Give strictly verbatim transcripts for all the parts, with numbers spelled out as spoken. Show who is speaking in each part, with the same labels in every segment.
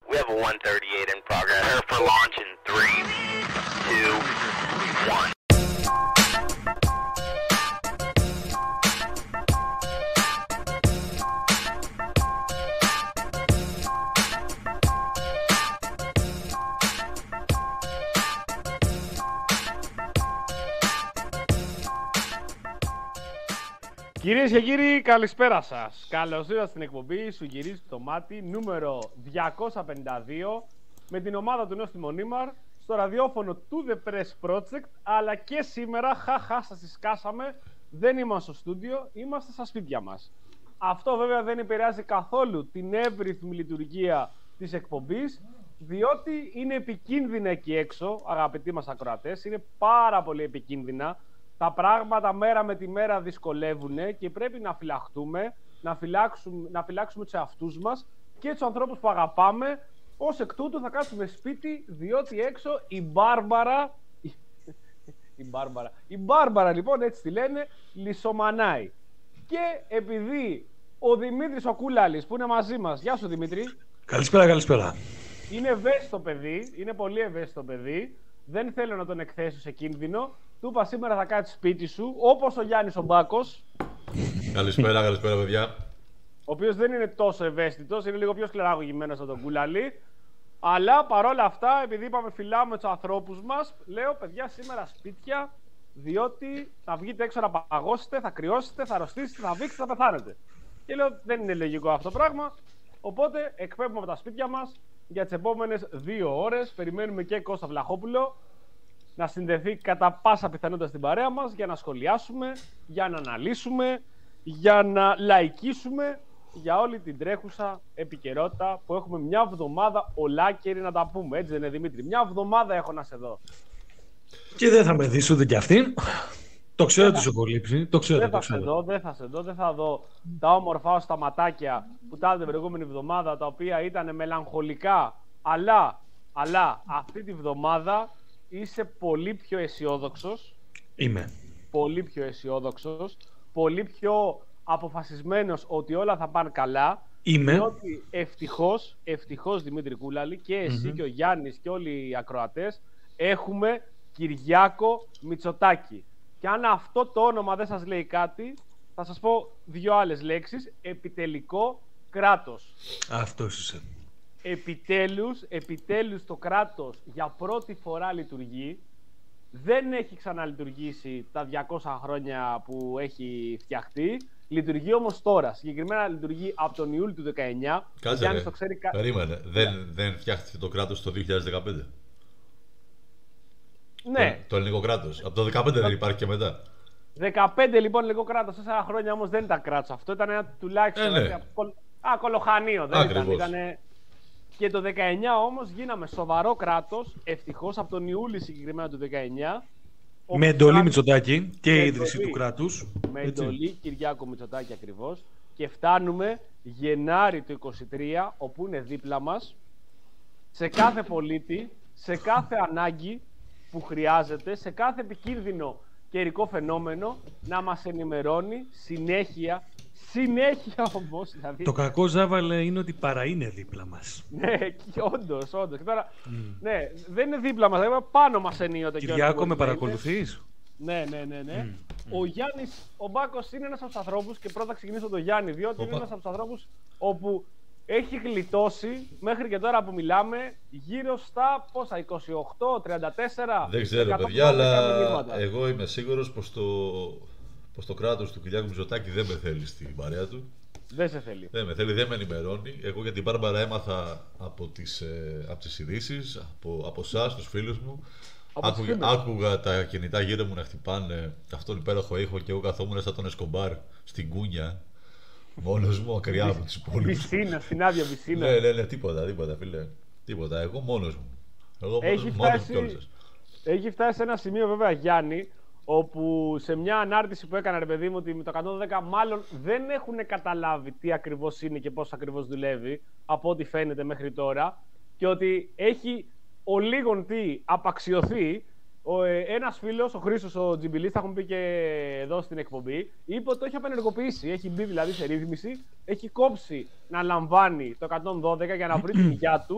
Speaker 1: We have a one thirty-eight in progress. Prepare for launch in three, two, one.
Speaker 2: Κυρίες και κύριοι, καλησπέρα σας. Καλώς ήρθατε στην εκπομπή Σου γυρίζει το μάτι νούμερο διακόσια πενήντα δύο με την ομάδα του Νόστιμο Μονίμαρ στο ραδιόφωνο του The Press Project, αλλά και σήμερα, χαχα, σας συσκάσαμε, δεν είμαστε στο στούντιο, είμαστε στα σπίτια μας. Αυτό βέβαια δεν επηρεάζει καθόλου την εύρυθμη λειτουργία της εκπομπής, διότι είναι επικίνδυνα εκεί έξω, αγαπητοί μας ακροατές, είναι πάρα πολύ επικίνδυνα. Τα πράγματα μέρα με τη μέρα δυσκολεύουν και πρέπει να φυλαχτούμε, να φυλάξουμε, να φυλάξουμε τους εαυτούς μας και τους ανθρώπους που αγαπάμε. Ως εκ τούτου θα κάτσουμε σπίτι, διότι έξω η Μπάρμπαρα, η, η Μπάρμπαρα, η Μπάρμπαρα λοιπόν, έτσι τη λένε, λισομανάει. Και επειδή ο Δημήτρης ο Κούλαλης που είναι μαζί μας, γεια σου Δημήτρη.
Speaker 3: Καλησπέρα, καλησπέρα.
Speaker 2: Είναι ευαίσθητο παιδί, είναι πολύ ευαίσθητο παιδί. Δεν θέλω να τον εκθέσω σε κίνδυνο. Του είπα σήμερα θα κάτσει σπίτι σου, όπως ο Γιάννης ο Μπάκος.
Speaker 4: Καλησπέρα, καλησπέρα παιδιά.
Speaker 2: Ο οποίος δεν είναι τόσο ευαίσθητος, είναι λίγο πιο σκληραγωγημένος από τον Κούλαλη. Αλλά παρόλα αυτά, επειδή είπαμε φυλάμε τους ανθρώπους μας, λέω παιδιά σήμερα σπίτια, διότι θα βγείτε έξω να παγώσετε, θα κρυώσετε, θα αρρωστήσετε, θα βήξετε, θα πεθάνετε. Και λέω δεν είναι λογικό αυτό το πράγμα. Οπότε εκπέμπουμε από τα σπίτια μας για τις επόμενες δύο ώρες. Περιμένουμε και Κώστα Βλαχόπουλο να συνδεθεί κατά πάσα πιθανότητα στην παρέα μας για να σχολιάσουμε, για να αναλύσουμε, για να λαϊκίσουμε για όλη την τρέχουσα επικαιρότητα που έχουμε μια εβδομάδα ολάκερη να τα πούμε. Έτσι δεν είναι Δημήτρη? Μια εβδομάδα έχω να σε δω.
Speaker 3: Και δεν θα με δεις ούτε κι αυτήν. Το ξέρω ότι σου έχω λείψει. Το ξέρω,
Speaker 2: δεν
Speaker 3: το
Speaker 2: θα
Speaker 3: ξέρω.
Speaker 2: σε δω, δεν θα σε δω, δεν θα δω τα όμορφα ως τα ματάκια που τα την προηγούμενη εβδομάδα, τα οποία ήταν μελαγχολικά, αλλά, αλλά αυτή τη βδομάδα είσαι πολύ πιο αισιόδοξος.
Speaker 3: Είμαι.
Speaker 2: Πολύ πιο αισιόδοξος, πολύ πιο αποφασισμένος ότι όλα θα πάνε καλά.
Speaker 3: Είμαι.
Speaker 2: Διότι ευτυχώς, ευτυχώς Δημήτρη Κούλαλη, και εσύ
Speaker 3: Mm-hmm.
Speaker 2: και ο Γιάννης και όλοι οι ακροατές έχουμε Κυριάκο Μητσοτάκη. Και αν αυτό το όνομα δεν σας λέει κάτι, θα σας πω δύο άλλες λέξεις. Επιτελικό κράτος.
Speaker 3: Αυτός είσαι.
Speaker 2: Επιτέλους, επιτέλους το κράτος για πρώτη φορά λειτουργεί. Δεν έχει ξαναλειτουργήσει τα διακόσια χρόνια που έχει φτιαχτεί. Λειτουργεί όμως τώρα. Συγκεκριμένα λειτουργεί από τον Ιούλιο του δεκαεννιά.
Speaker 4: Κάτσε ρε,
Speaker 2: το ξέρει...
Speaker 4: περίμενε. Δεν, δεν φτιάχτηκε το κράτος το δύο χιλιάδες δεκαπέντε?
Speaker 2: Ναι.
Speaker 4: Το, το ελληνικό κράτος. Από το δεκαπέντε δεν υπάρχει και μετά.
Speaker 2: δεκαπέντε λοιπόν ελληνικό κράτος. Τέσσερα χρόνια όμως δεν ήταν κράτος. Αυτό ήταν ένα τουλάχιστον...
Speaker 4: Ε, ναι.
Speaker 2: Α, κολοχανίο δεν
Speaker 4: Ακριβώς.
Speaker 2: ήταν. Ήτανε... Και το δεκαεννιά όμως γίναμε σοβαρό κράτος, ευτυχώς, από τον Ιούλιο συγκεκριμένα του δεκαεννιά.
Speaker 3: Με εντολή
Speaker 2: κράτος...
Speaker 3: Μητσοτάκη και
Speaker 2: με
Speaker 3: η ίδρυση
Speaker 2: εντολή.
Speaker 3: του κράτους.
Speaker 2: Με
Speaker 3: Έτσι.
Speaker 2: εντολή Κυριάκο Μητσοτάκη ακριβώς. Και φτάνουμε Γενάρη του είκοσι τρία, όπου είναι δίπλα μας, σε κάθε πολίτη, σε κάθε ανάγκη που χρειάζεται, σε κάθε επικίνδυνο καιρικό φαινόμενο, να μας ενημερώνει συνέχεια. Συνέχεια όμως, δηλαδή.
Speaker 3: Το κακό, Ζάβαλε, είναι ότι παρά είναι δίπλα μας.
Speaker 2: Ναι, και όντως, όντως. Και τώρα,
Speaker 3: Mm.
Speaker 2: ναι, δεν είναι δίπλα μας, δηλαδή πάνω μας ενίοτε.
Speaker 3: Κυριάκο, με παρακολουθείς?
Speaker 2: Ναι, ναι, ναι, ναι.
Speaker 3: Mm.
Speaker 2: Ο Γιάννης, ο Μπάκος είναι ένας από τους ανθρώπους, και πρώτα ξεκινήσω τον Γιάννη, διότι
Speaker 4: Οπα.
Speaker 2: είναι ένας από τους ανθρώπους όπου έχει γλιτώσει μέχρι και τώρα που μιλάμε γύρω στα πόσα, είκοσι οκτώ, τριάντα τέσσερα.
Speaker 4: Δεν ξέρω παιδιά, αλλά εγώ είμαι σίγουρος πως το, πως το κράτος του Κυριάκου Μητσοτάκη δεν με θέλει στην παρέα του.
Speaker 2: Δεν σε θέλει.
Speaker 4: Δεν με θέλει, δεν με ενημερώνει. Εγώ για την Μπάρμπαρα έμαθα από τις, ε, από τις ειδήσεις, από, από εσάς, τους φίλους μου. Άκουγα, άκουγα τα κινητά γύρω μου να χτυπάνε αυτόν υπέροχο ήχο και εγώ καθόμουν σαν τον Εσκομπάρ στην κούνια. Μόνος μου, ακριά από τις πόλεις.
Speaker 2: Πισίνα, στην άδεια πισίνα.
Speaker 4: Ναι, ναι, ναι, τίποτα, τίποτα, φίλε. Τίποτα. Εγώ μόνος μου. Εγώ μόνος
Speaker 2: Έχει
Speaker 4: μου, μόνος μου
Speaker 2: φτάσει,
Speaker 4: κι όλους σας.
Speaker 2: έχει φτάσει σε ένα σημείο βέβαια, Γιάννη, όπου σε μια ανάρτηση που έκανα, ρε παιδί μου, ότι με το εκατόν δέκα μάλλον δεν έχουν καταλάβει τι ακριβώς είναι και πώς ακριβώς δουλεύει, από ό,τι φαίνεται μέχρι τώρα, και ότι έχει ο λίγον τι απαξιωθεί. Ο, ε, ένας φίλος, ο Χρήστος ο Τζιμπιλής, θα έχουμε πει και εδώ στην εκπομπή, είπε ότι το έχει απενεργοποιήσει. Έχει μπει δηλαδή σε ρύθμιση, έχει κόψει να λαμβάνει το εκατόν δώδεκα για να βρει την υγειά του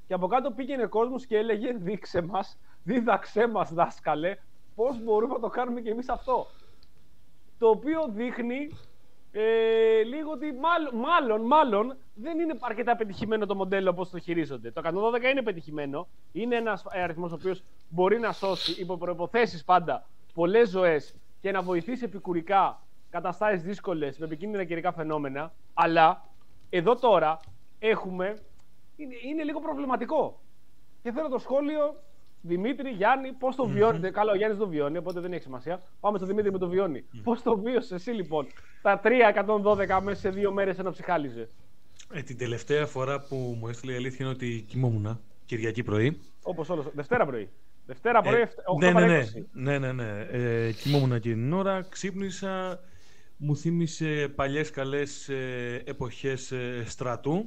Speaker 2: Και από κάτω πήγαινε κόσμος και έλεγε δείξε μας, δίδαξέ μας δάσκαλε, πώς μπορούμε να το κάνουμε και εμείς αυτό. Το οποίο δείχνει ε, λίγο ότι μάλλον, μάλλον, μάλλον δεν είναι αρκετά πετυχημένο το μοντέλο όπως το χειρίζονται. Το εκατόν δώδεκα είναι πετυχημένο, είναι ένας αριθμός ο οποίος μπορεί να σώσει υπό προϋποθέσεις πάντα πολλές ζωές και να βοηθήσει επικουρικά καταστάσεις δύσκολες με επικίνδυνα καιρικά φαινόμενα, αλλά εδώ τώρα έχουμε, είναι, είναι λίγο προβληματικό. Και θέλω το σχόλιο, Δημήτρη, Γιάννη, πώς το βιώνετε. Mm-hmm. Καλά, ο Γιάννης το βιώνει, οπότε δεν έχει σημασία. Πάμε στο Δημήτρη με το βιώνει. Mm. Πώς το βίωσες εσύ λοιπόν, τα τρία εκατόν δώδεκα μέσα σε δύο μέρες ένα ψυχάλιζε.
Speaker 3: Ε, την τελευταία φορά που μου έστειλε η αλήθεια είναι ότι κοιμόμουν Κυριακή πρωί.
Speaker 2: Όπως όλος, Δευτέρα πρωί. Δευτέρα πρωί,
Speaker 3: ε,
Speaker 2: οκτώ
Speaker 3: ναι, ναι,
Speaker 2: ναι,
Speaker 3: ναι, ναι, ναι. Ε, κοιμόμουν εκείνη την ώρα, ξύπνησα, μου θύμισε παλιές καλές ε, εποχές ε, στρατού.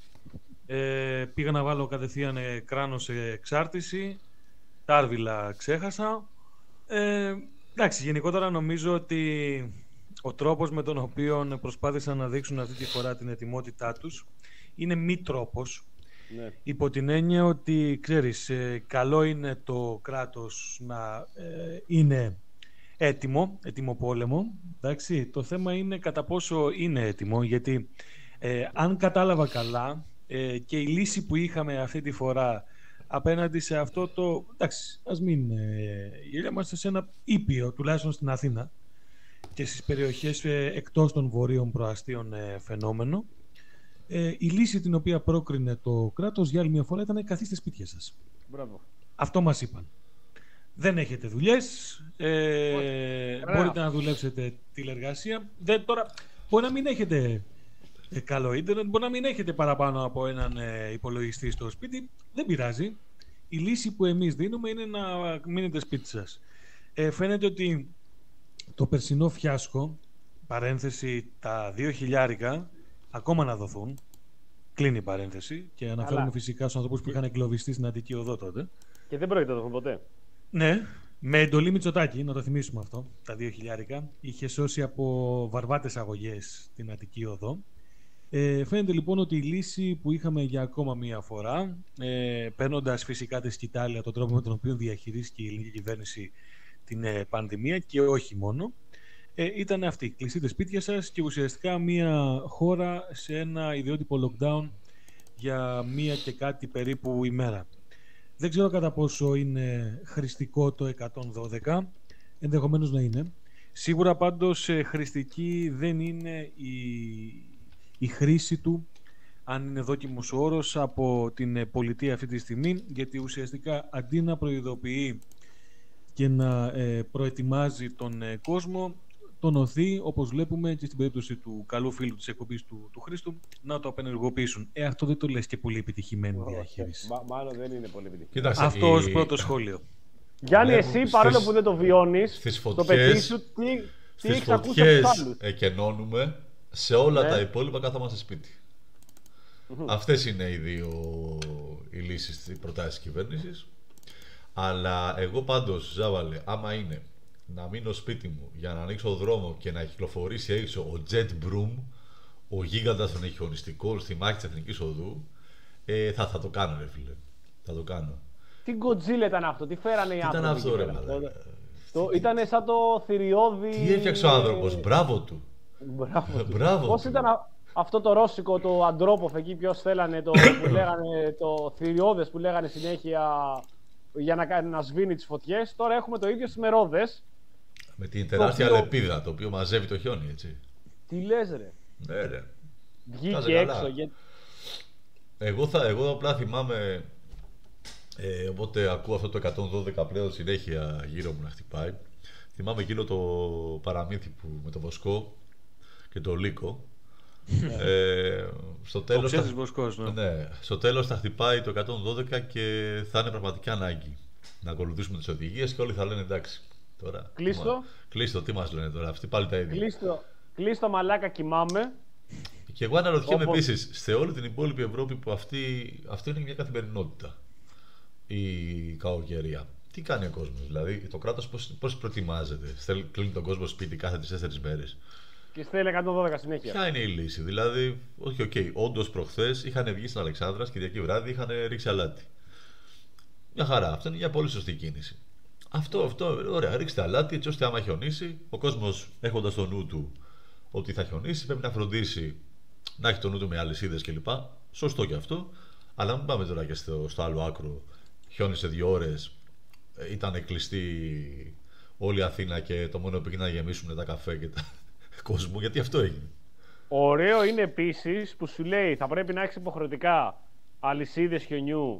Speaker 3: Ε, πήγα να βάλω κατευθείαν ε, κράνο σε εξάρτηση, τα άρβιλα ξέχασα. Ε, εντάξει, γενικότερα νομίζω ότι ο τρόπος με τον οποίο προσπάθησαν να δείξουν αυτή τη φορά την ετοιμότητά τους είναι μη τρόπος. Ναι. Υπό την έννοια ότι, ξέρεις, ε, καλό είναι το κράτος να ε, είναι έτοιμο, έτοιμο πόλεμο. Εντάξει, το θέμα είναι κατά πόσο είναι έτοιμο, γιατί ε, αν κατάλαβα καλά ε, και η λύση που είχαμε αυτή τη φορά απέναντι σε αυτό το... Εντάξει, ας μην ε, είμαστε σε ένα ήπιο, τουλάχιστον στην Αθήνα και στις περιοχές ε, εκτός των βορείων προαστίων ε, φαινόμενο. Ε, η λύση την οποία πρόκρινε το κράτος για άλλη μια φορά ήταν καθίστε σπίτια σας.
Speaker 2: Μπράβο.
Speaker 3: Αυτό μας είπαν. Δεν έχετε δουλειές, ε, μπορείτε να δουλέψετε τηλεργασία. Δεν, τώρα, μπορεί να μην έχετε ε, καλό ίντερνετ, μπορεί να μην έχετε παραπάνω από έναν ε, υπολογιστή στο σπίτι. Δεν πειράζει. Η λύση που εμείς δίνουμε είναι να μείνετε σπίτι σας. Ε, φαίνεται ότι το περσινό φιάσκο, παρένθεση τα δύο χιλιάρικα, ακόμα να δοθούν. Κλείνει η παρένθεση και αναφέρομαι Αλλά... φυσικά στους ανθρώπους που είχαν εγκλωβιστεί στην Αττική Οδό τότε.
Speaker 2: Και δεν πρόκειται να δοθούν ποτέ.
Speaker 3: Ναι, με εντολή Μητσοτάκη, να το θυμίσουμε αυτό, τα δύο χιλιάρικα. Είχε σώσει από βαρβάτες αγωγές την Αττική Οδό. Ε, φαίνεται λοιπόν ότι η λύση που είχαμε για ακόμα μία φορά, ε, παίρνοντας φυσικά τη σκητάλια τον τρόπο με τον οποίο διαχειρίστηκε η ελληνική κυβέρνηση την ε, πανδημία και όχι μόνο, Ε, ήταν αυτή. Κλειστείτε σπίτια σας και ουσιαστικά μια χώρα σε ένα ιδιότυπο lockdown για μία και κάτι περίπου ημέρα. Δεν ξέρω κατά πόσο είναι χρηστικό το εκατόν δώδεκα, ενδεχομένως να είναι. Σίγουρα πάντως χρηστική δεν είναι η, η χρήση του, αν είναι δόκιμος ο όρος, από την πολιτεία αυτή τη στιγμή, γιατί ουσιαστικά αντί να προειδοποιεί και να ε, προετοιμάζει τον ε, κόσμο, τον οθεί, όπως βλέπουμε και στην περίπτωση του καλού φίλου της εκπομπής του, του Χρήστου, να το απενεργοποιήσουν. Ε, αυτό δεν το λες και πολύ επιτυχημένη oh, διαχείριση.
Speaker 2: Μα, μάλλον δεν είναι πολύ επιτυχημένη.
Speaker 4: Κοίταξε,
Speaker 3: αυτό ως η... πρώτο σχόλιο.
Speaker 2: Γιάννη, εσύ παρόλο στις... που δεν το βιώνεις, το παιδί σου, τι, τι έχεις ακούσει από τους άλλους.
Speaker 4: Εκενώνουμε, σε όλα ναι. τα υπόλοιπα κάθομαστε σπίτι. Mm-hmm. Αυτές είναι οι δύο οι λύσεις, οι προτάσεις της κυβέρνησης. Αλλά εγώ πάντως, Ζάβαλε, άμα είναι να μείνω σπίτι μου για να ανοίξω δρόμο και να κυκλοφορήσει έξω ο Jet Broom, ο γίγαντας των εχιονιστικών στη μάχη της Εθνικής Οδού, ε, θα, θα το κάνω, ρε φίλε. Θα το κάνω.
Speaker 2: Τι Godzilla ήταν αυτό, τι φέρανε οι άνθρωποι.
Speaker 4: Τι ήταν αυτό, ρε μαλάκα.
Speaker 2: Το, ήτανε σαν το θηριώδη.
Speaker 4: Τι έφτιαξε ο άνθρωπος, μπράβο του.
Speaker 2: Μπράβο του.
Speaker 4: Μπράβο
Speaker 2: Πώς
Speaker 4: του.
Speaker 2: ήταν α, αυτό το ρώσικο, το Αντρόποφ, εκεί ποιος θέλανε, το, που λέγανε, το θηριώδες που λέγανε συνέχεια για να, να σβήνει τις φωτιές. Τώρα έχουμε το ίδιο στις μερόδες.
Speaker 4: Με την τεράστια οποίο... λεπίδα, το οποίο μαζεύει το χιόνι, έτσι.
Speaker 2: Τι λες, ρε.
Speaker 4: Ναι, ρε.
Speaker 2: Βγήκε έξω. Για...
Speaker 4: Εγώ, θα, εγώ απλά θυμάμαι, ε, οπότε ακούω αυτό το εκατόν δώδεκα πλέον συνέχεια γύρω μου να χτυπάει. Θυμάμαι εκείνο το παραμύθι που, με το Βοσκό και το Λύκο. ε, στο τέλος
Speaker 3: ο
Speaker 4: θα...
Speaker 3: Βοσκός, ναι.
Speaker 4: Ναι, στο τέλος θα χτυπάει το εκατόν δώδεκα και θα είναι πραγματικά ανάγκη να ακολουθήσουμε τις οδηγίες και όλοι θα λένε εντάξει. Τώρα,
Speaker 2: κλείστο.
Speaker 4: Κλείστο, τι μας λένε τώρα, αυτοί πάλι τα ίδια.
Speaker 2: Κλείστο, κλείστο μαλάκα, κοιμάμαι.
Speaker 4: Και εγώ αναρωτιέμαι Όπως... επίσης, σε όλη την υπόλοιπη Ευρώπη που αυτή, αυτή είναι μια καθημερινότητα, η κακοκαιρία. Τι κάνει ο κόσμος, δηλαδή, το κράτος πώς, πώς προετοιμάζεται, κλείνει τον κόσμο σπίτι κάθε τρεις τέσσερις μέρες.
Speaker 2: Και στέλνει εκατόν δώδεκα συνέχεια.
Speaker 4: Ποια είναι η λύση, δηλαδή, όχι, οκ, okay, όντως προχθές είχαν βγει στην Αλεξάνδρα, Κυριακή βράδυ είχαν ρίξει αλάτι. Μια χαρά, αυτό είναι μια πολύ σωστή κίνηση. Αυτό, αυτό, ωραία, ρίξτε αλάτι έτσι ώστε άμα χιονίσει, ο κόσμος έχοντας το νου του ότι θα χιονίσει, πρέπει να φροντίσει να έχει το νου του με αλυσίδες κλπ. Σωστό και αυτό, αλλά μην πάμε τώρα και στο, στο άλλο άκρο. Χιόνισε δύο ώρες, ήταν κλειστή όλη η Αθήνα και το μόνο που πήγαινε να γεμίσουν τα καφέ και τα κόσμο, γιατί αυτό έγινε.
Speaker 2: Ωραίο είναι επίσης που σου λέει θα πρέπει να έχεις υποχρεωτικά αλυσίδες χιονιού,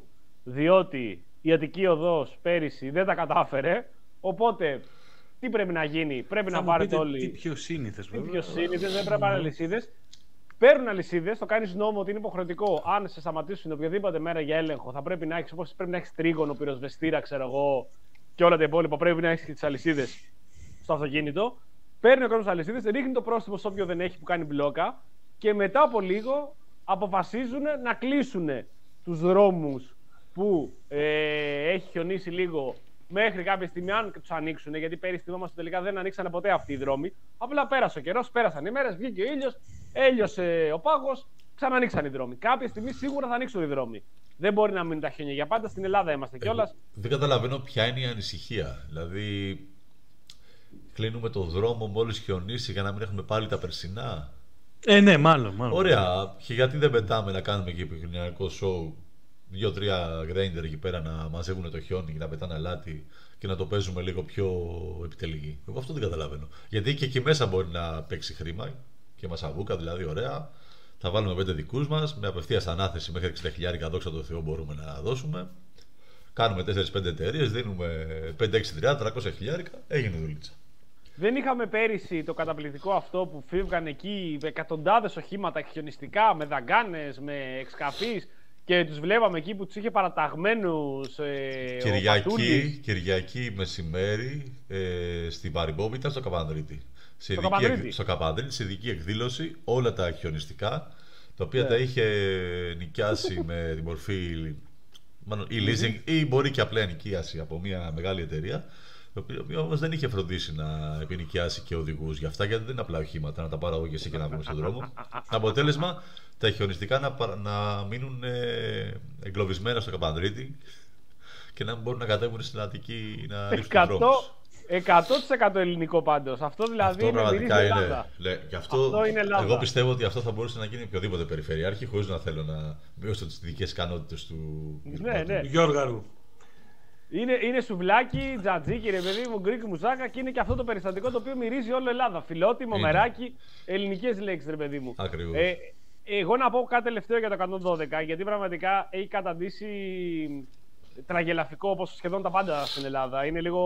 Speaker 2: διότι η Αττική Οδός πέρυσι δεν τα κατάφερε. Οπότε τι πρέπει να γίνει, πρέπει
Speaker 3: θα
Speaker 2: να πάρετε όλοι.
Speaker 3: Τι πιο σύνηθες,
Speaker 2: βέβαια. Τι πιο σύνηθες, δεν πρέπει να πάρουν αλυσίδες. Παίρνουν αλυσίδες, το κάνεις νόμο ότι είναι υποχρεωτικό. Αν σε σταματήσουν οποιαδήποτε μέρα για έλεγχο, θα πρέπει να έχεις, όπως πρέπει να έχεις τρίγωνο, πυροσβεστήρα, ξέρω εγώ, και όλα τα υπόλοιπα. Πρέπει να έχεις και τις αλυσίδες στο αυτοκίνητο. Παίρνει ο κόσμος αλυσίδες, ρίχνει το πρόστιμο σε όποιον δεν έχει που κάνει μπλόκα και μετά από λίγο αποφασίζουν να κλείσουν τους δρόμους που ε, έχει χιονίσει λίγο μέχρι κάποια στιγμή, αν τους ανοίξουν. Γιατί πέρυσι θυμόμαστε τελικά δεν ανοίξανε ποτέ αυτοί οι δρόμοι. Απλά πέρασε ο καιρός, πέρασαν οι μέρες, βγήκε ο ήλιος, έλειωσε ο πάγος, ξανανοίξαν οι δρόμοι. Κάποια στιγμή σίγουρα θα ανοίξουν οι δρόμοι. Δεν μπορεί να μείνουν τα χιόνια για πάντα. Στην Ελλάδα είμαστε κιόλας.
Speaker 4: Δεν καταλαβαίνω ποια είναι η ανησυχία. Δηλαδή, κλείνουμε το δρόμο μόλις χιονίσει για να μην έχουμε πάλι τα περσινά.
Speaker 3: Ε, ναι, μάλλον. μάλλον.
Speaker 4: Ωραία. Και γιατί δεν πετάμε να κάνουμε και επικοινωνιακό σοου, δύο-τρία γκρέιντερ εκεί πέρα να μαζεύουν το χιόνι και να πετάνε αλάτι και να το παίζουμε λίγο πιο επιτελική. Εγώ αυτό δεν καταλαβαίνω. Γιατί και εκεί μέσα μπορεί να παίξει χρήμα και μασαβούκα, δηλαδή ωραία. Θα βάλουμε πέντε δικούς μας με απευθείας ανάθεση μέχρι εξήντα χιλιάρικα, δόξα τω Θεώ, μπορούμε να δώσουμε. Κάνουμε τέσσερις πέντε εταιρείες, δίνουμε πέντε έξι τριάντα, τριακόσια χιλιάρικα, έγινε δουλίτσα.
Speaker 2: Δεν είχαμε πέρυσι το καταπληκτικό αυτό που φύγαν εκεί εκατοντάδες οχήματα χιονιστικά με δαγκάνες, με εξκαφείς και τους βλέπαμε εκεί που τους είχε παραταγμένους ε,
Speaker 4: Κυριακή, Κυριακή μεσημέρι ε, στην Παρυμπόμπη ήταν στο Καπανδρίτη. Σε
Speaker 2: στο,
Speaker 4: ειδική,
Speaker 2: Καπανδρίτη.
Speaker 4: στο Καπανδρίτη, σε ειδική εκδήλωση, όλα τα χιονιστικά, τα οποία yeah. τα είχε νοικιάσει με τη μορφή μάλλον, ή leasing ή μπορεί και απλά νοικίαση από μια μεγάλη εταιρεία, η οποία όμως δεν είχε φροντίσει να επινοικιάσει και οδηγούς για αυτά, γιατί δεν είναι απλά οχήματα να τα πάρω εγώ και εσύ και να βγούμε στον δρόμο. Αποτέλεσμα, τα χιονιστικά να, να μείνουν ε, εγκλωβισμένα στο Καπανδρίτη και να μην μπορούν να κατέβουν στην Αττική να ρίξουν δρόμους.
Speaker 2: εκατό τοις εκατό ελληνικό πάντως. Αυτό δηλαδή αυτό είναι μυρίζει Ελλάδα.
Speaker 4: Ναι, γι' αυτό, αυτό είναι Ελλάδα. Εγώ πιστεύω ότι αυτό θα μπορούσε να γίνει οποιοδήποτε περιφερειάρχη, χωρίς να θέλω να μειώσω τις δικές ικανότητες του
Speaker 2: ναι, ναι.
Speaker 3: Γιώργαρου.
Speaker 2: Είναι, είναι σουβλάκι, τζατζίκι, ρε παιδί μου, γκρίκ μουζάκα και είναι και αυτό το περιστατικό το οποίο μυρίζει όλο Ελλάδα. Φιλότιμο, μεράκι, ελληνικές λέξεις, ρε παιδί μου.
Speaker 4: Ακριβώς.
Speaker 2: Ε, εγώ να πω κάτι τελευταίο για το εκατόν δώδεκα, γιατί πραγματικά έχει καταντήσει τραγελαφικό όπως σχεδόν τα πάντα στην Ελλάδα. Είναι λίγο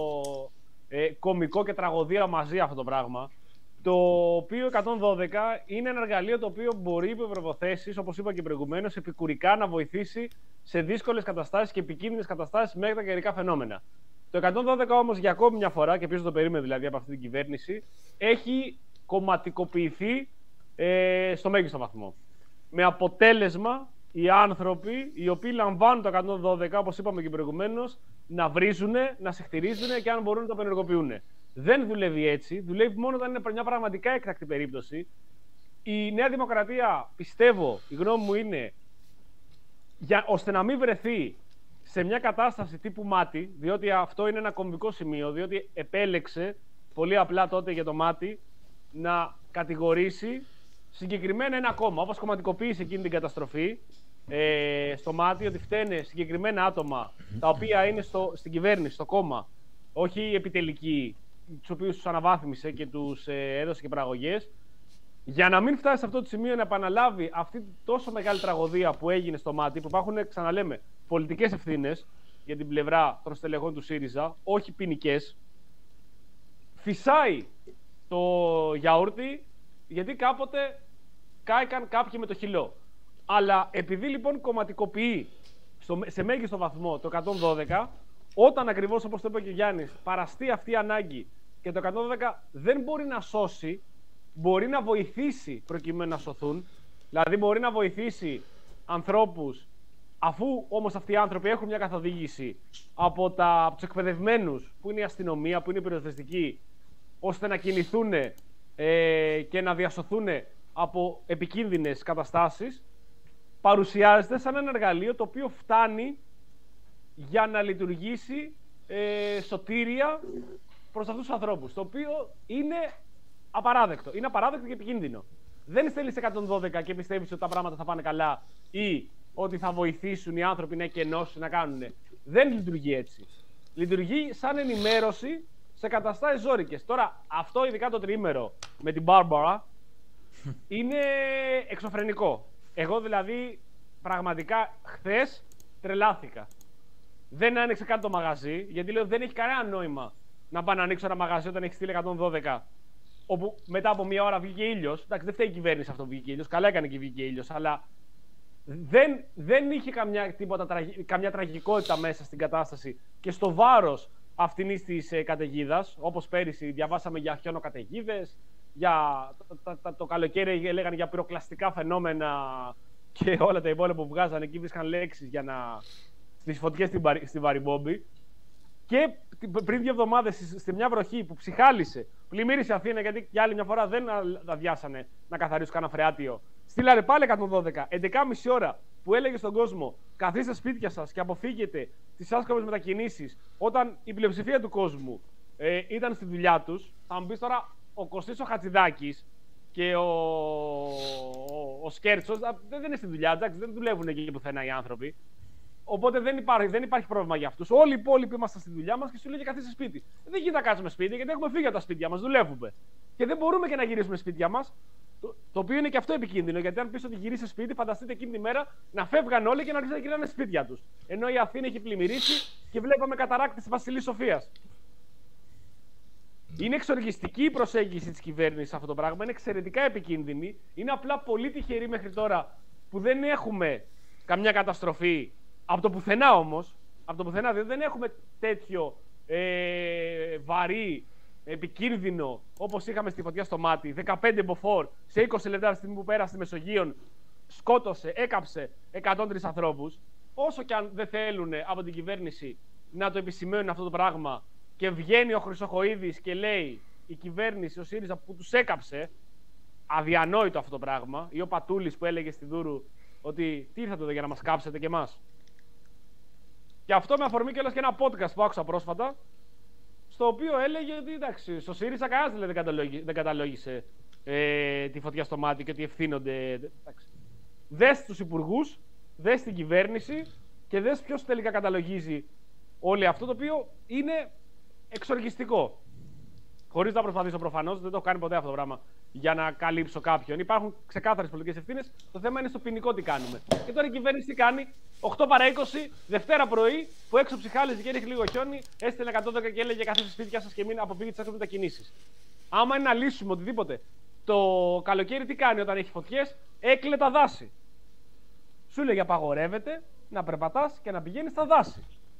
Speaker 2: ε, κωμικό και τραγωδία μαζί αυτό το πράγμα. Το οποίο εκατόν δώδεκα είναι ένα εργαλείο το οποίο μπορεί υπό προϋποθέσεις, όπως είπα και προηγουμένως, επικουρικά να βοηθήσει σε δύσκολες καταστάσεις και επικίνδυνες καταστάσεις μέχρι τα καιρικά φαινόμενα. Το εκατόν δώδεκα όμως για ακόμη μια φορά, και ποιος το περίμενε δηλαδή από αυτή την κυβέρνηση, έχει κομματικοποιηθεί ε, στο μέγιστο βαθμό. Με αποτέλεσμα οι άνθρωποι οι οποίοι λαμβάνουν το εκατόν δώδεκα, όπως είπαμε και προηγουμένως, να βρίζουν, να συχτηρίζουν και αν μπορούν να το απενεργοποιούν. Δεν δουλεύει έτσι. Δουλεύει μόνο όταν είναι μια πραγματικά έκτακτη περίπτωση. Η Νέα Δημοκρατία, πιστεύω, η γνώμη μου είναι, για, ώστε να μην βρεθεί σε μια κατάσταση τύπου Μάτι, διότι αυτό είναι ένα κομβικό σημείο, διότι επέλεξε πολύ απλά τότε για το Μάτι να κατηγορήσει συγκεκριμένα ένα κόμμα, όπως κομματικοποίησε εκείνη την καταστροφή ε, στο Μάτι, ότι φταίνε συγκεκριμένα άτομα τα οποία είναι στο, στην κυβέρνηση, στο κόμμα, όχι οι επιτελικοί, τους οποίους τους αναβάθμισε και τους ε, έδωσε και παραγωγές, για να μην φτάσει σε αυτό το σημείο να επαναλάβει αυτή τη τόσο μεγάλη τραγωδία που έγινε στο Μάτι, που υπάρχουν, ξαναλέμε, πολιτικές ευθύνες για την πλευρά των στελεχών του ΣΥΡΙΖΑ, όχι ποινικές. Φυσάει το γιαούρτι, γιατί κάποτε κάηκαν κάποιοι με το χυλό. Αλλά επειδή λοιπόν κομματικοποιεί στο, σε μέγιστο βαθμό το εκατόν δώδεκα, όταν ακριβώς, όπως το είπε και ο Γιάννης, παραστεί αυτή η ανάγκη και το εκατόν δώδεκα δεν μπορεί να σώσει, μπορεί να βοηθήσει προκειμένου να σωθούν. Δηλαδή μπορεί να βοηθήσει ανθρώπους, αφού όμως αυτοί οι άνθρωποι έχουν μια καθοδήγηση από, τα, από τους εκπαιδευμένους, που είναι η αστυνομία, που είναι η πυροσβεστική, ώστε να κινηθούν ε, και να διασωθούν από επικίνδυνες καταστάσεις, παρουσιάζεται σαν ένα εργαλείο το οποίο φτάνει για να λειτουργήσει ε, σωτήρια προς αυτούς τους ανθρώπους, το οποίο είναι απαράδεκτο. Είναι απαράδεκτο και επικίνδυνο. Δεν στέλνεις εκατόν δώδεκα και πιστεύεις ότι τα πράγματα θα πάνε καλά ή ότι θα βοηθήσουν οι άνθρωποι να εκενώσουν, να κάνουν. Δεν λειτουργεί έτσι. Λειτουργεί σαν ενημέρωση σε καταστάσεις ζώρικες. Τώρα, αυτό ειδικά το τριήμερο με την Μπάρμπαρα είναι εξωφρενικό. Εγώ δηλαδή πραγματικά χθες τρελάθηκα. Δεν άνοιξε καν το μαγαζί, γιατί λέω δεν έχει κανένα νόημα να πάω να ανοίξω ένα μαγαζί όταν έχει στείλει εκατόν δώδεκα. Όπου μετά από μία ώρα βγήκε ήλιος. Εντάξει, δεν φταίει η κυβέρνηση αυτό που βγήκε ήλιος. Καλά έκανε και βγήκε ήλιος, αλλά δεν, δεν είχε καμιά, τίποτα, καμιά τραγικότητα μέσα στην κατάσταση και στο βάρος αυτής της ε, καταιγίδας. Όπως πέρυσι διαβάσαμε για χιονοκαταιγίδες, για το, το, το, το καλοκαίρι λέγανε για πυροκλαστικά φαινόμενα και όλα τα υπόλοιπα που βγάζανε εκεί βρίσκαν λέξεις για να. Στις φωτιές στην, στην Βαριμπόμπη. Και πριν δύο εβδομάδες, στη μια βροχή που ψυχάλισε, πλημμύρισε Αθήνα, γιατί για άλλη μια φορά δεν αδειάσανε να καθαρίσουν κανένα φρεάτιο. Στείλανε πάλι εκατόν δώδεκα, έντεκα και μισή ώρα, που έλεγε στον κόσμο: καθίστε σπίτια σας και αποφύγετε τις άσκοπες μετακινήσεις, όταν η πλειοψηφία του κόσμου ε, ήταν στη δουλειά τους. Θα μου πεις τώρα, ο Κωστής ο Χατζηδάκης και ο, ο, ο Σκέρτσος δεν είναι στη δουλειά, εντάξει, δεν δουλεύουν εκεί πουθενά οι άνθρωποι. Οπότε δεν υπάρχει, δεν υπάρχει πρόβλημα για αυτούς. Όλοι οι υπόλοιποι ήμασταν στη δουλειά μας και σου λέγε καθίστε σπίτι. Δεν γίνεται να κάτσουμε σπίτι, γιατί έχουμε φύγει από τα σπίτια μας, δουλεύουμε. Και δεν μπορούμε και να γυρίσουμε σπίτια μας. Το, το οποίο είναι και αυτό επικίνδυνο, γιατί αν πεις ότι γυρίσεις σπίτι, φανταστείτε εκείνη τη μέρα να φεύγαν όλοι και να αρχίσουν να γυρνάνε σπίτια τους. Ενώ η Αθήνα έχει πλημμυρίσει και βλέπαμε καταράκτη της Βασιλής Σοφίας. Είναι εξοργιστική η προσέγγιση της κυβέρνησης σε αυτό το πράγμα. Είναι εξαιρετικά επικίνδυνη. Είναι απλά πολύ τυχερή μέχρι τώρα που δεν έχουμε καμιά καταστροφή. Από το πουθενά όμως, από το πουθενά, δηλαδή δεν έχουμε τέτοιο ε, βαρύ, επικίνδυνο όπως είχαμε στη φωτιά στο Μάτι. δεκαπέντε μποφόρ σε είκοσι λεπτά τη στιγμή που πέρασε στη Μεσογείον, σκότωσε, έκαψε εκατόν τρεις ανθρώπους. Όσο και αν δεν θέλουν από την κυβέρνηση να το επισημαίνουν αυτό το πράγμα και βγαίνει ο Χρυσοχοΐδης και λέει η κυβέρνηση, ο ΣΥΡΙΖΑ που τους έκαψε, αδιανόητο αυτό το πράγμα, ή ο Πατούλης που έλεγε στη Δούρου ότι τι ήρθατε εδώ για να μας κάψετε και εμάς. Και αυτό με αφορμή κιόλας και ένα podcast που άκουσα πρόσφατα, στο οποίο έλεγε ότι εντάξει, στο ΣΥΡΙΖΑ κανένας δηλαδή, δεν, καταλόγι, δεν καταλόγησε ε, τη φωτιά στο Μάτι και ότι ευθύνονται. Εντάξει. Δες τους υπουργούς, δες την κυβέρνηση και δες ποιος τελικά καταλογίζει όλο αυτό, το οποίο είναι εξοργιστικό. Χωρίς να προσπαθήσω προφανώς, δεν το έχω κάνει ποτέ αυτό το πράγμα για να καλύψω κάποιον. Υπάρχουν ξεκάθαρες πολιτικές ευθύνες. Το θέμα είναι στο ποινικό τι κάνουμε. Και τώρα η κυβέρνηση τι κάνει? οκτώ παρά είκοσι, Δευτέρα πρωί, που έξω ψυχάλιζε και έχει λίγο χιόνι, έστειλε εκατόν δέκα και έλεγε καθίστε σπίτια σας και μην αποφύγετε τις άκρες μετακινήσεις. Άμα είναι να λύσουμε οτιδήποτε, το καλοκαίρι τι κάνει όταν έχει φωτιές? Έκλε τα δάση. Σου λέγε απαγορεύεται να περπατάς και να πηγαίνεις στα δάση.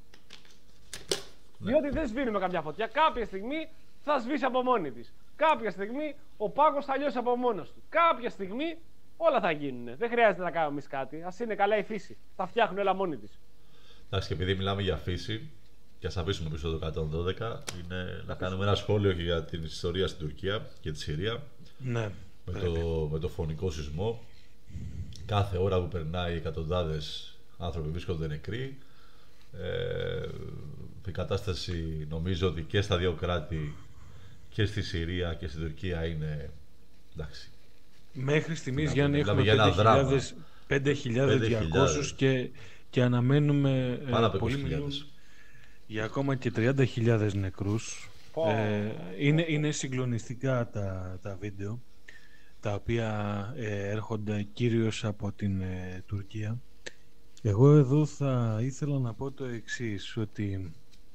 Speaker 2: Ναι. Διότι δεν σβήνουμε καμιά φωτιά. Κάποια στιγμή θα σβήσει από μόνη της. Κάποια στιγμή ο πάγος θα λιώσει από μόνος του. Κάποια στιγμή όλα θα γίνουν. Δεν χρειάζεται να κάνουμε εμείς κάτι. Ας είναι καλά η φύση. Θα φτιάχνουν όλα μόνη της.
Speaker 4: Εντάξει, και επειδή μιλάμε για φύση, και ας αφήσουμε πίσω το εκατόν δώδεκα, είναι να κάνουμε ένα σχόλιο και για την ιστορία στην Τουρκία και τη Συρία. Ναι. Με το, με το φωνικό σεισμό. Κάθε ώρα που περνάει εκατοντάδες άνθρωποι βρίσκονται νεκροί. Ε, η κατάσταση νομίζω ότι και στα δύο κράτη, και στη Συρία και στην Τουρκία, είναι εντάξει.
Speaker 3: Μέχρι στιγμής, Γιάννη, έχουμε πέντε χιλιάδες διακόσιους και, και αναμένουμε ε, πολύ μιλούν για ακόμα και τριάντα χιλιάδες νεκρούς. Oh. Ε, είναι, είναι συγκλονιστικά τα, τα βίντεο, τα οποία ε, έρχονται κυρίως από την ε, Τουρκία. Εγώ εδώ θα ήθελα να πω το εξής, ότι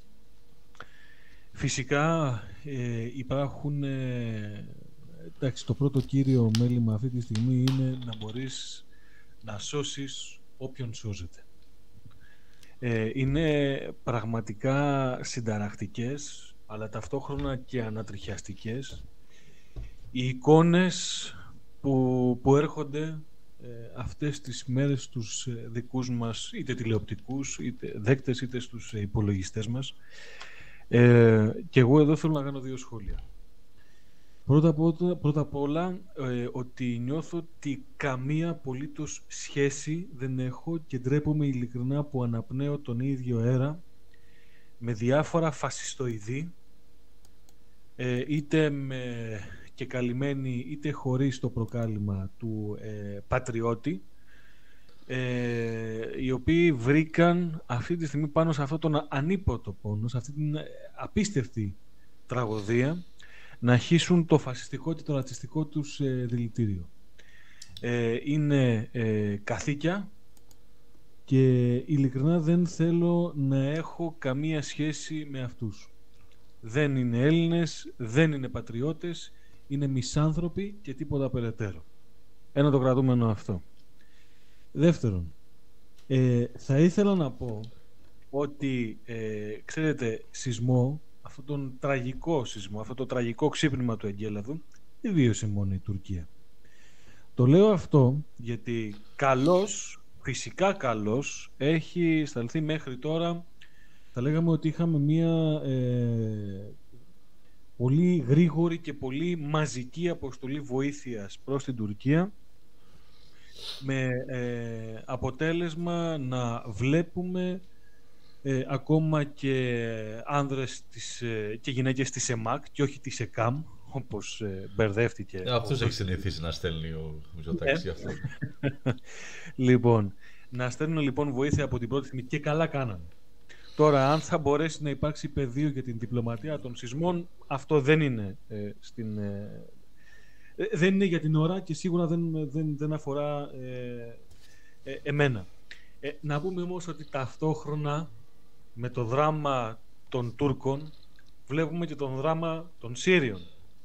Speaker 3: φυσικά ε, υπάρχουν, ε, εντάξει, το πρώτο κύριο μέλημα αυτή τη στιγμή είναι να μπορείς να σώσεις όποιον σώζεται. Ε, είναι πραγματικά συνταρακτικές, αλλά ταυτόχρονα και ανατριχιαστικές οι εικόνες που, που έρχονται ε, αυτές τις μέρες στους δικούς μας, είτε τηλεοπτικούς, είτε δέκτες, είτε στους υπολογιστές μας. Ε, και εγώ εδώ θέλω να κάνω δύο σχόλια. Πρώτα, πρώτα, πρώτα απ' όλα ε, ότι νιώθω ότι καμία απολύτως σχέση δεν έχω και ντρέπομαι ειλικρινά που αναπνέω τον ίδιο αέρα με διάφορα φασιστοειδή, ε, είτε με και καλυμμένοι είτε χωρίς το προκάλημα του ε, πατριώτη, ε, οι οποίοι βρήκαν αυτή τη στιγμή πάνω σε αυτόν τον ανίποτο πόνο, σε αυτή την απίστευτη τραγωδία, να χύσουν το φασιστικό και το ρατσιστικό τους ε, δηλητήριο. Ε, είναι ε, καθήκια και ειλικρινά δεν θέλω να έχω καμία σχέση με αυτούς. Δεν είναι Έλληνες, δεν είναι πατριώτες, είναι μισάνθρωποι και τίποτα περαιτέρω. Ένα το κρατούμενο αυτό. Δεύτερον, ε, θα ήθελα να πω ότι, ε, ξέρετε, σεισμό, αυτόν τον τραγικό σεισμό, αυτό το τραγικό ξύπνημα του εγκέλαδου, δεν βίωσε μόνο η Τουρκία. Το λέω αυτό γιατί καλώς, φυσικά καλώς, έχει σταλθεί μέχρι τώρα, θα λέγαμε ότι είχαμε μία ε, πολύ γρήγορη και πολύ μαζική αποστολή βοήθειας προς την Τουρκία, με ε, αποτέλεσμα να βλέπουμε ε, ακόμα και άνδρες της, ε, και γυναίκες της ΕΜΑΚ και όχι της ΕΚΑΜ, όπως ε, μπερδεύτηκε.
Speaker 4: Ε, αυτός έχει συνηθίσει να στέλνει ο Μητσοτάκης
Speaker 3: ε.
Speaker 4: αυτό.
Speaker 3: Λοιπόν, να στέλνουν λοιπόν βοήθεια από την πρώτη στιγμή και καλά κάνανε. Τώρα, αν θα μπορέσει να υπάρξει πεδίο για την διπλωματία των σεισμών, αυτό δεν είναι ε, στην... Ε, δεν είναι για την ώρα και σίγουρα δεν, δεν, δεν αφορά ε, ε, εμένα. Ε, να πούμε όμως ότι ταυτόχρονα με το δράμα των Τούρκων βλέπουμε και το δράμα των Σύριων.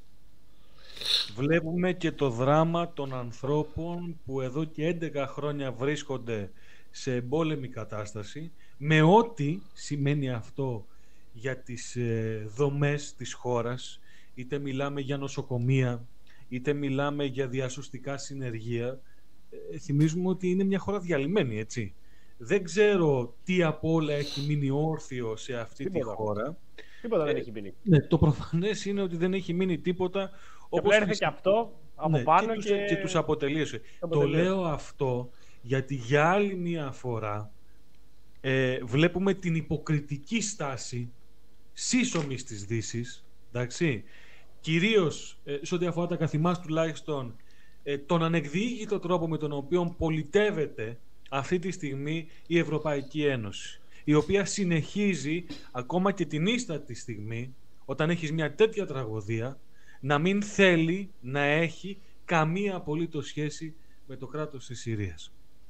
Speaker 3: Βλέπουμε και το δράμα των ανθρώπων που εδώ και έντεκα χρόνια βρίσκονται σε εμπόλεμη κατάσταση, με ό,τι σημαίνει αυτό για τις ε, δομές της χώρας, είτε μιλάμε για νοσοκομεία, είτε μιλάμε για διασωστικά συνεργεία. Ε, θυμίζουμε ότι είναι μια χώρα διαλυμένη, έτσι. Δεν ξέρω τι από όλα έχει μείνει όρθιο σε αυτή
Speaker 2: τίποτα.
Speaker 3: τη χώρα.
Speaker 2: Τίποτα
Speaker 3: ε,
Speaker 2: δεν έχει μείνει.
Speaker 3: Ναι, το προφανές είναι ότι δεν έχει μείνει τίποτα.
Speaker 2: Όπως έρθει και αυτό από
Speaker 3: ναι,
Speaker 2: πάνω
Speaker 3: και,
Speaker 2: και...
Speaker 3: Τους, και τους αποτελείωσε. Το λέω αυτό γιατί για άλλη μία φορά ε, βλέπουμε την υποκριτική στάση σύσσωμης της Δύσης, εντάξει, κυρίως ε, σε ό,τι αφορά τα καθημάς τουλάχιστον, ε, τον ανεκδιήγητο τρόπο με τον οποίο πολιτεύεται αυτή τη στιγμή η Ευρωπαϊκή Ένωση, η οποία συνεχίζει ακόμα και την ίστατη στιγμή, όταν έχεις μια τέτοια τραγωδία, να μην θέλει να έχει καμία απολύτως σχέση με το κράτος της Συρίας.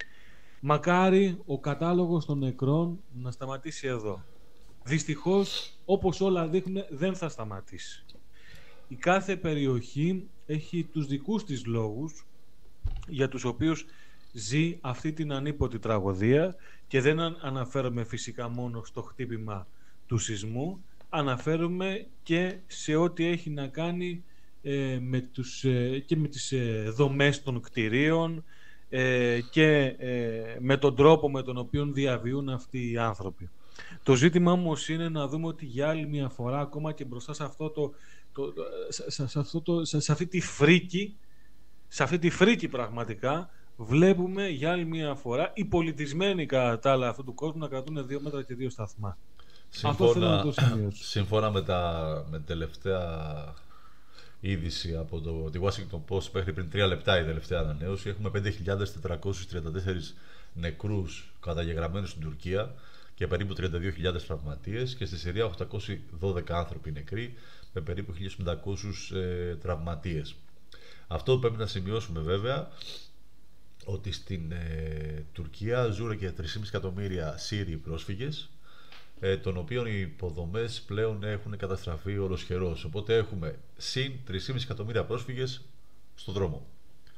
Speaker 3: Μακάρι ο κατάλογος των νεκρών να σταματήσει εδώ. Δυστυχώς, όπως όλα δείχνουν, δεν θα σταματήσει. Η κάθε περιοχή έχει τους δικούς της λόγους για τους οποίους ζει αυτή την ανίποτη τραγωδία και δεν αναφέρομαι φυσικά μόνο στο χτύπημα του σεισμού, αναφέρομαι και σε ό,τι έχει να κάνει ε, με τους, ε, και με τις ε, δομές των κτηρίων ε, και ε, με τον τρόπο με τον οποίο διαβιούν αυτοί οι άνθρωποι. Το ζήτημα όμως είναι να δούμε ότι για άλλη μια φορά, ακόμα και μπροστά σε, αυτό το, το, σε, σε, αυτό το, σε, σε αυτή τη φρίκη, σε αυτή τη φρίκη πραγματικά, βλέπουμε για άλλη μια φορά οι πολιτισμένοι κατά τα άλλα αυτού του κόσμου να κρατούν δύο μέτρα και δύο σταθμά.
Speaker 4: Σύμφωνα, σύμφωνα με, τα, με τελευταία είδηση από το, τη Washington Post μέχρι πριν τρία λεπτά η τελευταία ανανέωση, έχουμε πέντε χιλιάδες τετρακόσιους τριάντα τέσσερις νεκρούς καταγεγραμμένους στην Τουρκία και περίπου τριάντα δύο χιλιάδες τραυματίες, και στη Συρία οκτακόσιοι δώδεκα άνθρωποι νεκροί με περίπου χίλια πεντακόσιους ε, τραυματίες. Αυτό που πρέπει να σημειώσουμε βέβαια, ότι στην ε, Τουρκία ζουν και τρία κόμμα πέντε εκατομμύρια Σύριοι πρόσφυγες, ε, των οποίων οι υποδομές πλέον έχουν καταστραφεί ολοσχερώς. Οπότε έχουμε συν τρία κόμμα πέντε εκατομμύρια πρόσφυγες στον δρόμο.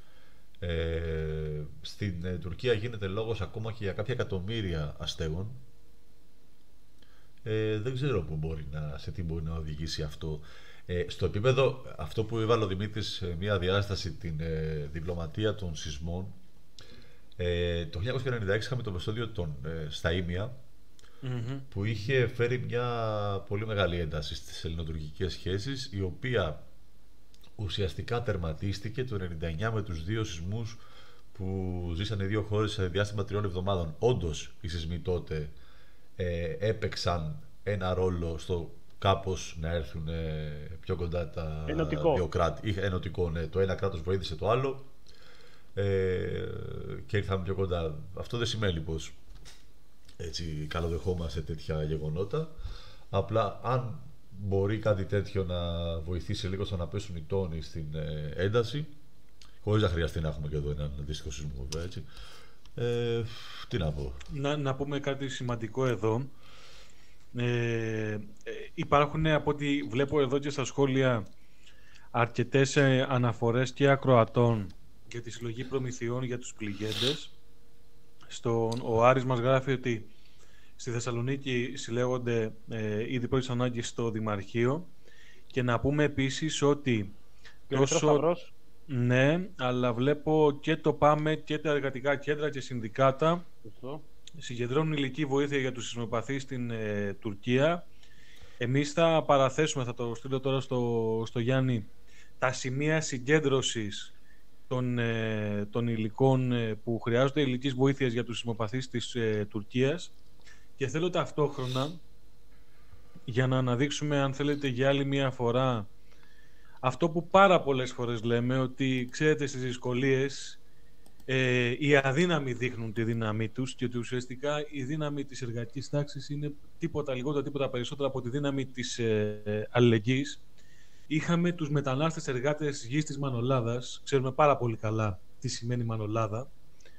Speaker 4: Ε, στην ε, Τουρκία γίνεται λόγος ακόμα και για κάποια εκατομμύρια αστέγων. Ε, δεν ξέρω που μπορεί να, σε τι μπορεί να οδηγήσει αυτό. Ε, στο επίπεδο, αυτό που έβαλε ο Δημήτρης σε μια διάσταση, την ε, διπλωματία των σεισμών, ε, το χίλια εννιακόσια ενενήντα έξι είχαμε το επεισόδιο των, ε, στα Ήμια, mm-hmm. που είχε φέρει μια πολύ μεγάλη ένταση στις ελληνοτουρκικές σχέσεις, η οποία ουσιαστικά τερματίστηκε το ενενήντα εννιά με τους δύο σεισμούς που ζήσαν οι δύο χώρες σε διάστημα τριών εβδομάδων. Όντως οι σεισμοί τότε ε, έπαιξαν ένα ρόλο στο κάπως να έρθουν ε, πιο κοντά τα
Speaker 2: ενωτικό.
Speaker 4: δύο κράτη. Ενωτικό, ναι. Το ένα κράτος βοήθησε το άλλο ε, και ήρθαμε πιο κοντά. Αυτό δεν σημαίνει πως έτσι καλοδεχόμαστε τέτοια γεγονότα. Απλά αν μπορεί κάτι τέτοιο να βοηθήσει λίγο στο να πέσουν οι τόνοι στην ε, ένταση, χωρίς να χρειαστεί να έχουμε και εδώ έναν αντίστοιχο σεισμό, βέβαια, έτσι. Ε, τι να πω.
Speaker 3: Να, να πούμε κάτι σημαντικό εδώ. Ε, υπάρχουν, από ό,τι βλέπω εδώ και στα σχόλια, αρκετές ε, αναφορές και ακροατών για τη συλλογή προμηθειών για τους πληγέντες. Στον, ο Άρης μας γράφει ότι στη Θεσσαλονίκη συλλέγονται ε, ήδη πρώτης ανάγκης στο Δημαρχείο, και να πούμε επίσης ότι τόσο, ναι, αλλά βλέπω και το ΠΑΜΕ και τα εργατικά κέντρα και συνδικάτα Ευχαριστώ. συγκεντρώνουν υλική βοήθεια για τους σεισμοπαθείς στην ε, Τουρκία. Εμείς θα παραθέσουμε, θα το στείλω τώρα στο, στο Γιάννη, τα σημεία συγκέντρωσης των, ε, των υλικών ε, που χρειάζονται υλικής βοήθειας για τους σεισμοπαθείς της ε, Τουρκίας. Και θέλω ταυτόχρονα, για να αναδείξουμε, αν θέλετε, για άλλη μία φορά αυτό που πάρα πολλές φορές λέμε, ότι ξέρετε, στις δυσκολίες ε, οι αδύναμοι δείχνουν τη δύναμή τους, και ότι ουσιαστικά η δύναμη της εργατικής τάξης είναι τίποτα λιγότερο, τίποτα περισσότερο από τη δύναμη της ε, αλληλεγγύης. Είχαμε τους μετανάστες εργάτες γης της Μανολάδας, ξέρουμε πάρα πολύ καλά τι σημαίνει Μανολάδα.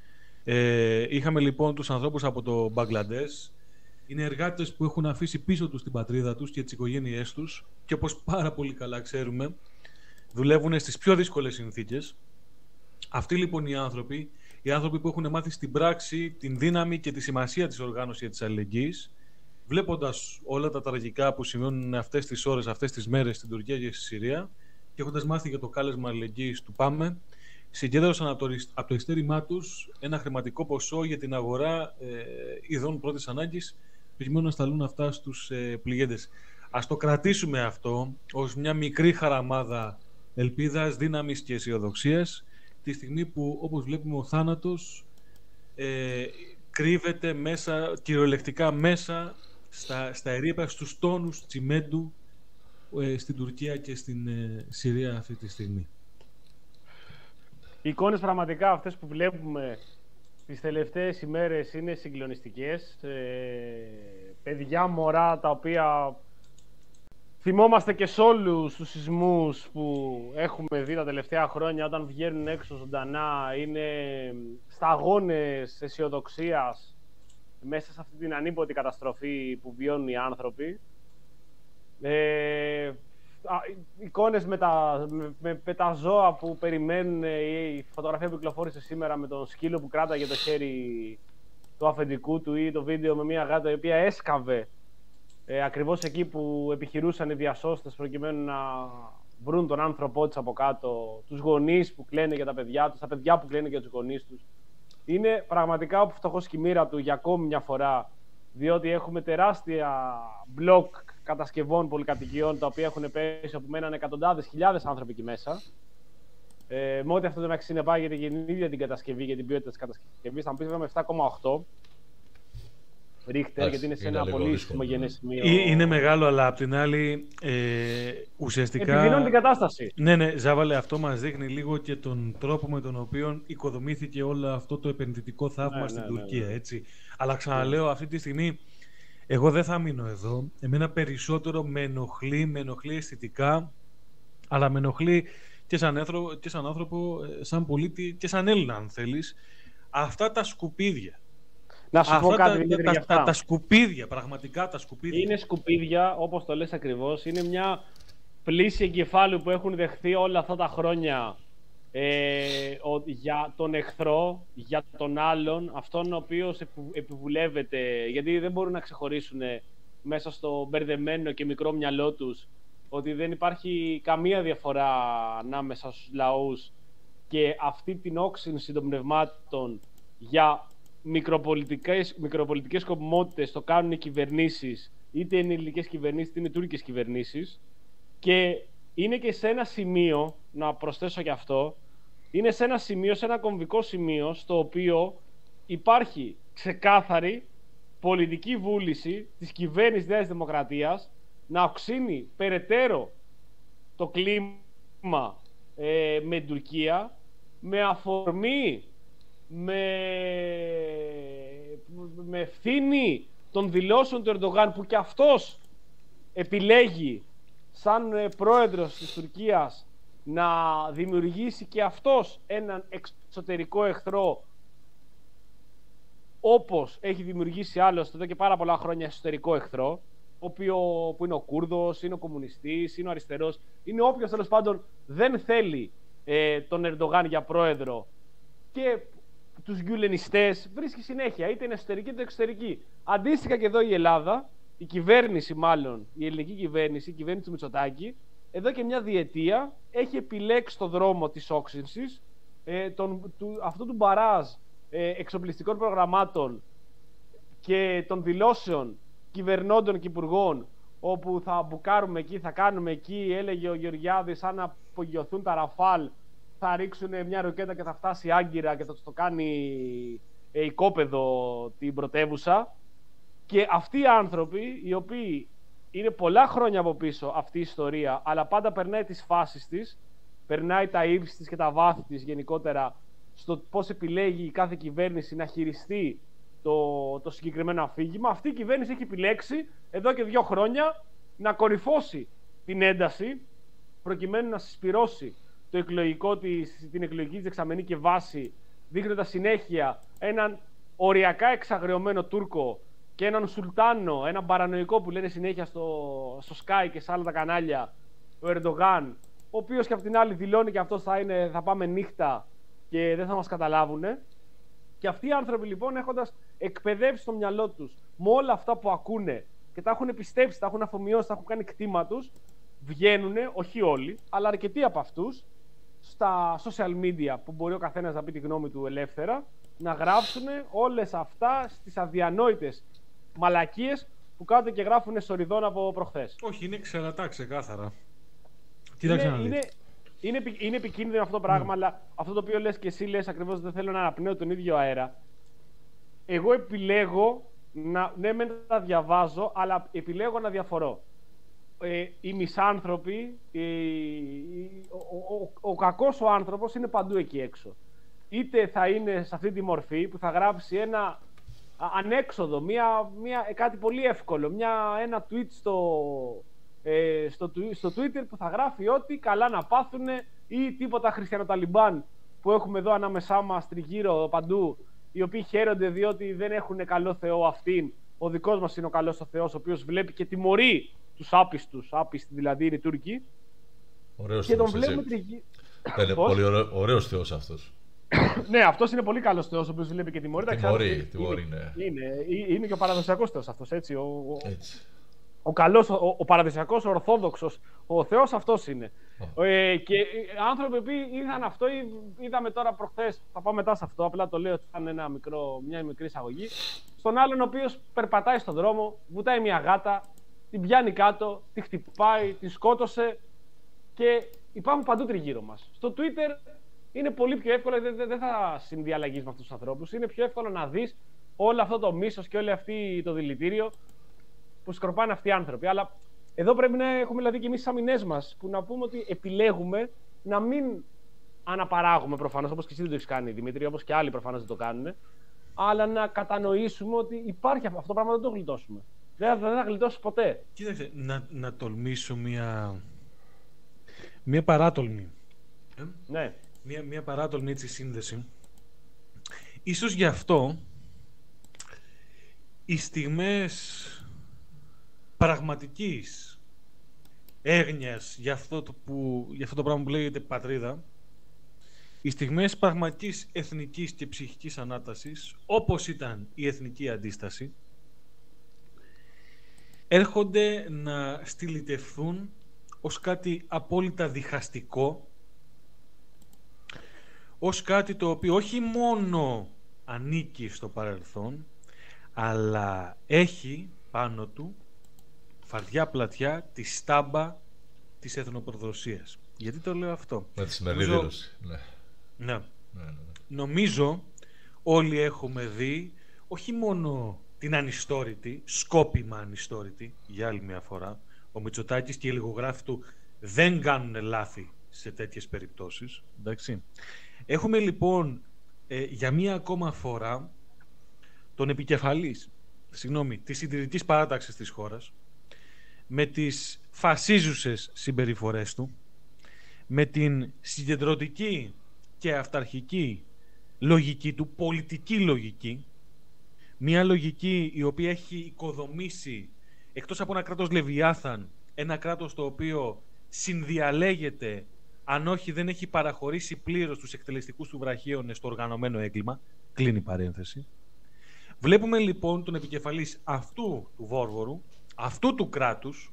Speaker 3: Ε, είχαμε λοιπόν τους ανθρώπους από το Μπαγκλαντές. Είναι εργάτες που έχουν αφήσει πίσω τους την πατρίδα τους και τις οικογένειές τους, και όπως πάρα πολύ καλά ξέρουμε, δουλεύουν στις πιο δύσκολες συνθήκες. Αυτοί λοιπόν οι άνθρωποι, οι άνθρωποι που έχουν μάθει στην πράξη την δύναμη και τη σημασία της οργάνωσης και της αλληλεγγύης, βλέποντας όλα τα τραγικά που συμβαίνουν αυτές τις ώρες, αυτές τις μέρες στην Τουρκία και στη Συρία, και έχοντας μάθει για το κάλεσμα αλληλεγγύης του ΠΑΜΕ, συγκέντρωσαν από το ειστέρημά τους ένα χρηματικό ποσό για την αγορά ε, ειδών πρώτης ανάγκης, προκειμένου να σταλούν αυτά στους ε, πληγέντες. Ας το κρατήσουμε αυτό ως μια μικρή χαραμάδα ελπίδας, δύναμης και αισιοδοξίας, τη στιγμή που, όπως βλέπουμε, ο θάνατος ε, κρύβεται μέσα, κυριολεκτικά μέσα στα, στα ερείπα, στους τόνους τσιμέντου ε, στην Τουρκία και στην ε, Συρία αυτή τη στιγμή.
Speaker 2: Οι εικόνες πραγματικά αυτές που βλέπουμε τις τελευταίες ημέρες είναι συγκλονιστικές. Ε, παιδιά, μωρά, τα οποία θυμόμαστε και σε όλους τους σεισμούς που έχουμε δει τα τελευταία χρόνια, όταν βγαίνουν έξω ζωντανά, είναι σταγόνες αισιοδοξίας μέσα σε αυτή την ανίποτη καταστροφή που βιώνουν οι άνθρωποι. Ε, εικόνες με τα, με, με, με τα ζώα που περιμένουν, η φωτογραφία που κυκλοφόρησε σήμερα με τον σκύλο που κράταγε το χέρι του αφεντικού του, ή το βίντεο με μια γάτα η οποία έσκαβε ε, ακριβώς εκεί που επιχειρούσαν οι διασώστες προκειμένου να βρουν τον άνθρωπό της από κάτω, τους γονείς που κλαίνε για τα παιδιά τους, τα παιδιά που κλαίνε για τους γονείς τους. Είναι πραγματικά ο φτωχός και η μοίρα του για ακόμη μια φορά, διότι έχουμε τεράστια μπλοκ κατασκευών πολυκατοικιών, τα οποία έχουν πέσει, όπου μέναν εκατοντάδες χιλιάδες άνθρωποι εκεί μέσα. Ε, με ό,τι αυτό το συνεπάγεται για την ίδια την κατασκευή, για την ποιότητα της κατασκευής. Θα μου πεις βέβαια με επτά κόμμα οκτώ ρίχτερ, γιατί είναι σε ένα πολύ σημογενές σημείο.
Speaker 3: Είναι μεγάλο, αλλά απ' την άλλη ε, ουσιαστικά
Speaker 2: επιδεινώνει την κατάσταση.
Speaker 3: Ναι, ναι, Ζάβαλε, αυτό μας δείχνει λίγο και τον τρόπο με τον οποίο οικοδομήθηκε όλο αυτό το επενδυτικό θαύμα, ναι, στην ναι, Τουρκία, ναι, ναι. Έτσι. Αλλά ξαναλέω, αυτή τη στιγμή εγώ δεν θα μείνω εδώ. Εμένα περισσότερο με ενοχλεί, με ενοχλεί αισθητικά, αλλά με ενοχλεί και σαν άνθρωπο, και σαν, άνθρωπο, σαν πολίτη και σαν Έλληνα, αν θέλεις, αυτά τα σκουπίδια.
Speaker 2: Να σου πω κάτι,
Speaker 3: τα, τα, τα, τα σκουπίδια, πραγματικά τα σκουπίδια.
Speaker 2: Είναι σκουπίδια, όπως το λες ακριβώς. Είναι μια πλήση εγκεφάλου που έχουν δεχθεί όλα αυτά τα χρόνια ε, ο, για τον εχθρό, για τον άλλον, αυτόν ο οποίος επιβουλεύεται, γιατί δεν μπορούν να ξεχωρίσουν μέσα στο μπερδεμένο και μικρό μυαλό τους ότι δεν υπάρχει καμία διαφορά ανάμεσα στους λαούς, και αυτή την όξυνση των πνευμάτων για μικροπολιτικές, μικροπολιτικές σκοπιμότητες το κάνουν οι κυβερνήσεις, είτε είναι ελληνικές κυβερνήσεις είτε είναι τουρκικές κυβερνήσεις, και είναι και σε ένα σημείο, να προσθέσω και αυτό, είναι σε ένα σημείο, σε ένα κομβικό σημείο, στο οποίο υπάρχει ξεκάθαρη πολιτική βούληση της κυβέρνησης Νέας Δημοκρατίας να οξύνει περαιτέρω το κλίμα ε, με την Τουρκία, με αφορμή, με, με ευθύνη των δηλώσεων του Ερντογάν, που και αυτός επιλέγει σαν ε, πρόεδρος της Τουρκίας να δημιουργήσει και αυτός έναν εξωτερικό εχθρό, όπως έχει δημιουργήσει άλλος εδώ και πάρα πολλά χρόνια εσωτερικό εχθρό, οποίο, που είναι ο Κούρδος, είναι ο κομμουνιστής, είναι ο αριστερός, είναι όποιος τέλος πάντων δεν θέλει ε, τον Ερντογάν για πρόεδρο, και τους γκουλενιστές βρίσκει συνέχεια, είτε είναι εσωτερική είτε εξωτερική. Αντίστοιχα και εδώ η Ελλάδα, η κυβέρνηση μάλλον, η ελληνική κυβέρνηση, η κυβέρνηση του Μητσοτάκη, εδώ και μια διετία έχει επιλέξει το δρόμο της όξυνσης, ε, τον, του, αυτού του μπαράζ ε, εξοπλιστικών προγραμμάτων και των δηλώσεων κυβερνώντων και υπουργών, όπου θα μπουκάρουμε εκεί, θα κάνουμε εκεί, έλεγε ο Γεωργιάδης, αν απογειωθούν τα Ραφάλ θα ρίξουν μια ροκέτα και θα φτάσει Άγκυρα και θα το κάνει ε, οικόπεδο την πρωτεύουσα. Και αυτοί οι άνθρωποι, οι οποίοι είναι πολλά χρόνια από πίσω αυτή η ιστορία, αλλά πάντα περνάει τις φάσεις της, περνάει τα ύψη της και τα βάθη της γενικότερα, στο πώς επιλέγει η κάθε κυβέρνηση να χειριστεί το, το συγκεκριμένο αφήγημα. Αυτή η κυβέρνηση έχει επιλέξει εδώ και δύο χρόνια να κορυφώσει την ένταση, προκειμένου να συσπυρώσει το εκλογικό της, την εκλογική της δεξαμενή και βάση, δείχνοντας συνέχεια έναν οριακά εξαγριωμένο Τούρκο και έναν Σουλτάνο, έναν παρανοϊκό που λένε συνέχεια στο, στο Sky και σε άλλα τα κανάλια, ο Ερντογάν, ο οποίος και από την άλλη δηλώνει και αυτός θα, είναι, θα πάμε νύχτα και δεν θα μας καταλάβουν. Και αυτοί οι άνθρωποι λοιπόν, έχοντας εκπαιδεύσει στο μυαλό τους με όλα αυτά που ακούνε και τα έχουν πιστέψει, τα έχουν αφομοιώσει, τα έχουν κάνει κτήμα τους, βγαίνουν, όχι όλοι, αλλά αρκετοί από αυτούς, στα social media που μπορεί ο καθένας να πει τη γνώμη του ελεύθερα, να γράψουν όλες αυτά στις αδιανόητες μαλακίες που κάτω και γράφουν σοριδών από προχθές.
Speaker 3: Όχι, είναι ξερατά ξεκάθαρα. Κοίταξε
Speaker 2: είναι,
Speaker 3: να δεις.
Speaker 2: είναι, είναι, είναι επικίνδυνο αυτό το πράγμα, mm. αλλά αυτό το οποίο λες και εσύ λες ακριβώς, δεν θέλω να αναπνέω τον ίδιο αέρα. Εγώ επιλέγω να, ναι, μεν τα διαβάζω, αλλά επιλέγω να διαφορώ. Ε, οι μισάνθρωποι, οι, οι, ο, ο, ο, ο κακός ο άνθρωπος είναι παντού εκεί έξω. Είτε θα είναι σε αυτή τη μορφή που θα γράψει ένα ανέξοδο, μια, μια, κάτι πολύ εύκολο, μια, ένα tweet στο, ε, στο, στο Twitter που θα γράφει ότι καλά να πάθουνε, ή τίποτα χριστιανοταλιμπάν που έχουμε εδώ ανάμεσά μας τριγύρω παντού, οι οποίοι χαίρονται διότι δεν έχουν καλό Θεό αυτήν. Ο δικός μας είναι ο καλός ο Θεός, ο οποίος βλέπει και τιμωρεί τους άπιστους, άπιστοι δηλαδή είναι οι Τούρκοι.
Speaker 4: Ωραίος
Speaker 2: και τον
Speaker 4: Θεός,
Speaker 2: βλέπουμε τριγύρω.
Speaker 4: Είναι πολύ ωραίο, ωραίος Θεός αυτός.
Speaker 2: Ναι, αυτός είναι πολύ καλός Θεός, ο οποίος βλέπει και τιμωρεί.
Speaker 4: Τιμωρεί, τιμωρεί, ναι.
Speaker 2: Είναι, είναι, είναι και ο παραδοσιακός Θεός αυτός, έτσι. Ο,
Speaker 4: έτσι.
Speaker 2: ο, καλός, ο, ο παραδοσιακός, ο ορθόδοξος, ο Θεός αυτός είναι. Oh. Ε, και άνθρωποι που είδαν αυτό, είδαμε τώρα προχθές, θα πάω μετά σε αυτό, απλά το λέω ότι ήταν ένα μικρό, μια μικρή εισαγωγή, στον άλλον ο οποίος περπατάει στον δρόμο, βουτάει μια γάτα, την πιάνει κάτω, τη χτυπάει, τη σκότωσε, και υπάρχουν παντού τριγύρω μας. Στο Twitter είναι πολύ πιο εύκολο, δεν, δεν θα συνδιαλλαγείς με αυτούς τους ανθρώπους. Είναι πιο εύκολο να δεις όλο αυτό το μίσος και όλο αυτό το δηλητήριο που σκορπάνε αυτοί οι άνθρωποι. Αλλά εδώ πρέπει να έχουμε δηλαδή και εμείς τις αμυνές μας, που να πούμε ότι επιλέγουμε να μην αναπαράγουμε προφανώς, όπως και εσύ δεν το έχεις κάνει, Δημήτρη, όπως και άλλοι προφανώς δεν το κάνουν, αλλά να κατανοήσουμε ότι υπάρχει αυτό το πράγμα, δεν το γλιτώσουμε. Δεν, δεν θα γλιτώσει ποτέ.
Speaker 3: Κοίταξε, να, να τολμήσω μια, μια παράτολμη. Ε?
Speaker 2: Ναι.
Speaker 3: Μια, μια παράτολμη έτσι σύνδεση. Ίσως γι' αυτό οι στιγμές πραγματικής έγνοιας για αυτό το, που, για αυτό το πράγμα που λέγεται πατρίδα, οι στιγμές πραγματικής εθνικής και ψυχικής ανάτασης, όπως ήταν η εθνική αντίσταση, έρχονται να στυλιτευθούν ως κάτι απόλυτα διχαστικό, ως κάτι το οποίο όχι μόνο ανήκει στο παρελθόν, αλλά έχει πάνω του φαρδιά πλατιά τη στάμπα της εθνοπροδοσίας. Γιατί το λέω αυτό?
Speaker 4: Με τη σημερινή δήλωση. Ναι.
Speaker 3: Ναι.
Speaker 4: Ναι, ναι, ναι.
Speaker 3: Νομίζω όλοι έχουμε δει όχι μόνο την ανιστόρητη, σκόπιμα ανιστόρητη, για άλλη μια φορά. Ο Μητσοτάκης και οι λιγογράφοι του δεν κάνουν λάθη σε τέτοιες περιπτώσεις. Εντάξει. Έχουμε λοιπόν ε, για μία ακόμα φορά τον επικεφαλής, συγγνώμη, της συντηρητικής παράταξης της χώρας, με τις φασίζουσες συμπεριφορές του, με την συγκεντρωτική και αυταρχική λογική του, πολιτική λογική, μια λογική η οποία έχει οικοδομήσει, εκτός από ένα κράτος Λεβιάθαν, ένα κράτος το οποίο συνδιαλέγεται, αν όχι δεν έχει παραχωρήσει πλήρως τους εκτελεστικούς του βραχίονες στο οργανωμένο έγκλημα, κλείνει παρένθεση. Βλέπουμε λοιπόν τον επικεφαλής αυτού του Βόρβορου, αυτού του κράτους,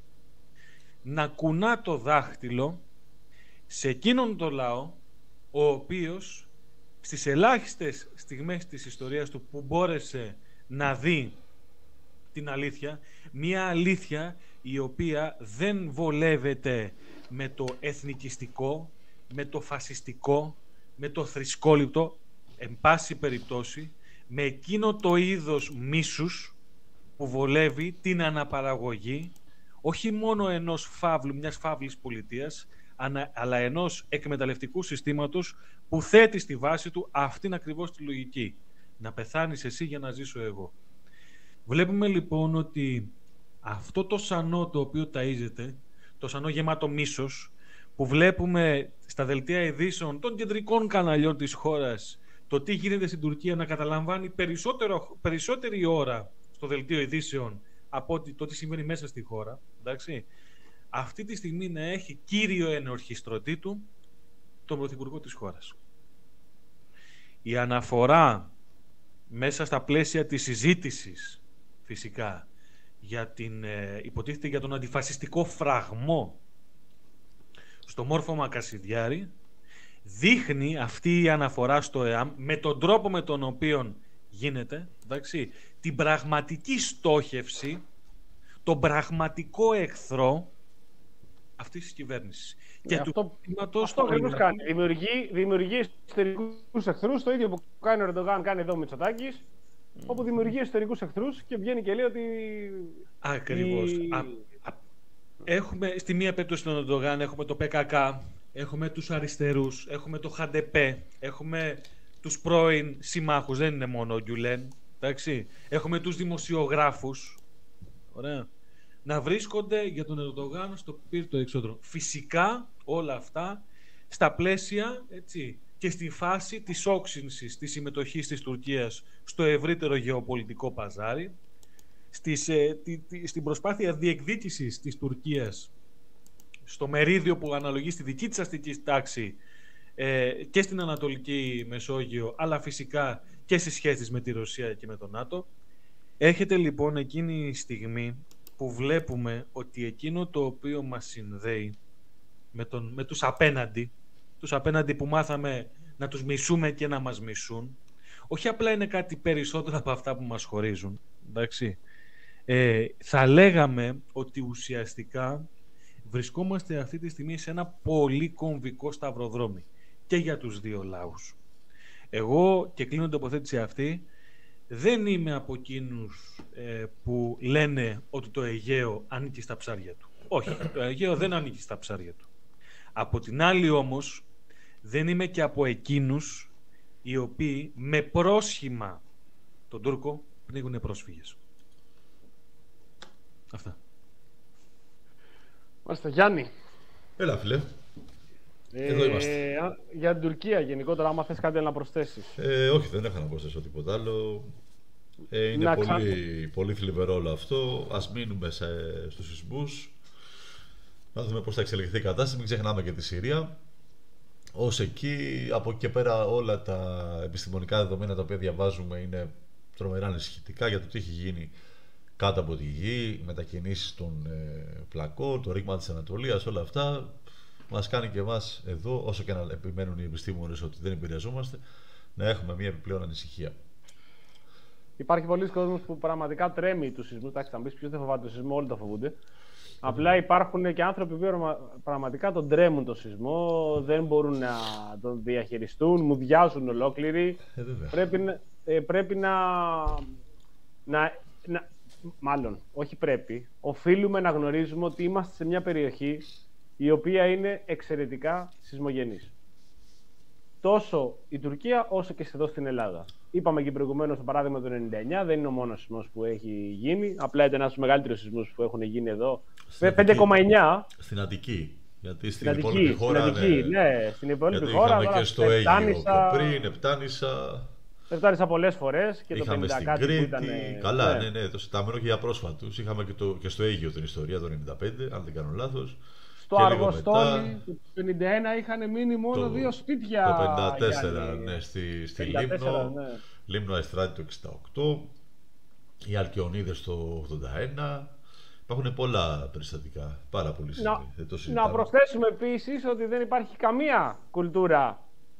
Speaker 3: να κουνά το δάχτυλο σε εκείνον το λαό, ο οποίος στις ελάχιστες στιγμές της ιστορίας του που μπόρεσε να δει την αλήθεια, μια αλήθεια η οποία δεν βολεύεται με το εθνικιστικό, με το φασιστικό, με το θρησκόληπτο, εν πάση περιπτώσει, με εκείνο το είδος μίσους που βολεύει την αναπαραγωγή όχι μόνο ενός φαύλου, μιας φαύλης πολιτείας, αλλά ενός εκμεταλλευτικού συστήματος που θέτει στη βάση του αυτήν ακριβώς τη λογική. Να πεθάνεις εσύ για να ζήσω εγώ. Βλέπουμε λοιπόν ότι αυτό το σανό το οποίο ταΐζεται, το σανό γεμάτο μίσος, που βλέπουμε στα δελτία ειδήσεων των κεντρικών καναλιών της χώρας, το τι γίνεται στην Τουρκία να καταλαμβάνει περισσότερο, περισσότερη ώρα στο δελτίο ειδήσεων από το τι συμβαίνει μέσα στη χώρα, εντάξει, αυτή τη στιγμή να έχει κύριο ενορχιστρωτή του τον πρωθυπουργό της χώρας. Η αναφορά μέσα στα πλαίσια της συζήτησης, φυσικά, για την, ε, υποτίθεται για τον αντιφασιστικό φραγμό στο μόρφωμα Κασιδιάρη, δείχνει αυτή η αναφορά στο ΕΑΜ με τον τρόπο με τον οποίο γίνεται, εντάξει, την πραγματική στόχευση, τον πραγματικό εχθρό αυτής της κυβέρνησης.
Speaker 2: Ναι,
Speaker 3: και
Speaker 2: αυτό,
Speaker 3: του
Speaker 2: αυτό ακριβώς κάνει. Δημιουργεί, δημιουργεί εσωτερικούς εχθρούς, το ίδιο που κάνει ο Ερντογάν κάνει εδώ ο Μητσοτάκης, mm. όπου δημιουργεί εσωτερικούς εχθρούς και βγαίνει και λέει ότι...
Speaker 3: Ακριβώς. Η... Α, α, έχουμε στη μία περίπτωση τον Ερντογάν, έχουμε το πι κέι κέι, έχουμε τους αριστερούς, έχουμε το έιτς ντι πι, έχουμε τους πρώην συμμάχους, δεν είναι μόνο ο Γκιουλέν, εντάξει. Έχουμε τους δημοσιογράφους, ωραία, να βρίσκονται για τον Ερντογάν στο πύρτο εξώδρομο. Φυσικά όλα αυτά στα πλαίσια, έτσι, και στη φάση της όξυνσης της συμμετοχής της Τουρκίας στο ευρύτερο γεωπολιτικό παζάρι, στις, ε, τη, τη, στην προσπάθεια διεκδίκησης της Τουρκίας στο μερίδιο που αναλογεί στη δική της αστική τάξη ε, και στην Ανατολική Μεσόγειο, αλλά φυσικά και στις σχέσεις με τη Ρωσία και με τον ΝΑΤΟ. Έρχεται λοιπόν εκείνη η στιγμή που βλέπουμε ότι εκείνο το οποίο μας συνδέει με, τον, με τους απέναντι, τους απέναντι που μάθαμε να τους μισούμε και να μας μισούν, όχι απλά είναι κάτι περισσότερο από αυτά που μας χωρίζουν, εντάξει. Ε, θα λέγαμε ότι ουσιαστικά βρισκόμαστε αυτή τη στιγμή σε ένα πολύ κομβικό σταυροδρόμι και για τους δύο λαούς. Εγώ, και κλείνω την τοποθέτηση αυτή, δεν είμαι από εκείνους ε, που λένε ότι το Αιγαίο ανήκει στα ψάρια του. Όχι, το Αιγαίο δεν ανήκει στα ψάρια του. Από την άλλη όμως, δεν είμαι και από εκείνους οι οποίοι με πρόσχημα τον Τούρκο πνίγουν πρόσφυγες. Αυτά.
Speaker 2: Μάλιστα, Γιάννη.
Speaker 4: Έλα, φίλε.
Speaker 2: Ε,
Speaker 4: Εδώ είμαστε.
Speaker 2: Για την Τουρκία γενικότερα, άμα θες κάτι να προσθέσεις.
Speaker 4: Ε, όχι, δεν έχω να προσθέσω τίποτα άλλο. Ε, είναι
Speaker 2: να
Speaker 4: πολύ,
Speaker 2: ξα...
Speaker 4: πολύ θλιβερό όλο αυτό. Ας μείνουμε σε, στους σεισμούς. Να δούμε πώς θα εξελιχθεί η κατάσταση. Μην ξεχνάμε και τη Συρία. Ως εκεί, από εκεί και πέρα, όλα τα επιστημονικά δεδομένα τα οποία διαβάζουμε είναι τρομερά ανησυχητικά για το τι έχει γίνει κάτω από τη γη, μετακινήσεις των ε, πλακών, το ρήγμα της Ανατολίας, όλα αυτά μας κάνει και εμάς εδώ, όσο και να επιμένουν οι επιστήμονες ότι δεν επηρεαζόμαστε, να έχουμε μια επιπλέον ανησυχία.
Speaker 2: Υπάρχει πολλοί κόσμος που πραγματικά τρέμει του σεισμού. Εντάξει, θα μου πεις ποιος δεν φοβάται το σεισμό, όλοι το φοβούνται. Απλά υπάρχουν και άνθρωποι που πραγματικά τον τρέμουν το σεισμό, δεν μπορούν να τον διαχειριστούν, μουδιάζουν ολόκληροι.
Speaker 4: Ε,
Speaker 2: πρέπει ε, πρέπει να, να, να... Μάλλον, όχι πρέπει. Οφείλουμε να γνωρίζουμε ότι είμαστε σε μια περιοχή η οποία είναι εξαιρετικά σεισμογενής. Τόσο η Τουρκία όσο και εδώ στην Ελλάδα. Είπαμε και προηγουμένως το παράδειγμα του ενενήντα εννιά, δεν είναι ο μόνος σεισμός που έχει γίνει. Απλά ήταν ένας μεγαλύτερος σεισμός που έχουν γίνει εδώ. πέντε κόμμα εννιά.
Speaker 4: Στην Αττική. Γιατί στην,
Speaker 2: στην
Speaker 4: υπόλοιπη
Speaker 2: Αττική,
Speaker 4: χώρα.
Speaker 2: Στην Αττική, ναι, ναι, στην υπόλοιπη
Speaker 4: γιατί
Speaker 2: χώρα.
Speaker 4: Είχαμε και στο Αίγυο πριν, Επτάνησα.
Speaker 2: Επτάνησα πολλές φορές και
Speaker 4: είχαμε
Speaker 2: το πενήντα
Speaker 4: στην
Speaker 2: κάτι
Speaker 4: Κρήτη.
Speaker 2: Που ήταν,
Speaker 4: καλά, ναι,
Speaker 2: ναι,
Speaker 4: ναι, το συνταμένο και για πρόσφατους. Είχαμε και, το, και στο Αίγυο την ιστορία το ενενήντα πέντε, αν δεν κάνω λάθος.
Speaker 2: Στο Αργοστόλι του πενήντα ένα είχαν μείνει μόνο
Speaker 4: το,
Speaker 2: δύο σπίτια.
Speaker 4: Το πενήντα τέσσερα,
Speaker 2: Γιάννη.
Speaker 4: ναι, στη, στη
Speaker 2: πενήντα τέσσερα,
Speaker 4: Λίμνο.
Speaker 2: Ναι.
Speaker 4: Λίμνο Αϊστράτη το εξήντα οκτώ. Οι Αλκιονίδες το ογδόντα ένα. Υπάρχουν πολλά περιστατικά. Πάρα πολύ
Speaker 2: να, να προσθέσουμε επίσης ότι δεν υπάρχει καμία κουλτούρα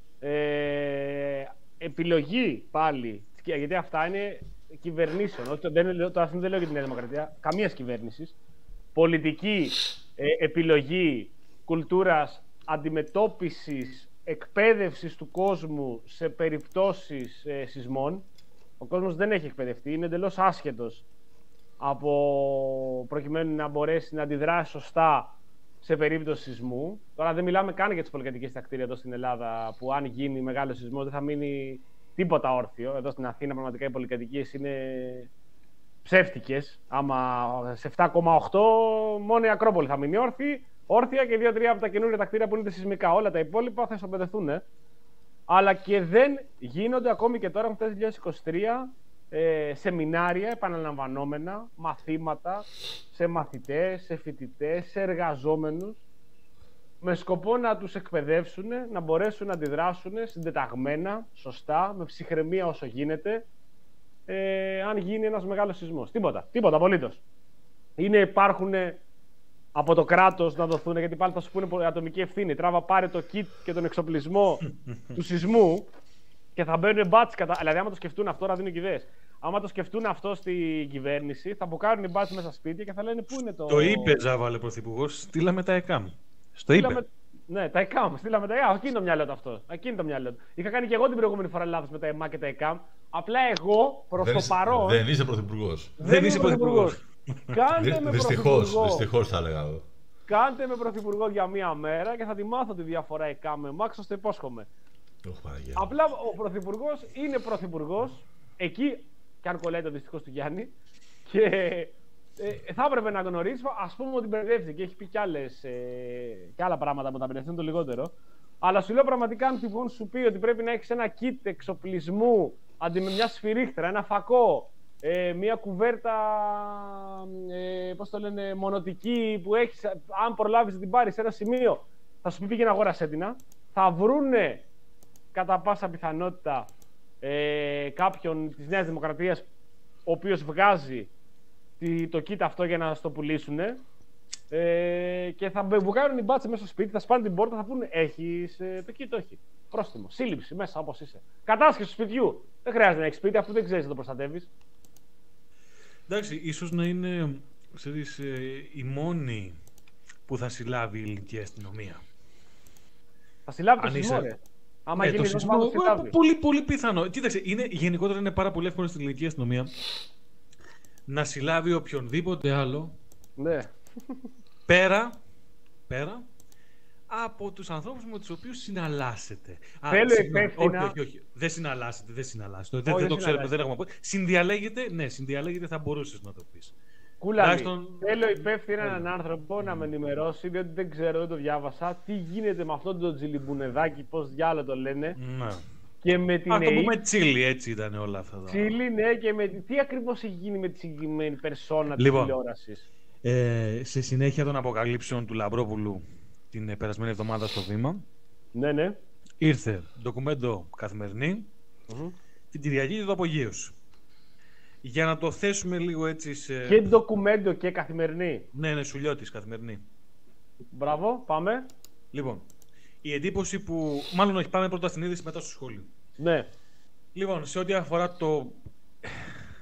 Speaker 2: ε, επιλογή πάλι. Γιατί αυτά είναι κυβερνήσεων. Δεν, το αυτό δεν λέω για την Νέα Δημοκρατία. Καμίας κυβέρνησης. Πολιτική ε, επιλογή κουλτούρας αντιμετώπισης, εκπαίδευσης του κόσμου σε περιπτώσεις ε, σεισμών. Ο κόσμος δεν έχει εκπαιδευτεί, είναι εντελώς άσχετος από προκειμένου να μπορέσει να αντιδράσει σωστά σε περίπτωση σεισμού. Τώρα δεν μιλάμε καν για τις πολυκατοικίες στα κτίρια εδώ στην Ελλάδα, που αν γίνει μεγάλο σεισμό δεν θα μείνει τίποτα όρθιο. Εδώ στην Αθήνα πραγματικά οι πολυκατοικίες είναι ψεύτικες. Άμα σε επτά κόμμα οκτώ μόνο η Ακρόπολη θα μείνει όρθια, όρθια και δύο-τρία από τα καινούργια τα κτίρια που είναι σεισμικά. Όλα τα υπόλοιπα θα ισοπεδευτούν. Ε. Αλλά και δεν γίνονται ακόμη και τώρα, το δύο χιλιάδες είκοσι τρία, ε, σεμινάρια επαναλαμβανόμενα, μαθήματα σε μαθητές, σε φοιτητές, σε εργαζόμενους, με σκοπό να τους εκπαιδεύσουν, να μπορέσουν να αντιδράσουν συντεταγμένα, σωστά, με ψυχραιμία όσο γίνεται, ε, αν γίνει ένας μεγάλος σεισμός. Τίποτα, τίποτα απολύτως. Είναι, υπάρχουν από το κράτος να δοθούν, γιατί πάλι θα σου πούνε ατομική ευθύνη. Τράβα, πάρε το kit και τον εξοπλισμό του σεισμού και θα μπαίνουν μπάτς κατά. Δηλαδή, άμα το σκεφτούν αυτό, να δίνουν και ιδέες. Άμα το σκεφτούν αυτό στην κυβέρνηση, θα μπουκάρουν οι μπάτς μέσα στα σπίτια και θα λένε πού είναι το.
Speaker 3: Το είπε, Ζάβαλε πρωθυπουργός, στείλαμε τα ΕΚΑΜ. Στο είπε.
Speaker 2: Στείλαμε... Ναι, τα ΕΚΑΜ. Στείλαμε τα ΕΚΑΜ. Εκεί είναι το μυαλό του αυτό. Εκεί είναι το μυαλό του. Είχα κάνει και εγώ την προηγούμενη φορά λάθος με τα ΕΜΑ και τα ΕΚΑΜ. Απλά εγώ προς το παρόν.
Speaker 4: Δεν είσαι πρωθυπουργός.
Speaker 3: Δεν είσαι πρωθυπουργός.
Speaker 2: Κάντε με
Speaker 4: δυστυχώς, δυστυχώς θα έλεγα εγώ.
Speaker 2: Κάντε με πρωθυπουργό για μία μέρα και θα τη μάθω τη διαφορά ΕΚΑΜ με ΜΑΚ, ώστε υπόσχομαι. Απλά ο πρωθυπουργός είναι πρωθυπουργός εκεί, και αν κολλάει το δυστυχώς του Γιάννη, και ε, θα έπρεπε να γνωρίσει, ας πούμε ότι μπερδεύτηκε και έχει πει κι, άλλες, ε, κι άλλα πράγματα που τα μπερδευτούν το λιγότερο. Αλλά σου λέω πραγματικά, αν τυχόν σου πει ότι πρέπει να έχεις ένα kit εξοπλισμού αντί με μια σφυρίχτρα, ένα φακό, ε, μια κουβέρτα, ε, πώς το λένε, μονοτική που έχεις, αν προλάβεις να την πάρεις σε ένα σημείο, θα σου πει πήγαινε αγόρασέ την, θα βρούνε κατά πάσα πιθανότητα ε, κάποιον της Νέας Δημοκρατίας ο οποίος βγάζει το kit αυτό για να στο πουλήσουν, ε, και θα βουκάρουν οι μπάτσε μέσα στο σπίτι, θα σπάνε την πόρτα, θα πούνε έχεις ε, το kit, όχι. Πρόστιμο, σύλληψη μέσα όπως είσαι. Κατάσχεση του σπιτιού. Δεν χρειάζεται να έχεις σπίτι αφού δεν ξέρεις να το προστατεύεις.
Speaker 3: Εντάξει, ίσως να είναι, ξέρεις, ε, η μόνη που θα συλλάβει η ελληνική αστυνομία.
Speaker 2: Θα συλλάβει το σεισμό, ρε. Άμα
Speaker 3: ναι,
Speaker 2: γίνει
Speaker 3: το σεισμό, πολύ, πολύ πιθανό. Κοίταξε, είναι, γενικότερα είναι πάρα πολύ εύκολο στην ελληνική αστυνομία να συλλάβει οποιονδήποτε άλλο,
Speaker 2: ναι,
Speaker 3: πέρα, πέρα από τους ανθρώπους με τους οποίους συναλλάσσετε.
Speaker 2: Θέλω υπεύθυνα.
Speaker 3: Όχι, όχι, όχι. Δεν συναλλάσσετε, δεν συναλλάσσετε. Δεν, δεν το ξέρετε, δεν έχουμε πει. Συνδιαλέγετε, ναι, συνδιαλέγετε, θα μπορούσες να το πεις.
Speaker 2: Κούλα, τον... θέλω υπεύθυνα yeah. έναν άνθρωπο να με ενημερώσει, διότι δεν ξέρω, δεν το διάβασα, τι γίνεται με αυτόν τον τζιλιμπουνεδάκι, πώς διάλογο το λένε.
Speaker 3: Ναι.
Speaker 2: Και με την
Speaker 3: Α, το πούμε τσίλι, έτσι ήταν όλα αυτά.
Speaker 2: Τσίλι, ναι, και με... τι ακριβώς έχει γίνει με τη συγκεκριμένη περσόνα
Speaker 3: λοιπόν,
Speaker 2: της τηλεόρασης.
Speaker 3: Ε, σε συνέχεια των αποκαλύψεων του Λαμπρόπουλου την περασμένη εβδομάδα στο Βήμα,
Speaker 2: ναι, ναι,
Speaker 3: ήρθε ντοκουμέντο Καθημερινή
Speaker 2: mm-hmm.
Speaker 3: την Κυριακή του Απογείωση. Για να το θέσουμε λίγο έτσι σε...
Speaker 2: Και ντοκουμέντο και Καθημερινή.
Speaker 3: Ναι, ναι, Σουλιώτης, Καθημερινή.
Speaker 2: Μπράβο, πάμε.
Speaker 3: Λοιπόν, η εντύπωση που... Μάλλον όχι, πάμε πρώτα στην είδηση, μετά στο σχόλιο.
Speaker 2: Ναι.
Speaker 3: Λοιπόν, σε ό,τι αφορά το...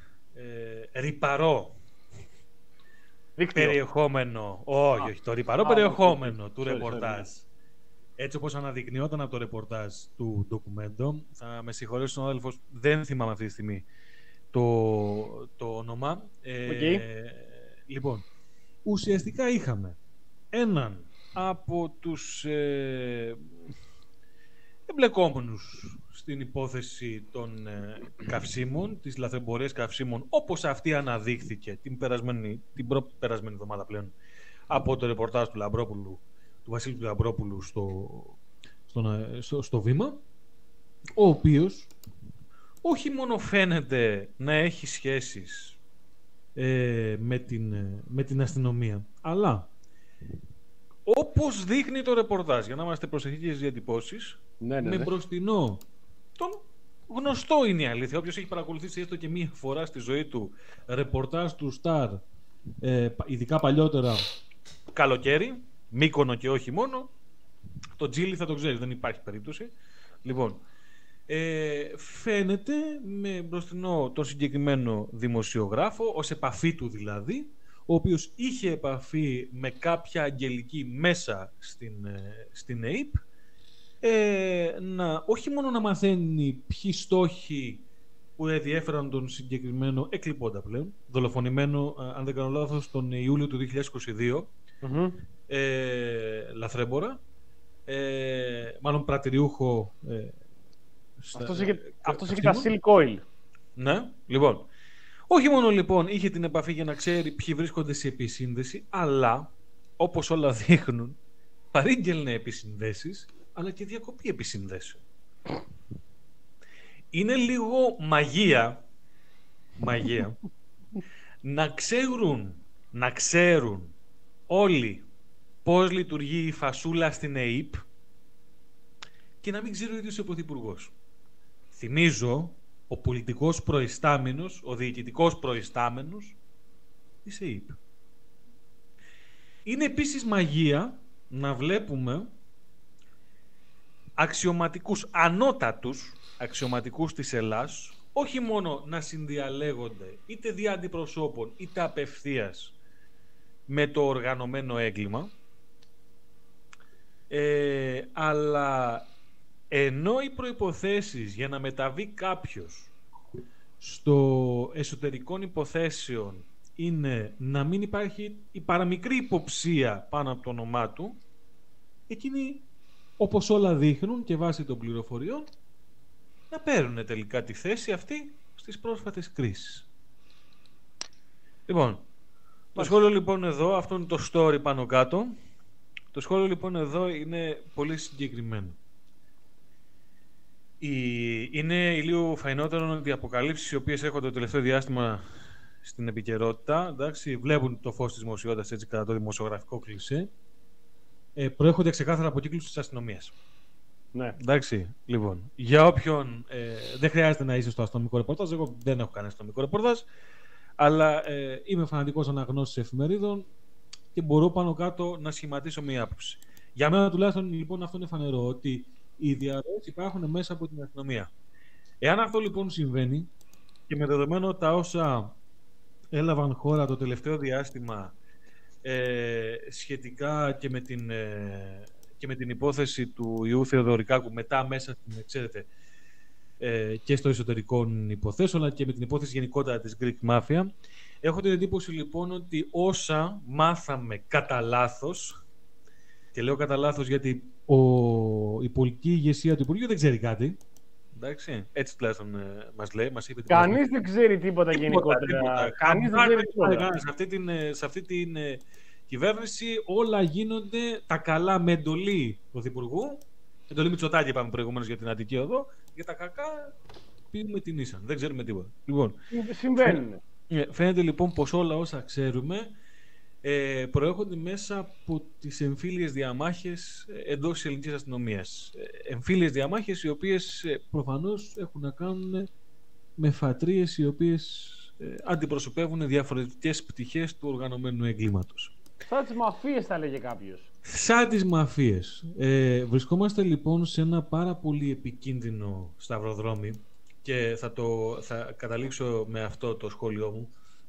Speaker 3: ε, ρυπαρό
Speaker 2: Δίκτυο.
Speaker 3: περιεχόμενο, όχι, όχι, το ρυπαρό
Speaker 2: Α,
Speaker 3: περιεχόμενο
Speaker 2: όχι,
Speaker 3: του
Speaker 2: sorry,
Speaker 3: ρεπορτάζ,
Speaker 2: sorry.
Speaker 3: έτσι όπως αναδεικνυόταν από το ρεπορτάζ του ντοκουμέντο, θα με συγχωρέσει ο αδελφός, δεν θυμάμαι αυτή τη στιγμή το, το όνομα. Ε,
Speaker 2: Okay.
Speaker 3: Λοιπόν, ουσιαστικά είχαμε έναν από τους ε, εμπλεκόμενους στην υπόθεση των ε, καυσίμων, της λαθρεμπορίας καυσίμων, όπως αυτή αναδείχθηκε την, περασμένη, την προ-περασμένη εβδομάδα πλέον από το ρεπορτάζ του Λαμπρόπουλου, του Βασίλη του Λαμπρόπουλου στο, στο, στο, στο Βήμα, ο οποίος όχι μόνο φαίνεται να έχει σχέσεις ε, με, την, με την αστυνομία, αλλά όπως δείχνει το ρεπορτάζ, για να είμαστε προσεκτικοί στις διατυπώσεις,
Speaker 2: Ναι, ναι,
Speaker 3: με
Speaker 2: ναι.
Speaker 3: μπροστινό τον γνωστό είναι η αλήθεια. Όποιος έχει παρακολουθήσει έστω και μία φορά στη ζωή του ρεπορτάζ του Σταρ, ε, ειδικά παλιότερα καλοκαίρι, Μύκονο και όχι μόνο, το Τζίλι θα το ξέρει, δεν υπάρχει περίπτωση. Λοιπόν, ε, φαίνεται με μπροστινό τον συγκεκριμένο δημοσιογράφο, ως επαφή του δηλαδή, ο οποίος είχε επαφή με κάποια αγγελική μέσα στην, ε, στην ΕΙΠ, ε, να, όχι μόνο να μαθαίνει ποιοι στόχοι που ενδιέφεραν τον συγκεκριμένο εκλειπώντα πλέον, δολοφονημένο, αν δεν κάνω λάθος, τον Ιούλιο του δύο χιλιάδες είκοσι δύο,
Speaker 2: Mm-hmm.
Speaker 3: ε, λαθρέμπορα, ε, μάλλον πρατηριούχο. Ε, στα,
Speaker 2: Αυτός είχε,
Speaker 3: ε,
Speaker 2: αυτός είχε
Speaker 3: καυσίμων.
Speaker 2: τα Silk Oil.
Speaker 3: Ναι, λοιπόν. Όχι μόνο λοιπόν είχε την επαφή για να ξέρει ποιοι βρίσκονται σε επισύνδεση, αλλά όπως όλα δείχνουν, παρήγγελνε επισυνδέσεις, αλλά και διακοπή επισυνδέσεων. Είναι λίγο μαγεία, μαγεία, να ξέρουν, να ξέρουν όλοι πώς λειτουργεί η φασούλα στην ΕΙΠ και να μην ξέρει ο ίδιος ο Πρωθυπουργός. Θυμίζω, ο πολιτικός προϊστάμενος, ο διοικητικός προϊστάμενος της ΕΙΠ. Είναι επίσης μαγεία να βλέπουμε αξιωματικούς, ανώτατους αξιωματικούς της Ελλάς, όχι μόνο να συνδιαλέγονται είτε δια αντιπροσώπων είτε απευθείας με το οργανωμένο έγκλημα, ε, αλλά ενώ οι προϋποθέσεις για να μεταβεί κάποιος στο εσωτερικών υποθέσεων είναι να μην υπάρχει η παραμικρή υποψία πάνω από το όνομά του, εκείνοι, όπως όλα δείχνουν και βάσει των πληροφοριών, να παίρνουν τελικά τη θέση αυτή στις πρόσφατες κρίσεις. Λοιπόν, το σχόλιο λοιπόν εδώ, αυτό είναι το story πάνω κάτω, το σχόλιο λοιπόν εδώ είναι πολύ συγκεκριμένο. Η... Είναι λίγο φαϊνότερο ότι οι αποκαλύψεις οι οποίες έρχονται το τελευταίο διάστημα στην επικαιρότητα, εντάξει, βλέπουν το φως της δημοσιότητας έτσι κατά το δημοσιογραφικό κλισέ, ε, προέρχονται ξεκάθαρα από κύκλους της αστυνομίας.
Speaker 2: Ναι.
Speaker 3: Εντάξει, λοιπόν, για όποιον ε, δεν χρειάζεται να είσαι στο αστυνομικό ρεπορτάζ, εγώ δεν έχω κάνει αστυνομικό ρεπορτάζ, αλλά ε, είμαι φανατικός αναγνώστης εφημερίδων και μπορώ πάνω κάτω να σχηματίσω μία άποψη. Για μένα τουλάχιστον λοιπόν αυτό είναι φανερό, ότι οι διαρροές υπάρχουν μέσα από την αστυνομία. Εάν αυτό λοιπόν συμβαίνει και με δεδομένο τα όσα έλαβαν χώρα το τελευταίο διάστημα ε, σχετικά και με την, ε, και με την υπόθεση του Ιού Θεοδωρικάκου μετά μέσα στην, ξέρετε, ε, και στο εσωτερικών υποθέσεων αλλά και με την υπόθεση γενικότερα της Greek Mafia, έχω την εντύπωση λοιπόν ότι όσα μάθαμε κατά λάθος, και λέω κατά λάθος γιατί ο, η πολιτική ηγεσία του Υπουργείου δεν ξέρει κάτι. Εντάξει, έτσι τουλάχιστον ε, μας λέει. Μας είπε
Speaker 2: Κανείς δεν ξέρει τίποτα, τίποτα γενικότερα. Τίποτα. Κανείς δεν ξέρει τίποτα.
Speaker 3: Σε αυτή την, σε αυτή την ε, κυβέρνηση όλα γίνονται τα καλά με εντολή του Πρωθυπουργού. Εντολή Μητσοτάκη είπαμε προηγουμένως για την Αττική Οδό. Για τα κακά πίνουμε την ίσαν. Δεν ξέρουμε τίποτα. Λοιπόν,
Speaker 2: συμβαίνουν.
Speaker 3: Φαίνεται, φαίνεται λοιπόν πως όλα όσα ξέρουμε Ε, προέρχονται μέσα από τις εμφύλιες διαμάχες εντός της ελληνικής αστυνομίας. Ε, εμφύλιες διαμάχες οι οποίες ε, προφανώς έχουν να κάνουν με φατρίες οι οποίες ε, αντιπροσωπεύουν διαφορετικές πτυχές του οργανωμένου εγκλήματος.
Speaker 2: Σαν τις μαφίες θα λέγε κάποιος.
Speaker 3: Σαν τις μαφίες. Ε, βρισκόμαστε λοιπόν σε ένα πάρα πολύ επικίνδυνο σταυροδρόμι, και θα, το, θα καταλήξω με αυτό το σχόλιο μου,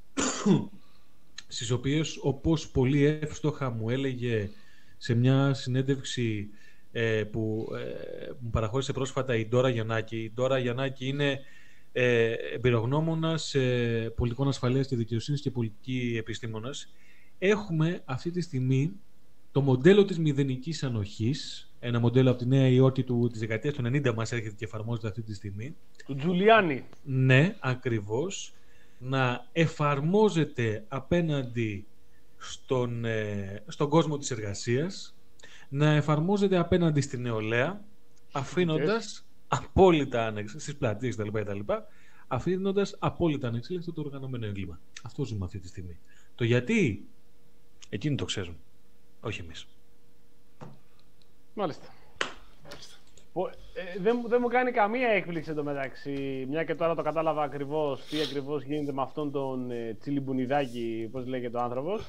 Speaker 3: στις οποίες, όπως πολύ εύστοχα μου έλεγε σε μια συνέντευξη ε, που ε, μου παραχώρησε πρόσφατα η Ντόρα Γιαννάκη. Η Ντόρα Γιαννάκη είναι ε, εμπειρογνώμονας ε, πολιτικών ασφαλείας και δικαιοσύνης και πολιτική επιστήμονας. Έχουμε αυτή τη στιγμή το μοντέλο της μηδενικής ανοχής, ένα μοντέλο από τη Νέα Υόρκη του, της δεκαετίας του ενενήντα μας έρχεται και εφαρμόζεται αυτή τη στιγμή.
Speaker 2: Του Τζουλιάνι.
Speaker 3: Ναι, ακριβώς. Να εφαρμόζεται απέναντι στον, ε, στον κόσμο της εργασίας, να εφαρμόζεται απέναντι στη νεολαία, αφήνοντας απόλυτα ανεξέλεγκτο, στις πλατείες κτλ. Αφήνοντας απόλυτα ανεξέλεγκτο το οργανωμένο έγκλημα. Αυτό ζούμε αυτή τη στιγμή. Το γιατί, εκείνοι το ξέρουν, όχι εμείς.
Speaker 2: Μάλιστα. Ε, δεν, δεν μου κάνει καμία έκπληξη εντωμεταξύ, μια και τώρα το κατάλαβα ακριβώς τι ακριβώς γίνεται με αυτόν τον ε, Τσιλιμπουνιδάκη, πώς λέγεται ο άνθρωπος.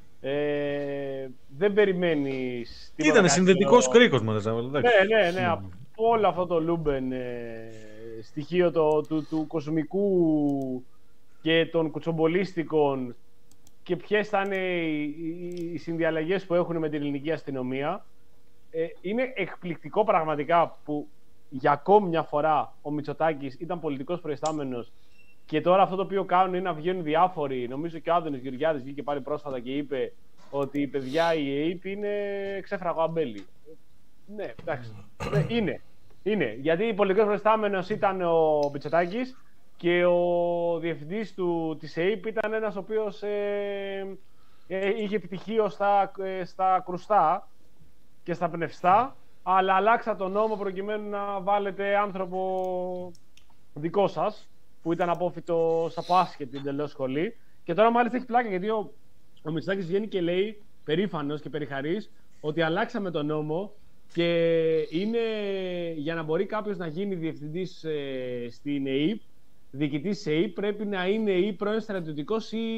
Speaker 2: Ε, δεν περιμένεις...
Speaker 3: Ήταν συνδετικός κρίκος μας.
Speaker 2: Ναι, ναι, ναι. Από όλο αυτό το Λούμπεν ε, στοιχείο το, του, του κοσμικού και των κουτσομπολίστικων και ποιες θα είναι οι, οι, οι συνδιαλλαγές που έχουν με την ελληνική αστυνομία. Ε, είναι εκπληκτικό πραγματικά που για ακόμη μια φορά ο Μητσοτάκης ήταν πολιτικός προϊστάμενος και τώρα αυτό το οποίο κάνουν είναι να βγαίνουν διάφοροι. Νομίζω και ο Άδωνης Γεωργιάδης βγήκε πάλι πρόσφατα και είπε ότι η παιδιά η ΕΕΠ είναι ξέφραγο αμπέλι. Ναι, εντάξει. Ναι, είναι. είναι. Γιατί πολιτικός προϊστάμενος ήταν ο Μητσοτάκης και ο διευθυντής του, της ΕΕΠ ήταν ένας ο οποίος ε, ε, είχε επιτυχίο στα, ε, στα κρουστά και στα πνευστά, αλλά αλλάξα τον νόμο προκειμένου να βάλετε άνθρωπο δικό σας, που ήταν απόφυτος από άσχετη εντελώς σχολή. Και τώρα μάλιστα έχει πλάκα, γιατί ο, ο Μητσοτάκης βγαίνει και λέει, περήφανος και περιχαρής, ότι αλλάξαμε τον νόμο και είναι για να μπορεί κάποιος να γίνει διευθυντής ε, στην ΕΕΠ, διοικητής της ΕΕΠ, πρέπει να είναι ή πρώην στρατιωτικός ή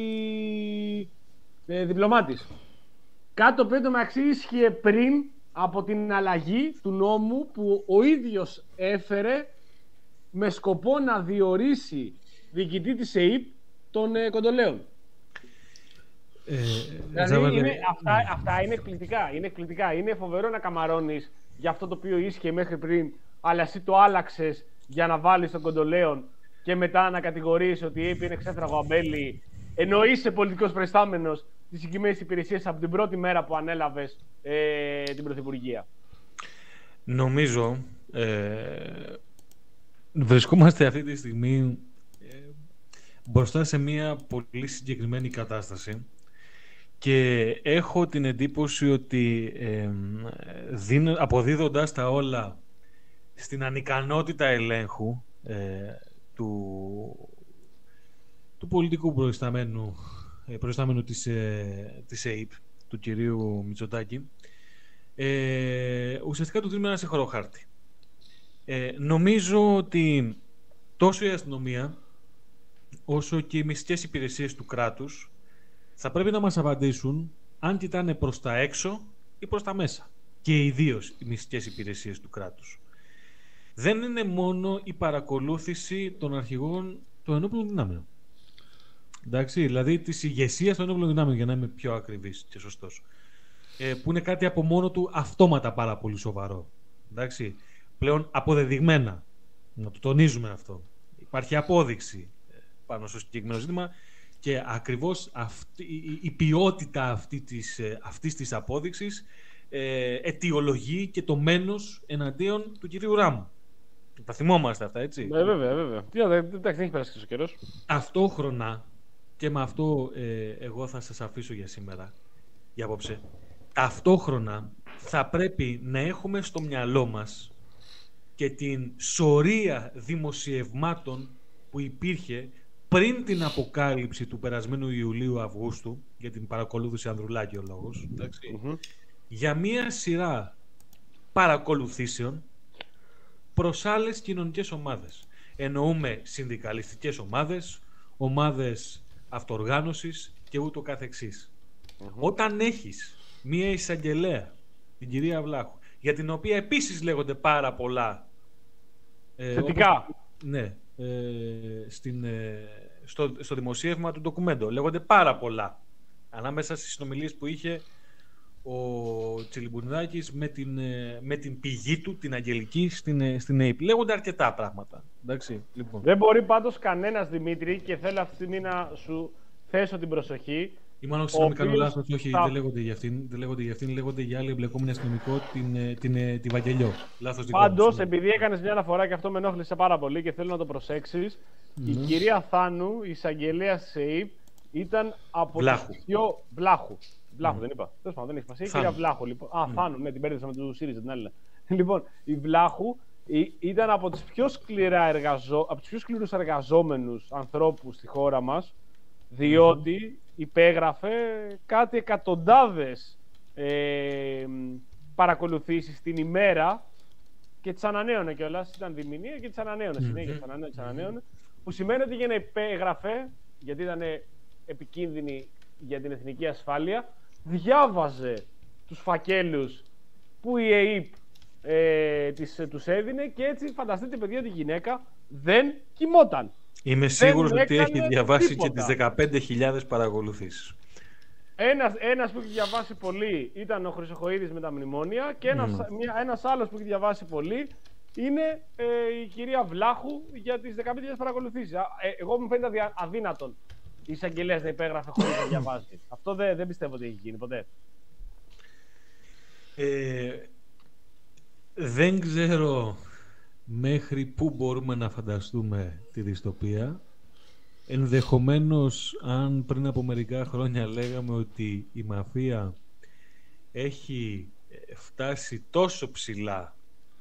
Speaker 2: ε, διπλωμάτης. Κάτι το οποίο το μεταξύ ίσχυε πριν από την αλλαγή του νόμου που ο ίδιος έφερε με σκοπό να διορίσει διοικητή της ΕΕΠ των ε, Κοντολέων. Ε, δηλαδή είναι, αυτά, αυτά είναι εκπληκτικά, είναι εκπληκτικά. Είναι φοβερό να καμαρώνεις για αυτό το οποίο ίσχυε μέχρι πριν, αλλά εσύ το άλλαξες για να βάλεις τον Κοντολέων και μετά να κατηγορείς ότι η ΕΕΠ είναι ξέφραγο αμπέλι, ενώ είσαι πολιτικός προϊστάμενος τις συγκεκριμένες υπηρεσίες από την πρώτη μέρα που ανέλαβες ε, την Πρωθυπουργία.
Speaker 3: Νομίζω ε, βρισκόμαστε αυτή τη στιγμή ε, μπροστά σε μια πολύ συγκεκριμένη κατάσταση και έχω την εντύπωση ότι ε, δίνω, αποδίδοντας τα όλα στην ανικανότητα ελέγχου ε, του, του πολιτικού προϊσταμένου προϊστάμενου της, ε, της ΕΕΠ, του κυρίου Μητσοτάκη, ε, ουσιαστικά του δίνουμε ένα συγχωροχάρτη. Ε, νομίζω ότι τόσο η αστυνομία όσο και οι μυστικές υπηρεσίες του κράτους θα πρέπει να μας απαντήσουν αν κοιτάνε προς τα έξω ή προς τα μέσα. Και ιδίως οι μυστικές υπηρεσίες του κράτους. Δεν είναι μόνο η παρακολούθηση των αρχηγών των ενόπλων δυνάμεων. Εντάξει, δηλαδή της ηγεσίας των ενόπλων δυνάμεων, για να είμαι πιο ακριβής και σωστός. Ε, που είναι κάτι από μόνο του αυτόματα πάρα πολύ σοβαρό. Εντάξει, πλέον αποδεδειγμένα. Να το τονίζουμε αυτό. Υπάρχει απόδειξη πάνω στο συγκεκριμένο ζήτημα και ακριβώς αυτή, η, η ποιότητα αυτή της, αυτής της απόδειξης ε, αιτιολογεί και το μένος εναντίον του κυρίου Ράμου. Τα θυμόμαστε αυτά, έτσι.
Speaker 2: Ναι, βέβαια, βέβαια. Τι, εντάξει, δεν έχει περάσει ο καιρός.
Speaker 3: Ταυτόχρονα, και με αυτό ε, εγώ θα σας αφήσω για σήμερα, για απόψε, ταυτόχρονα θα πρέπει να έχουμε στο μυαλό μας και την σωρία δημοσιευμάτων που υπήρχε πριν την αποκάλυψη του περασμένου Ιουλίου-Αυγούστου, για την παρακολούθηση Ανδρουλάκη ο λόγος, mm-hmm. για μία σειρά παρακολουθήσεων προς άλλες κοινωνικές ομάδες. Εννοούμε συνδικαλιστικές ομάδες, ομάδες αυτοοργάνωσης και ούτω καθεξής. Mm-hmm. Όταν έχεις μία εισαγγελέα, την κυρία Βλάχου, για την οποία επίσης λέγονται πάρα πολλά
Speaker 2: θετικά.
Speaker 3: Ε, όπως, ναι, ε, στην, ε, στο, στο δημοσίευμα του ντοκουμέντο. Λέγονται πάρα πολλά. Ανάμεσα στις συνομιλίες που είχε ο Τσιλιμπουνιδάκης με την, με την πηγή του, την Αγγελική, στην, στην ΑΕΠ. Λέγονται αρκετά πράγματα. Εντάξει, λοιπόν.
Speaker 2: Δεν μπορεί πάντως κανένας, Δημήτρη, και θέλω αυτή τη στιγμή να σου θέσω την προσοχή.
Speaker 3: Ή μάλλον, συγγνώμη, κάνω
Speaker 2: οποίος...
Speaker 3: λάθος, όχι,
Speaker 2: θα...
Speaker 3: δεν λέγονται για αυτήν, δεν λέγονται για αυτήν, λέγονται για άλλη εμπλεκόμενη αστυνομικό, την, την, την, τη Βαγγελιό. Λάθος δικό μου.
Speaker 2: Πάντως, επειδή έκανες μια αναφορά και αυτό με ενόχλησε πάρα πολύ και θέλω να το προσέξεις, mm-hmm. η κυρία Θάνου, η εισαγγελέας της ΕΕΠ, ήταν από
Speaker 3: Βλάχου.
Speaker 2: τις πιο... Βλάχου. Βλάχου, mm. δεν είπα. Τέλος πάντων, δεν έχει σημασία. Η κυρία Βλάχου, λοιπόν. Α, mm. Θάνου, ναι, την πέρδεψα με του ΣΥΡΙΖΑ την άλλη. Λοιπόν, η Βλάχου ήταν από τις πιο σκληρά εργαζό... από τους πιο σκληρούς εργαζόμενους ανθρώπους στη χώρα μας, διότι mm. υπέγραφε κάτι εκατοντάδες ε, παρακολουθήσεις την ημέρα και τις ανανέωνε κιόλας. Ήταν διμηνία και τις ανανέωνε. Mm. Συνέχεια τις ανανέωνε, τις ανανέωνε. Που σημαίνει ότι για να υπέγραφε, γιατί ήταν επικίνδυνη για την εθνική ασφάλεια, διάβαζε τους φακέλους που η ΕΕΠ ε, τις, τους έδινε και έτσι φανταστείτε, παιδιά, ότι η γυναίκα δεν κοιμόταν.
Speaker 3: Είμαι σίγουρος ότι έχει διαβάσει
Speaker 2: τίποτα.
Speaker 3: Και τις δεκαπέντε χιλιάδες παρακολουθήσεις.
Speaker 2: Ένας, ένας που έχει διαβάσει πολύ ήταν ο Χρυσοχοΐδης με τα μνημόνια και ένας, mm. μια, ένας άλλος που έχει διαβάσει πολύ είναι ε, η κυρία Βλάχου για τις δεκαπέντε χιλιάδες παρακολουθήσεις. Ε, εγώ μου φαίνεται αδύνατον η εισαγγελέας να υπέγραφε χωρίς να διαβάσει. Αυτό δεν, δεν πιστεύω ότι έχει γίνει ποτέ.
Speaker 3: Ε, δεν ξέρω μέχρι πού μπορούμε να φανταστούμε τη δυστοπία. Ενδεχομένως, αν πριν από μερικά χρόνια λέγαμε ότι η μαφία έχει φτάσει τόσο ψηλά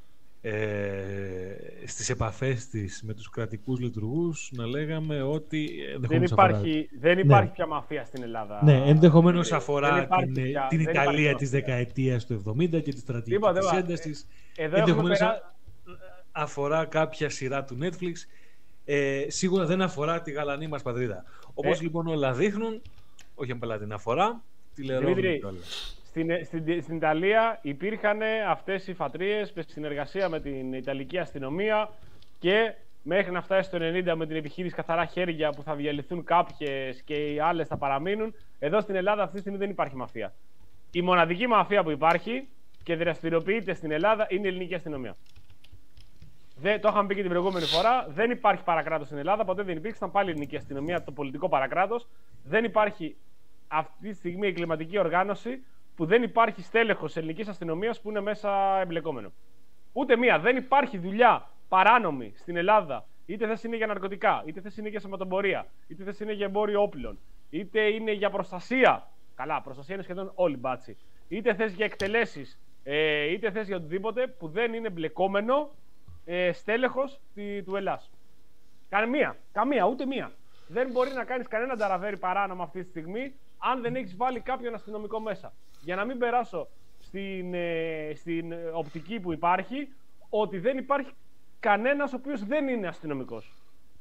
Speaker 3: Ε, στις επαφές της με τους κρατικούς λειτουργούς, να λέγαμε ότι
Speaker 2: δεν υπάρχει, δεν υπάρχει ναι. πια μαφία στην Ελλάδα.
Speaker 3: Ναι, ενδεχομένως αφορά την,
Speaker 2: πια,
Speaker 3: την Ιταλία της δεκαετίας του εβδομήντα και τη στρατηγική της έντασης. Ενδεχομένως πέρα... αφορά κάποια σειρά του Netflix. Ε, σίγουρα δεν αφορά τη γαλανή μας πατρίδα. Όπως ε. λοιπόν όλα δείχνουν, όχι απλά την αφορά, τη λερώνουν όλα.
Speaker 2: Στην, στην, στην Ιταλία υπήρχαν αυτές οι φατρίες με συνεργασία με την Ιταλική αστυνομία και μέχρι να φτάσει το ενενήντα με την επιχείρηση Καθαρά Χέρια που θα διαλυθούν κάποιες και οι άλλες θα παραμείνουν. Εδώ στην Ελλάδα αυτή τη στιγμή δεν υπάρχει μαφία. Η μοναδική μαφία που υπάρχει και δραστηριοποιείται στην Ελλάδα είναι η ελληνική αστυνομία. Δεν, το είχαμε πει και την προηγούμενη φορά. Δεν υπάρχει παρακράτος στην Ελλάδα. Ποτέ δεν υπήρξε. Ήταν πάλι η ελληνική αστυνομία, το πολιτικό παρακράτος. Δεν υπάρχει αυτή τη στιγμή εγκληματική οργάνωση που δεν υπάρχει στέλεχος ελληνικής αστυνομίας που είναι μέσα εμπλεκόμενο. Ούτε μία. Δεν υπάρχει δουλειά παράνομη στην Ελλάδα. Είτε θες είναι για ναρκωτικά, είτε θες είναι για σωματομπορία, είτε θες είναι για εμπόριο όπλων, είτε είναι για προστασία. Καλά, προστασία είναι σχεδόν όλοι μπάτσι. Είτε θες για εκτελέσεις, ε, είτε θες για οτιδήποτε που δεν είναι εμπλεκόμενο ε, στέλεχος τη, του Ελλάς. Καμία. Καμία, ούτε μία. Δεν μπορεί να κάνεις κανένα ταραβέρι παράνομο αυτή τη στιγμή αν δεν έχεις βάλει κάποιον αστυνομικό μέσα. Για να μην περάσω στην, ε, στην οπτική που υπάρχει, ότι δεν υπάρχει κανένας ο οποίος δεν είναι αστυνομικός.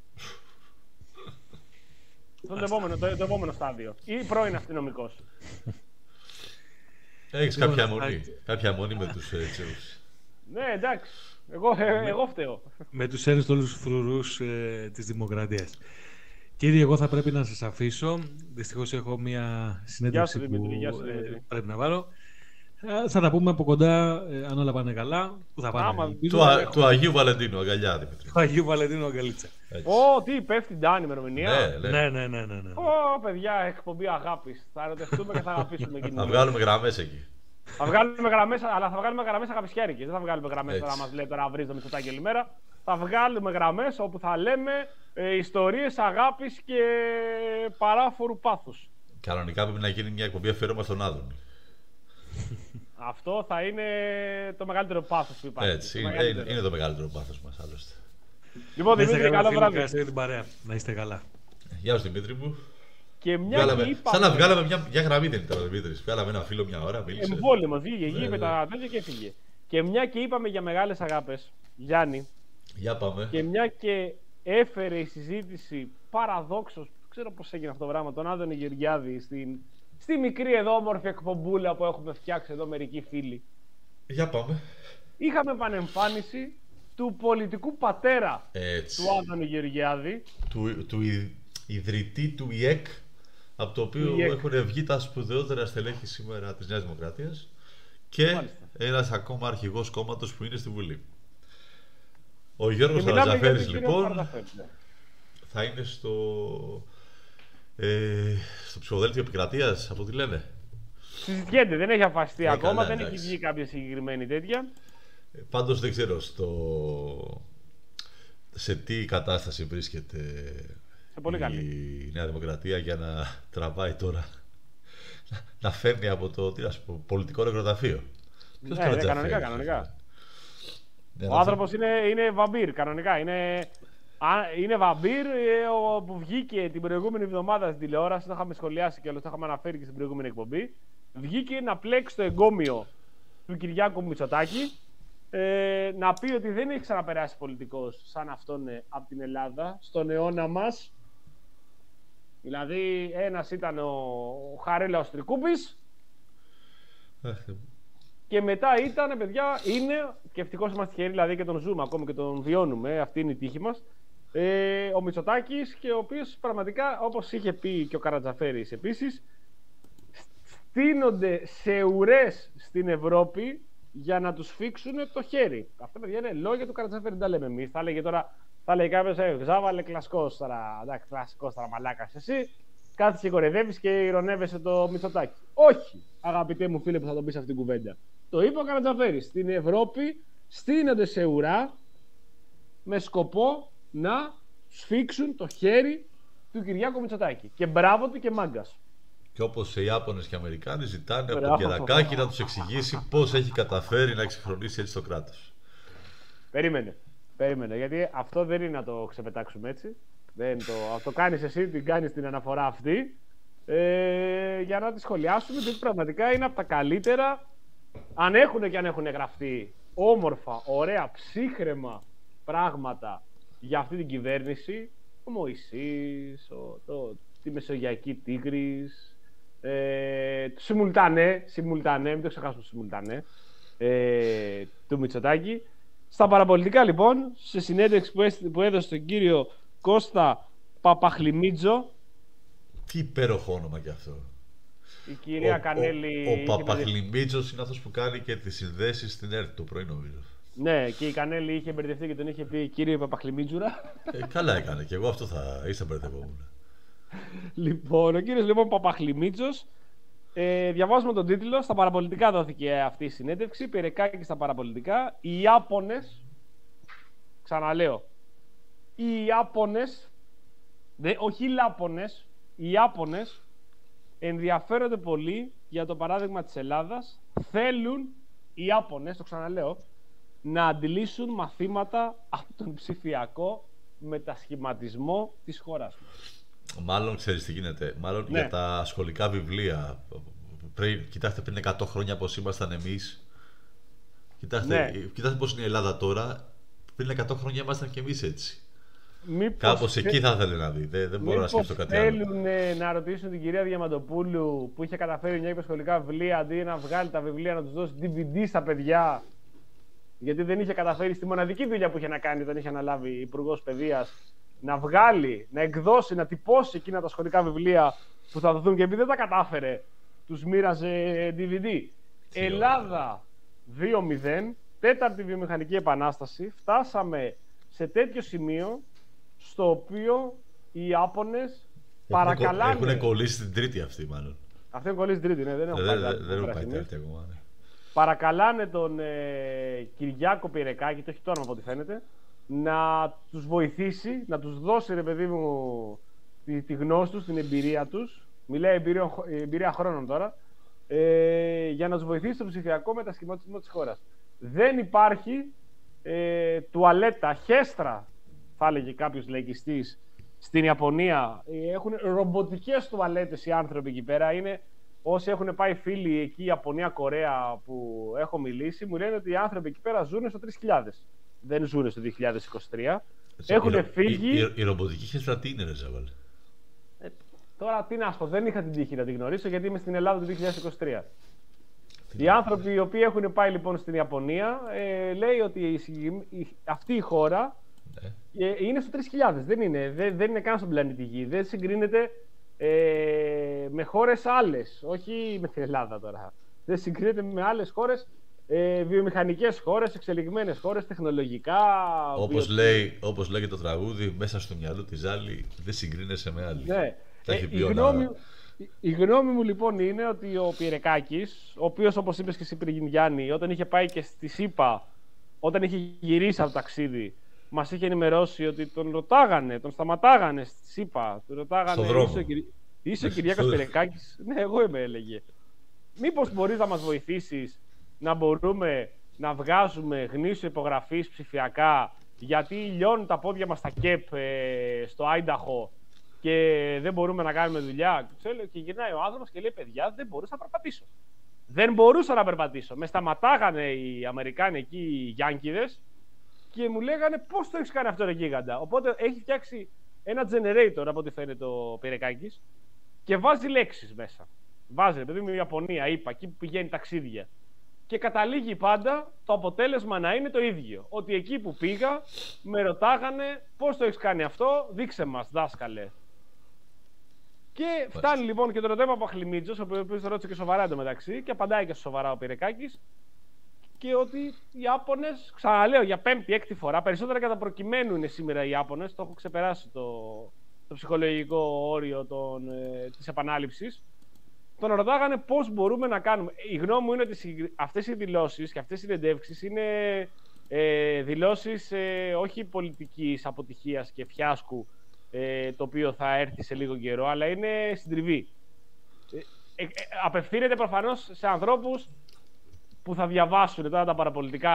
Speaker 2: Αυτό το επόμενο, το, το επόμενο στάδιο. Ή πρώην αστυνομικός.
Speaker 4: Έχεις κάποια μόνη, κάποια μόνη με τους τσέρους.
Speaker 2: Ναι, εντάξει. Εγώ, ε, εγώ φταίω.
Speaker 3: Με τους ένστολους φρουρούς ε, της Δημοκρατίας. Κύριε, εγώ θα πρέπει να σας αφήσω. Δυστυχώς έχω μια συνέντευξη που
Speaker 2: Δημήτρη, γεια σου,
Speaker 3: ε, πρέπει να βάλω. Ε, θα τα πούμε από κοντά, ε, αν όλα πάνε καλά. Που θα πάνε.
Speaker 2: Άμα,
Speaker 4: του, α, του Αγίου Βαλεντίνου, αγκαλιά, Δημήτρη.
Speaker 3: Του Αγίου Βαλεντίνου, αγκαλίτσα.
Speaker 2: Ω, τι, πέφτει την ημερομηνία.
Speaker 4: Ναι,
Speaker 3: ναι, ναι, ναι, ναι, ναι.
Speaker 2: Ω, παιδιά, εκπομπή αγάπης. Θα ερωτευτούμε και θα αγαπήσουμε εκείνη.
Speaker 4: Θα βγάλουμε γραμμές εκεί.
Speaker 2: Θα βγάλουμε γραμμές, αλλά θα βγάλουμε γραμμές αγαπησιάρικες. Δεν θα βγάλουμε γραμμές τώρα μας λέει τώρα βρίζω Μητσοτάκη όλη μέρα. Θα βγάλουμε γραμμές όπου θα λέμε ε, ιστορίες αγάπης και παράφορου πάθους.
Speaker 4: Κανονικά πρέπει να γίνει μια εκπομπή αφιέρωμα στον Άδωνη.
Speaker 2: Αυτό θα είναι το μεγαλύτερο πάθος που υπάρχει.
Speaker 4: Έτσι, το είναι, είναι, είναι το μεγαλύτερο πάθος μας άλλωστε.
Speaker 2: Λοιπόν, Δημήτρη, καλό βράδυ.
Speaker 3: Την παρέα. Να είστε καλά.
Speaker 4: Γεια σου, Δημήτρη μου.
Speaker 2: Και μια
Speaker 4: βγάλαμε,
Speaker 2: και είπαμε...
Speaker 4: Σαν να βγάλαμε μια, μια γραμμή δεν ήταν ο Δημήτρης. Βγάλαμε ένα φίλο μια ώρα, μίλησε.
Speaker 2: Εμβόλυμο, βγήκε εκεί με τα τέτοια και έφυγε. Και μια και είπαμε για μεγάλες αγάπες, Γιάννη.
Speaker 4: Για πάμε.
Speaker 2: Και μια και έφερε η συζήτηση παραδόξως, δεν ξέρω πώς έγινε αυτό το πράγμα, τον Άδωνη Γεωργιάδη στην, στη μικρή εδώ όμορφη εκπομπούλα που έχουμε φτιάξει εδώ μερικοί φίλοι.
Speaker 4: Για πάμε.
Speaker 2: Είχαμε επανεμφάνιση του πολιτικού πατέρα
Speaker 4: Έτσι.
Speaker 2: του Άδωνη Γεωργιάδη.
Speaker 4: Του, του ι, ιδρυτή του ι ε κ, από το οποίο
Speaker 2: ι ε κ.
Speaker 4: έχουν βγει τα σπουδαιότερα στελέχη σήμερα της Νέας Δημοκρατίας και
Speaker 2: Μάλιστα.
Speaker 4: ένας ακόμα αρχηγός κόμματος που είναι στη Βουλή. Ο Γιώργος
Speaker 2: Και μιλάμε για
Speaker 4: Καρατζαφέρης
Speaker 2: τον κύριο
Speaker 4: λοιπόν
Speaker 2: Καρατζαφέρη, ναι.
Speaker 4: θα είναι στο, ε, στο ψηφοδέλτιο επικρατείας, από ό,τι λένε.
Speaker 2: Συζητιέται, δεν έχει αφαστεί
Speaker 4: Ε,
Speaker 2: ακόμα,
Speaker 4: καλά,
Speaker 2: δεν
Speaker 4: εντάξει.
Speaker 2: έχει βγει κάποια συγκεκριμένη τέτοια.
Speaker 4: Ε, Πάντως δεν ξέρω στο... σε τι κατάσταση βρίσκεται
Speaker 2: Σε πολύ καλή.
Speaker 4: η Νέα Δημοκρατία για να τραβάει τώρα, να φέρνει από το τι να σου πω, πολιτικό νεκροταφείο. Ποιος
Speaker 2: Ναι,
Speaker 4: Καρατζαφέρης,
Speaker 2: κανονικά,
Speaker 4: ρε
Speaker 2: κανονικά.
Speaker 4: φίλε? Ναι,
Speaker 2: Ο
Speaker 4: να
Speaker 2: άνθρωπος είναι, είναι βαμπύρ, κανονικά. Είναι, α- είναι βαμπύρ ε, ο, που βγήκε την προηγούμενη εβδομάδα στην τηλεόραση. Το είχαμε σχολιάσει και όλο το είχαμε αναφέρει και στην προηγούμενη εκπομπή. Βγήκε να πλέξει το εγκόμιο του Κυριάκου Μητσοτάκη. Ε, να πει ότι δεν έχει ξαναπεράσει πολιτικός σαν αυτόν ε, από την Ελλάδα στον αιώνα μας. Δηλαδή, ένας ήταν ο, ο Χαρέλαος Τρικούπης.
Speaker 4: Αχ,
Speaker 2: Και μετά ήταν, παιδιά, είναι, και ευτυχώς είμαστε τυχεροί δηλαδή και τον ζούμε ακόμη και τον βιώνουμε, αυτή είναι η τύχη μας, ε, ο Μητσοτάκης, και ο οποίος πραγματικά, όπως είχε πει και ο Καρατζαφέρης επίσης, στείνονται σε ουρές στην Ευρώπη για να τους φίξουν το χέρι. Αυτά, παιδιά, είναι λόγια του Καρατζαφέρη, δεν τα λέμε εμείς. Θα έλεγε τώρα, θα έλεγε κάποιος, ε, Ξάβαλε, κλασικός τώρα, εντάξει, κλασικός τώρα, μαλάκας εσύ. Κάθεσαι και κορεδεύεις και ηρωνεύεσαι το Μητσοτάκη. Όχι, αγαπητέ μου φίλε που θα τον πεις αυτήν την κουβέντα. Το είπε ο Καρατζαφέρης. Στην Ευρώπη στείνονται σε ουρά με σκοπό να σφίξουν το χέρι του Κυριάκου Μητσοτάκη. Και μπράβο του και μάγκας.
Speaker 4: Και όπως οι Ιάπωνες και οι Αμερικάνοι ζητάνε από
Speaker 2: Μπράβο.
Speaker 4: τον Κερακάκη να τους εξηγήσει πώς έχει καταφέρει να εξυγχρονίσει έτσι το κράτος.
Speaker 2: Περίμενε. Περίμενε. Γιατί αυτό δεν είναι να το ξεπετάξουμε έτσι. Δεν το, το κάνεις εσύ, την κάνεις την αναφορά αυτή. Ε, για να τη σχολιάσουμε, διότι πραγματικά είναι από τα καλύτερα. Αν έχουν και αν έχουν γραφτεί όμορφα, ωραία, ψύχραιμα πράγματα για αυτή την κυβέρνηση, ο Μωυσής, ο, το, τη Μεσογειακή Τίγρης, ε, το Σιμουλτανέ, Σιμουλτανέ, μην το ξεχάσουμε το Σιμουλτανέ, ε, του Μητσοτάκη. Στα παραπολιτικά λοιπόν, σε συνέντευξη που, έσ- που έδωσε τον κύριο Κώστα Παπαχλιμίτζο,
Speaker 4: Τι υπέροχο όνομα κι αυτό.
Speaker 2: η κυρία
Speaker 4: ο,
Speaker 2: Κανέλη...
Speaker 4: Ο, ο
Speaker 2: είχε μπερδευτεί-
Speaker 4: Παπαχλιμίτσος είναι αυτός που κάνει και τις συνδέσεις στην ΕΡΤ το πρωί, νομίζω.
Speaker 2: Ναι, και η Κανέλη είχε μπερδευτεί και τον είχε πει κύριε Παπαχλιμίτζουρα.
Speaker 4: Ε, καλά έκανε και εγώ αυτό θα ήσταν μπερδευόμουν.
Speaker 2: Λοιπόν, ο κύριος λοιπόν Παπαχλιμίτσος, ε, διαβάζουμε τον τίτλο, στα παραπολιτικά δόθηκε αυτή η συνέντευξη, Πυρεκάκη στα παραπολιτικά, οι Ιάπωνες, ξαναλέω, οι Ιάπωνες, δε, όχι οι Λάπωνες, οι Ιάπωνες ενδιαφέρονται πολύ για το παράδειγμα της Ελλάδας, θέλουν οι Ιάπωνες, το ξαναλέω, να αντιλήσουν μαθήματα από τον ψηφιακό μετασχηματισμό της χώρας μας.
Speaker 4: Μάλλον ξέρεις τι γίνεται. Μάλλον
Speaker 2: Ναι.
Speaker 4: για τα σχολικά βιβλία. Πριν, κοιτάξτε, πριν εκατό χρόνια πώς ήμασταν εμείς. Κοιτάξτε,
Speaker 2: Ναι.
Speaker 4: κοιτάξτε πώς είναι η Ελλάδα τώρα. Πριν εκατό χρόνια ήμασταν κι εμείς έτσι.
Speaker 2: Μήπως
Speaker 4: Κάπως
Speaker 2: θε-
Speaker 4: εκεί θα ήθελε να δει. Δεν, δεν μπορώ να
Speaker 2: μήπως
Speaker 4: σκεφτώ κάτι άλλο.
Speaker 2: θέλουν ε, να ρωτήσουν την κυρία Διαμαντοπούλου που είχε καταφέρει μια υπερσχολικά βιβλία, αντί να βγάλει τα βιβλία να τους δώσει ντι βι ντι στα παιδιά, γιατί δεν είχε καταφέρει στη μοναδική δουλειά που είχε να κάνει όταν είχε αναλάβει υπουργός παιδείας, να βγάλει, να εκδώσει, να τυπώσει εκείνα τα σχολικά βιβλία που θα δοθούν, και επειδή δεν τα κατάφερε τους μοίραζε ντι βι ντι.
Speaker 4: Τι
Speaker 2: Ελλάδα δύο μηδέν, τέταρτη βιομηχανική επανάσταση, φτάσαμε σε τέτοιο σημείο στο οποίο οι Ιάπωνες παρακαλάνε.
Speaker 4: Έχουν κολλήσει την τρίτη αυτή, μάλλον.
Speaker 2: Αυτό είναι κολλήσει τρίτη, ναι, δεν έχω
Speaker 4: Δεν,
Speaker 2: πάει
Speaker 4: δεν,
Speaker 2: τέταρτη,
Speaker 4: δεν έχουν
Speaker 2: πέρα
Speaker 4: πάει
Speaker 2: στιγμή.
Speaker 4: τέταρτη ακόμα. Ναι.
Speaker 2: Παρακαλάνε τον ε, Κυριάκο Πυρεκάκη, το έχει το όνομα από ό,τι φαίνεται, να τους βοηθήσει, να τους δώσει, ρε παιδί μου, τη, τη γνώση τους, την εμπειρία τους. Μιλάει εμπειρία, εμπειρία χρόνων τώρα, ε, για να τους βοηθήσει στο ψηφιακό μετασχηματισμό της χώρας. Δεν υπάρχει ε, τουαλέτα, χέστρα, θα έλεγε κάποιος λαϊκιστής, στην Ιαπωνία. Ε, έχουν ρομποτικές τουαλέτες οι άνθρωποι εκεί πέρα. Είναι, όσοι έχουν πάει φίλοι εκεί, Ιαπωνία, Κορέα, που έχω μιλήσει, μου λένε ότι οι άνθρωποι εκεί πέρα ζουν στο τρεις χιλιάδες. Δεν ζουν στο δύο χιλιάδες είκοσι τρία. Έχουν
Speaker 4: η, ρο-
Speaker 2: φύγει.
Speaker 4: Η, η, η ρομποτική χέστρα τι είναι, ρε Ζαβάλ.
Speaker 2: Ε, τώρα τι να σου πω, δεν είχα την τύχη να την γνωρίσω, γιατί είμαι στην Ελλάδα το δύο χιλιάδες είκοσι τρία. Οι άνθρωποι οι οποίοι έχουν πάει λοιπόν στην Ιαπωνία ε, λέει ότι η, η, αυτή η χώρα ναι. ε, είναι στο τρεις χιλιάδες. Δεν είναι, δεν, δεν είναι καν στον πλανήτη Γη. Δεν συγκρίνεται ε, με χώρες άλλες. Όχι με την Ελλάδα τώρα. Δεν συγκρίνεται με άλλες χώρες, ε, βιομηχανικές χώρες, εξελιγμένες χώρες, τεχνολογικά.
Speaker 4: Όπως λέει, όπως λέει και το τραγούδι, μέσα στο μυαλό της άλλη δεν συγκρίνεσαι με άλλη.
Speaker 2: Ναι. Ε, η, γνώμη, η, η γνώμη μου λοιπόν είναι ότι ο Πυρεκάκης, ο οποίος όπως είπες και εσύ πριν Γιάννη, όταν είχε πάει και στη ΣΥΠΑ, όταν είχε γυρίσει από το ταξίδι, μας είχε ενημερώσει ότι τον ρωτάγανε, τον σταματάγανε στη ΣΥΠΑ, τον ρωτάγανε είσαι, είσαι ο Κυριάκος Πυρεκάκης. Ναι, εγώ είμαι, έλεγε. Μήπως μπορείς να μας βοηθήσεις να μπορούμε να βγάζουμε γνήσιο υπογραφής ψηφιακά, γιατί λιώνουν τα πόδια μας στα ΚΕΠ ε, στο Άινταχο και δεν μπορούμε να κάνουμε δουλειά. Και γυρνάει ο άνθρωπος και λέει: παιδιά, δεν μπορούσα να περπατήσω. Δεν μπορούσα να περπατήσω. Με σταματάγανε οι Αμερικάνοι εκεί, οι Γιάνκιδες, και μου λέγανε: πώς το έχεις κάνει αυτό, ρε γίγαντα. Οπότε έχει φτιάξει ένα generator, από ό,τι φαίνεται ο Πυρεκάκης, και βάζει λέξεις μέσα. Βάζει, παιδί μου, η Ιαπωνία, είπα, εκεί που πηγαίνει ταξίδια. Και καταλήγει πάντα το αποτέλεσμα να είναι το ίδιο. Ότι εκεί που πήγα, με ρωτάγανε πώς το έχεις κάνει αυτό, δείξε μας, δάσκαλε. Και φτάνει λοιπόν και το ρωτάει ο Παπαχλημίτζος, ο οποίος το ρώτησε και σοβαρά εντωμεταξύ, και απαντάει και σοβαρά ο Πυρεκάκης, και ότι οι Ιάπωνες, ξαναλέω για πέμπτη, έκτη φορά, περισσότερα κατά προκειμένου είναι σήμερα οι Ιάπωνες, το έχω ξεπεράσει το, το ψυχολογικό όριο των, ε, της επανάληψης. Τον ρωτάγανε πώς μπορούμε να κάνουμε. Η γνώμη μου είναι ότι αυτές οι δηλώσεις και αυτές οι συνεντεύξεις είναι ε, δηλώσεις ε, όχι πολιτικής αποτυχίας και φιάσκου, ε, το οποίο θα έρθει σε λίγο καιρό, αλλά είναι συντριβή. Ε, ε, ε, απευθύνεται προφανώς σε ανθρώπους που θα διαβάσουν τώρα τα παραπολιτικά.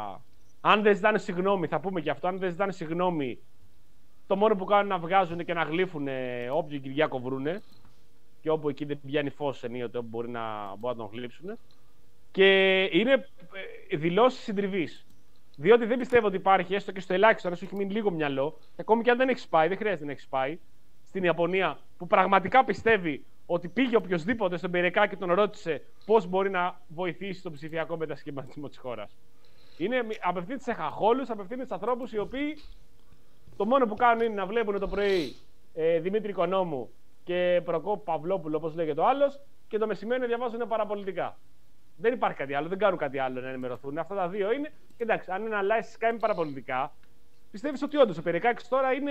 Speaker 2: Αν δεν ζητάνε συγγνώμη, θα πούμε και αυτό, αν δεν ζητάνε συγγνώμη, το μόνο που κάνουν να βγάζουν και να γλύφουν όποιον Κυριάκο βρούνε. Και όπου εκεί δεν πιάνει φως ενίοτε, όπου μπορεί να, μπορεί να τον γλύψουν. Και είναι δηλώσεις συντριβής. Διότι δεν πιστεύω ότι υπάρχει, έστω και στο ελάχιστο, να σου έχει μείνει λίγο μυαλό, και ακόμη και αν δεν έχει πάει, δεν χρειάζεται να έχει πάει, στην Ιαπωνία, που πραγματικά πιστεύει ότι πήγε οποιοδήποτε στον Πυρεκάκη και τον ρώτησε πώς μπορεί να βοηθήσει τον ψηφιακό μετασχηματισμό της χώρας. Είναι, απευθύνεται σε χαχόλους, απευθύνεται σε ανθρώπους οι οποίοι το μόνο που κάνουν είναι να βλέπουν το πρωί ε, Δημήτρη Οικονόμου και Προκόπη Παυλόπουλο, όπως λέγεται ο άλλος, και το μεσημέρι να διαβάζουν παραπολιτικά. Δεν υπάρχει κάτι άλλο, δεν κάνουν κάτι άλλο να ενημερωθούν. Αυτά τα δύο είναι. Και εντάξει, αν ένα Λάις κάνει παραπολιτικά, πιστεύεις ότι όντως ο Πυρεκάκης τώρα είναι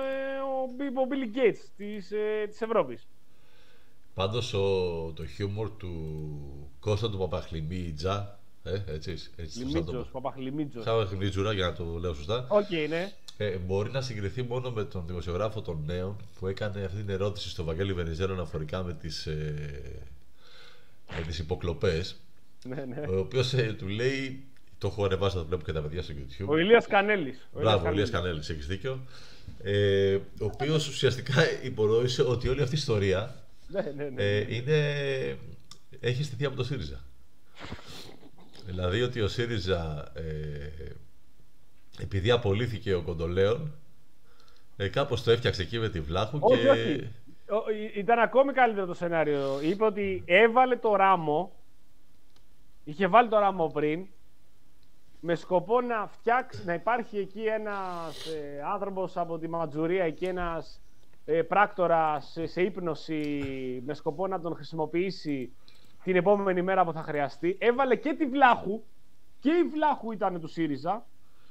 Speaker 2: ο, ο Billy Gates της, ε, της Ευρώπης.
Speaker 4: Πάντως ο, το χιούμορ του Κώστα του Παπαχλημίτζα, ε, έτσι, έτσι
Speaker 2: Λιμίτζος, Παπαχλημίτζος.
Speaker 4: Παπαχλημίτζουρα, για να το λέω σωστά.
Speaker 2: Οκ, okay, ναι.
Speaker 4: Ε, μπορεί να συγκριθεί μόνο με τον δημοσιογράφο των Νέων που έκανε αυτή την ερώτηση στο Βαγγέλη Βενιζέλο αναφορικά με τις, ε, με τις υποκλοπές.
Speaker 2: Ναι, ναι.
Speaker 4: Ο οποίος ε, του λέει, το έχω ανεβάσει, το βλέπω και τα παιδιά στο YouTube.
Speaker 2: Ο Ηλίας Κανέλης.
Speaker 4: Μπράβο, ο Ηλίας Κανέλης, έχεις δίκιο. Ε, ο οποίος ουσιαστικά υπορρόησε ότι όλη αυτή η ιστορία
Speaker 2: ναι, ναι, ναι.
Speaker 4: Ε, είναι, έχει στηθεί από το ΣΥΡΙΖΑ. Δηλαδή ότι ο ΣΥΡΙΖΑ, ε, επειδή απολύθηκε ο Κοντολέων, ε, κάπως το έφτιαξε εκεί με τη Βλάχου.
Speaker 2: Όχι,
Speaker 4: και...
Speaker 2: όχι. Ήταν ακόμη καλύτερο το σενάριο. Είπε ότι έβαλε το ράμο, είχε βάλει το ράμο πριν, με σκοπό να φτιάξει, να υπάρχει εκεί ένας ε, άνθρωπος από τη Ματζουρία, εκεί ένας ε, πράκτορας σε, σε ύπνωση, με σκοπό να τον χρησιμοποιήσει την επόμενη μέρα που θα χρειαστεί. Έβαλε και τη Βλάχου, και η Βλάχου ήταν του ΣΥΡΙΖΑ,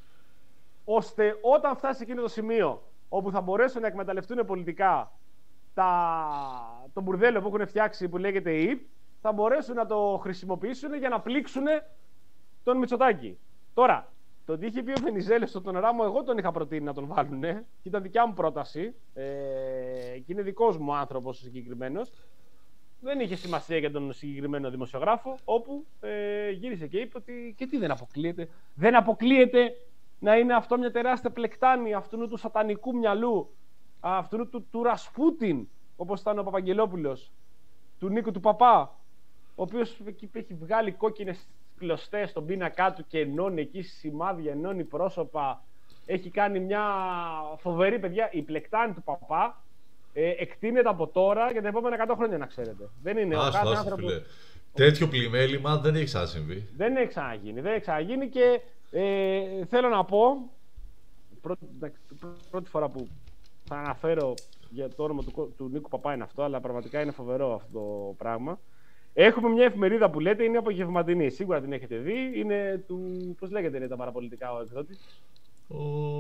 Speaker 2: ώστε όταν φτάσει εκείνο το σημείο όπου θα μπορέσουν να εκμεταλλευτούν πολιτικά τα... το μπουρδέλο που έχουν φτιάξει που λέγεται ΙΠ, θα μπορέσουν να το χρησιμοποιήσουν για να πλήξουν τον Μητσοτάκη. Τώρα, το τι είχε πει ο Βενιζέλος στον τον Ράμο, εγώ τον είχα προτείνει να τον βάλουν, και ήταν δικιά μου πρόταση, ε, και είναι δικός μου άνθρωπος ο συγκεκριμένος. Δεν είχε σημασία για τον συγκεκριμένο δημοσιογράφο, όπου ε, γύρισε και είπε ότι και τι δεν αποκλείεται. Δεν αποκλείεται να είναι αυτό μια τεράστια πλεκτάνη αυτού του σατανικού μυαλού, αυτού του, του Ρασπούτιν, όπως ήταν ο Παπαγγελόπουλος, του Νίκου του Παπά, ο οποίος εκεί έχει βγάλει κόκκινες κλωστές στον πίνακά του και ενώνει εκεί σημάδια, ενώνει πρόσωπα. Έχει κάνει μια φοβερή, παιδιά, η πλεκτάνη του Παπά. Ε, εκτείνεται από τώρα για τα επόμενα εκατό χρόνια, να ξέρετε. Δεν είναι
Speaker 4: Άστα,
Speaker 2: ο κάθε
Speaker 4: άστα,
Speaker 2: άνθρωπος.
Speaker 4: φίλε. Τέτοιο πλημέλημα δεν έχει ξανασυμβεί.
Speaker 2: Δεν έχει ξαναγίνει. Δεν έχει ξαναγίνει και ε, θέλω να πω. Πρώτη, πρώτη φορά που θα αναφέρω για το όνομα του, του Νίκου Παπά είναι αυτό, αλλά πραγματικά είναι φοβερό αυτό το πράγμα. Έχουμε μια εφημερίδα που λέτε είναι απογευματινή. Σίγουρα την έχετε δει. Είναι του. Πώς λέγεται, είναι τα παραπολιτικά ο εκδότης.
Speaker 4: Ο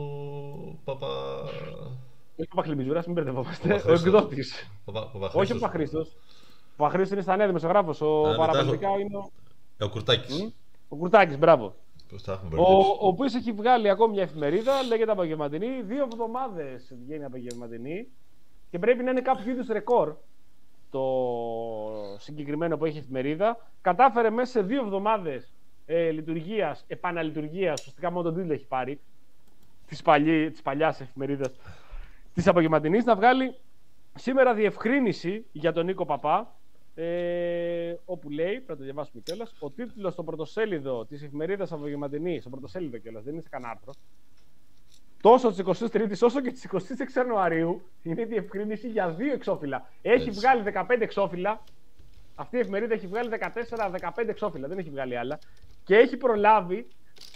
Speaker 4: Παπα.
Speaker 2: Όχι ο Παπαχλημιζούρας, μην μπερδευόμαστε. Ο εκδότης. Όχι ο Παπαχρήστος. Ο Παπαχρήστος είναι στα νέα δημοσιογράφος. Ο παραπολιτικά είναι ο.
Speaker 4: Ο Κουρτάκης.
Speaker 2: Ο Κουρτάκης, μπράβο.
Speaker 4: Ο,
Speaker 2: ο οποίος έχει βγάλει ακόμη μια εφημερίδα, λέγεται Απογευματινή. Δύο εβδομάδες βγαίνει Απογευματινή και πρέπει να είναι κάποιο είδους ρεκόρ το συγκεκριμένο που έχει εφημερίδα. Κατάφερε μέσα σε δύο εβδομάδες ε, λειτουργίας, επαναλειτουργίας, ουσιαστικά μόνο τον τίτλο έχει πάρει, της, παλι, της παλιάς εφημερίδας της Απογευματινής, να βγάλει σήμερα διευκρίνηση για τον Νίκο Παπά. Ε, όπου λέει, πρέπει να το διαβάσουμε κιόλας, ο τίτλος στο πρωτοσέλιδο της εφημερίδας Απογευματινή, στο πρωτοσέλιδο κιόλας, δεν είναι σε κανένα άρθρο, τόσο της εικοστής τρίτης όσο και της εικοστής έξι Ιανουαρίου, είναι η διευκρίνηση για δύο εξώφυλλα. Έχει Έτσι. βγάλει δεκαπέντε εξώφυλλα. Αυτή η εφημερίδα έχει βγάλει δεκατέσσερα δεκαπέντε εξώφυλλα, δεν έχει βγάλει άλλα. Και έχει προλάβει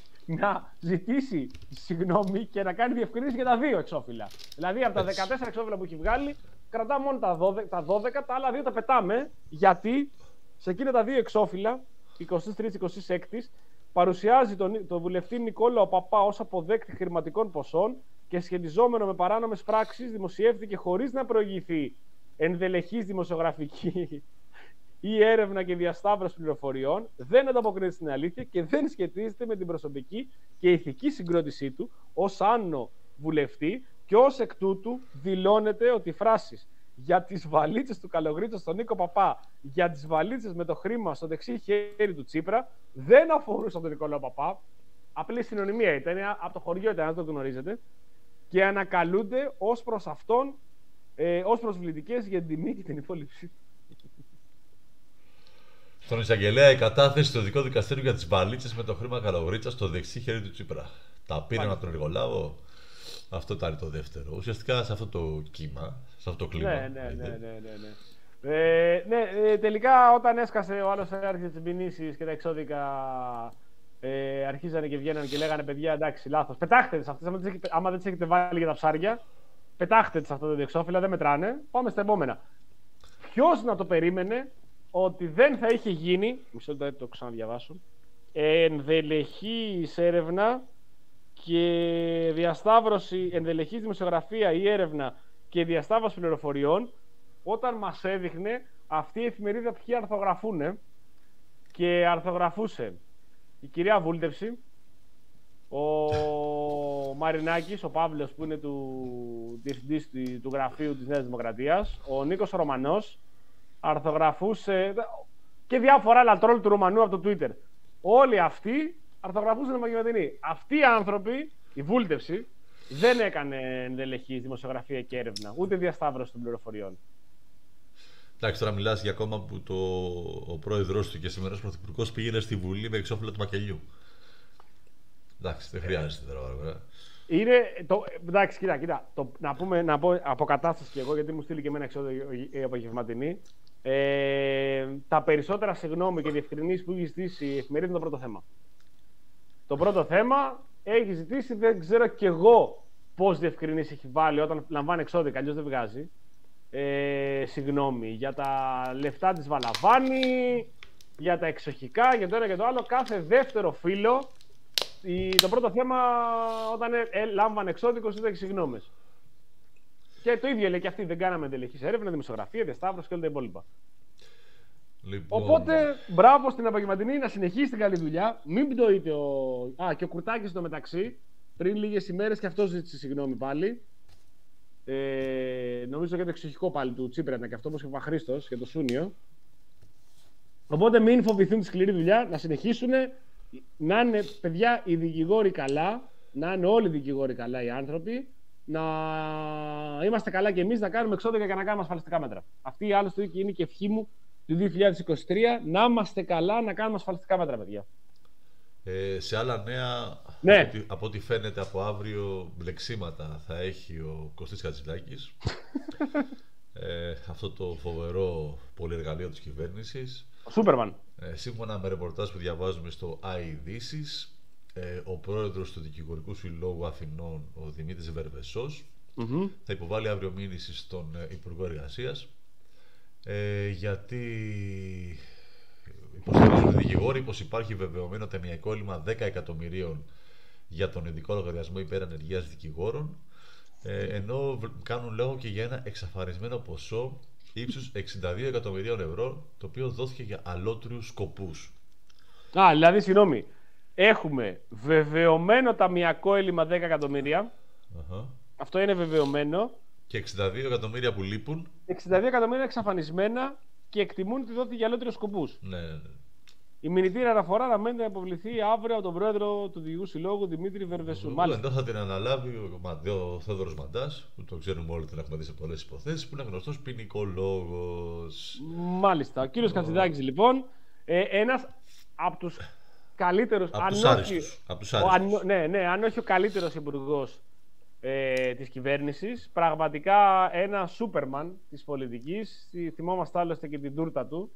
Speaker 2: να ζητήσει συγγνώμη και να κάνει διευκρίνηση για τα δύο εξώφυλλα. Δηλαδή από τα δεκατέσσερα εξώφυλλα που έχει βγάλει, κρατάμε μόνο τα δώδεκα, τα δώδεκα, τα άλλα δύο τα πετάμε, γιατί σε εκείνα τα δύο εξώφυλλα, εικοστή τρίτη εικοστή έκτη, παρουσιάζει τον, τον βουλευτή Νικόλαο Παπά ως αποδέκτη χρηματικών ποσών και σχετιζόμενο με παράνομες πράξεις, δημοσιεύθηκε χωρίς να προηγηθεί ενδελεχής δημοσιογραφική ή έρευνα και διασταύρωση πληροφοριών, δεν ανταποκρίνεται στην αλήθεια και δεν σχετίζεται με την προσωπική και ηθική συγκρότησή του ως άνω βουλευτή, και ως εκ τούτου δηλώνεται ότι οι φράσεις για τις βαλίτσες του Καλογρίτσα στον Νίκο Παπά, για τις βαλίτσες με το χρήμα στο δεξί χέρι του Τσίπρα, δεν αφορούσαν τον Νικόλαο Παπά. Απλή συνωνυμία ήταν, από το χωριό ήταν, αν το γνωρίζετε, και ανακαλούνται ως προς αυτόν, ε, ως προσβλητικές για την τιμή και την υπόλοιψη.
Speaker 4: Στον εισαγγελέα, η κατάθεση στο δικό δικαστήριο για τις βαλίτσες με το χρήμα Καλογρίτσα στο δεξί χέρι του Τσίπρα. Τα πήραν από τον εργολάβο. Αυτό ήταν το δεύτερο. Ουσιαστικά σε αυτό το κύμα, σε αυτό το κλίμα.
Speaker 2: Ναι, ναι, ναι, ναι, ναι, ναι. Ε, ναι ε, τελικά όταν έσκασε ο άλλος άρχισε τις μηνύσεις και τα εξώδικα ε, αρχίζανε και βγαίνανε και λέγανε παιδιά εντάξει λάθος. Πετάχτε τις αυτές, άμα, άμα δεν τις έχετε βάλει για τα ψάρια, πετάχτε τις αυτά τα διεξόφυλλα, δεν μετράνε. Πάμε στα επόμενα. Ποιος να το περίμενε ότι δεν θα είχε γίνει, μισό λεπτό το ξαναδιαβάσω, ενδελεχής έρευνα και διασταύρωση, ενδελεχής δημοσιογραφία ή έρευνα και διασταύρωση πληροφοριών, όταν μας έδειχνε αυτή η εφημερίδα ποιοι αρθογραφούν, και αρθογραφούσε η κυρία Βούλτευση, ο Μαρινάκης, ο Παύλος που είναι του διευθυντής του γραφείου της Νέας Δημοκρατίας, ο Νίκος Ρωμανός, αρθογραφούσε και διάφορα άλλα τρόλ του Ρωμανού από το Twitter. Όλοι αυτοί αρθογραφούσαν την Απογευματινή. Αυτοί οι άνθρωποι, η Βούλτευση, δεν έκανε ενδελεχής δημοσιογραφία και έρευνα, ούτε διασταύρωση των πληροφοριών.
Speaker 4: Εντάξει, τώρα μιλάς για κόμμα που το, ο πρόεδρος του και σημερινός πρωθυπουργός πήγαινε στη Βουλή με εξώφυλλα του μακελιού. Εντάξει, δεν χρειάζεται τώρα, βέβαια. Είναι.
Speaker 2: Το, εντάξει, κοίτα, κοίτα. Το, να, πούμε, να πω αποκατάσταση κι εγώ, γιατί μου στείλει και εμένα εξώδιο η Απογευματινή. Ε, τα περισσότερα συγγνώμη και διευκρινήσεις που έχει ζητήσει η εφημερίδα είναι το πρώτο θέμα. Το πρώτο θέμα έχει ζητήσει, δεν ξέρω κι εγώ πώς διευκρινήσεις έχει βάλει όταν λαμβάνει εξώδικα, αλλιώς δεν βγάζει. Ε, συγγνώμη για τα λεφτά της Βαλαβάνη, για τα εξοχικά, για το ένα και το άλλο. Κάθε δεύτερο φύλλο, η, το πρώτο θέμα όταν ε, ε, λάμβανε εξώδικο ήταν συγγνώμες. Και το ίδιο λέει και αυτή, δεν κάναμε εντελεχής έρευνα, δημοσιογραφία, διασταύρωση και όλα τα υπόλοιπα. Λοιπόν. Οπότε, μπράβο στην Απογευματινή, να συνεχίσει την καλή δουλειά. Μην πτωείτε ο. Α, και ο Κουρτάκης στο μεταξύ, πριν λίγες ημέρες και αυτό ζήτησε συγγνώμη πάλι. Ε, νομίζω για το εξοχικό πάλι του Τσίπρα ήταν και αυτό, όπως και ο Παπαχρήστος για το Σούνιο. Οπότε μην φοβηθούν τη σκληρή δουλειά, να συνεχίσουν να είναι παιδιά οι δικηγόροι καλά, να είναι όλοι οι δικηγόροι καλά οι άνθρωποι, να είμαστε καλά κι εμείς, να κάνουμε εξώδικα και να κάνουμε ασφαλιστικά μέτρα. Αυτή άλλωστε είναι και ευχή μου του δύο χιλιάδες είκοσι τρία, να είμαστε καλά, να κάνουμε ασφαλιστικά μέτρα, παιδιά.
Speaker 4: Ε, σε άλλα νέα,
Speaker 2: ναι.
Speaker 4: από, ό,τι, από ό,τι φαίνεται από αύριο, μπλεξίματα θα έχει ο Κωστής Χατζηδάκης. ε, αυτό το φοβερό πολυεργαλείο της κυβέρνησης.
Speaker 2: Ο Σούπερμαν.
Speaker 4: Ε, σύμφωνα με ρεπορτάζ που διαβάζουμε στο iDesis, ε, ο πρόεδρος του Δικηγορικού Συλλόγου Αθηνών, ο Δημήτρης Βερβεσός, mm-hmm. θα υποβάλει αύριο μήνυση στον ε, Υπουργό Εργασίας, ε, γιατί υποστηρίζουν οι δικηγόροι πως υπάρχει βεβαιωμένο ταμιακό έλλειμμα δέκα εκατομμυρίων για τον ειδικό λογαριασμό υπερανεργίας δικηγόρων, ε, ενώ κάνουν λόγο και για ένα εξαφανισμένο ποσό ύψους εξήντα δύο εκατομμυρίων ευρώ, το οποίο δόθηκε για αλότριους σκοπούς.
Speaker 2: Α, δηλαδή, συγγνώμη, έχουμε βεβαιωμένο ταμιακό έλλειμμα δέκα εκατομμύρια. Uh-huh. Αυτό είναι βεβαιωμένο.
Speaker 4: Και εξήντα δύο εκατομμύρια που λείπουν.
Speaker 2: εξήντα δύο εκατομμύρια εξαφανισμένα και εκτιμούν ότι δόθηκε για αλότριους σκοπούς.
Speaker 4: Ναι, ναι, ναι.
Speaker 2: Η μηνυτήρια αναφορά αναμένεται να υποβληθεί αύριο από τον πρόεδρο του Δικηγορικού Συλλόγου Δημήτρη Βερβεσού.
Speaker 4: Μάλιστα. Θα την αναλάβει ο, ο Θόδωρος Μαντάς, που το ξέρουμε όλοι, τον έχουμε δει σε πολλές υποθέσεις, που είναι γνωστός ποινικολόγος.
Speaker 2: Μάλιστα. Ο κύριος Χατζηδάκης, λοιπόν, ε, ένας από τους καλύτερους.
Speaker 4: Από τους άριστους. Από τους άριστους.
Speaker 2: Ναι, ναι, αν όχι ο καλύτερος υπουργός ε, της κυβέρνησης. Πραγματικά ένα σούπερμαν της πολιτικής. Θυμόμαστε άλλωστε και την τούρτα του,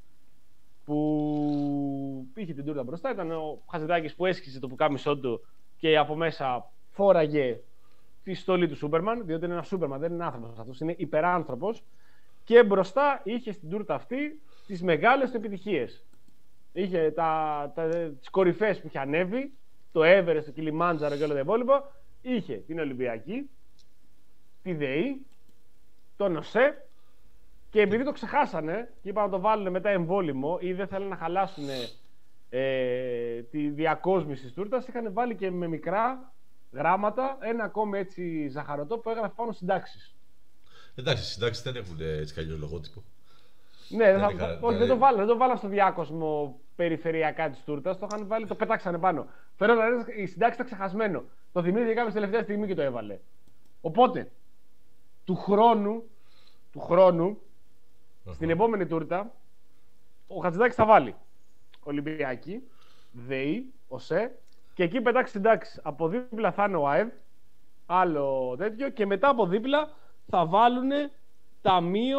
Speaker 2: που είχε την τούρτα μπροστά. Ήταν ο Χατζηδάκης που έσχιζε το πουκάμισό του και από μέσα φόραγε τη στολή του Σούπερμαν, διότι είναι ένα Σούπερμαν, δεν είναι άνθρωπος αυτός, είναι υπεράνθρωπος. Και μπροστά είχε στην τούρτα αυτή τις μεγάλες του επιτυχίες. Είχε τα, τα, τις κορυφές που είχε ανέβει, το Everest, το Κιλιμάντζαρο και όλα τα υπόλοιπα. Είχε την Ολυμπιακή, τη ΔΕΗ, τον ΟΣΕ. Και επειδή το ξεχάσανε και είπαν να το βάλουν μετά εμβόλυμο ή δεν θέλουν να χαλάσουν ε, τη διακόσμηση της τούρτας, είχαν βάλει και με μικρά γράμματα ένα ακόμη έτσι ζαχαρωτό που έγραφε πάνω συντάξεις.
Speaker 4: Εντάξει, οι συντάξεις δεν έχουν έτσι καλή λογότυπο.
Speaker 2: Ναι, δεν, θα, είχα, όχι, δηλαδή... δεν το βάλαν, δεν το βάλαν στο διάκοσμο περιφερειακά της τούρτας, το είχαν βάλει, το πετάξανε πάνω. Φέρω να η συντάξη ήταν ξεχασμένο. Το θυμήθηκε κάποια τελευταία στιγμή και το έβαλε. Οπότε, του χρόνου, του χρόνου Uh-huh. στην επόμενη τούρτα, ο Χατζηδάκης θα βάλει Ολυμπιακή, ΔΕΗ, ΟΣΕ και εκεί πετάξει συντάξεις. Από δίπλα θα είναι ο ΑΕΒ, άλλο τέτοιο, και μετά από δίπλα θα βάλουν ταμείο,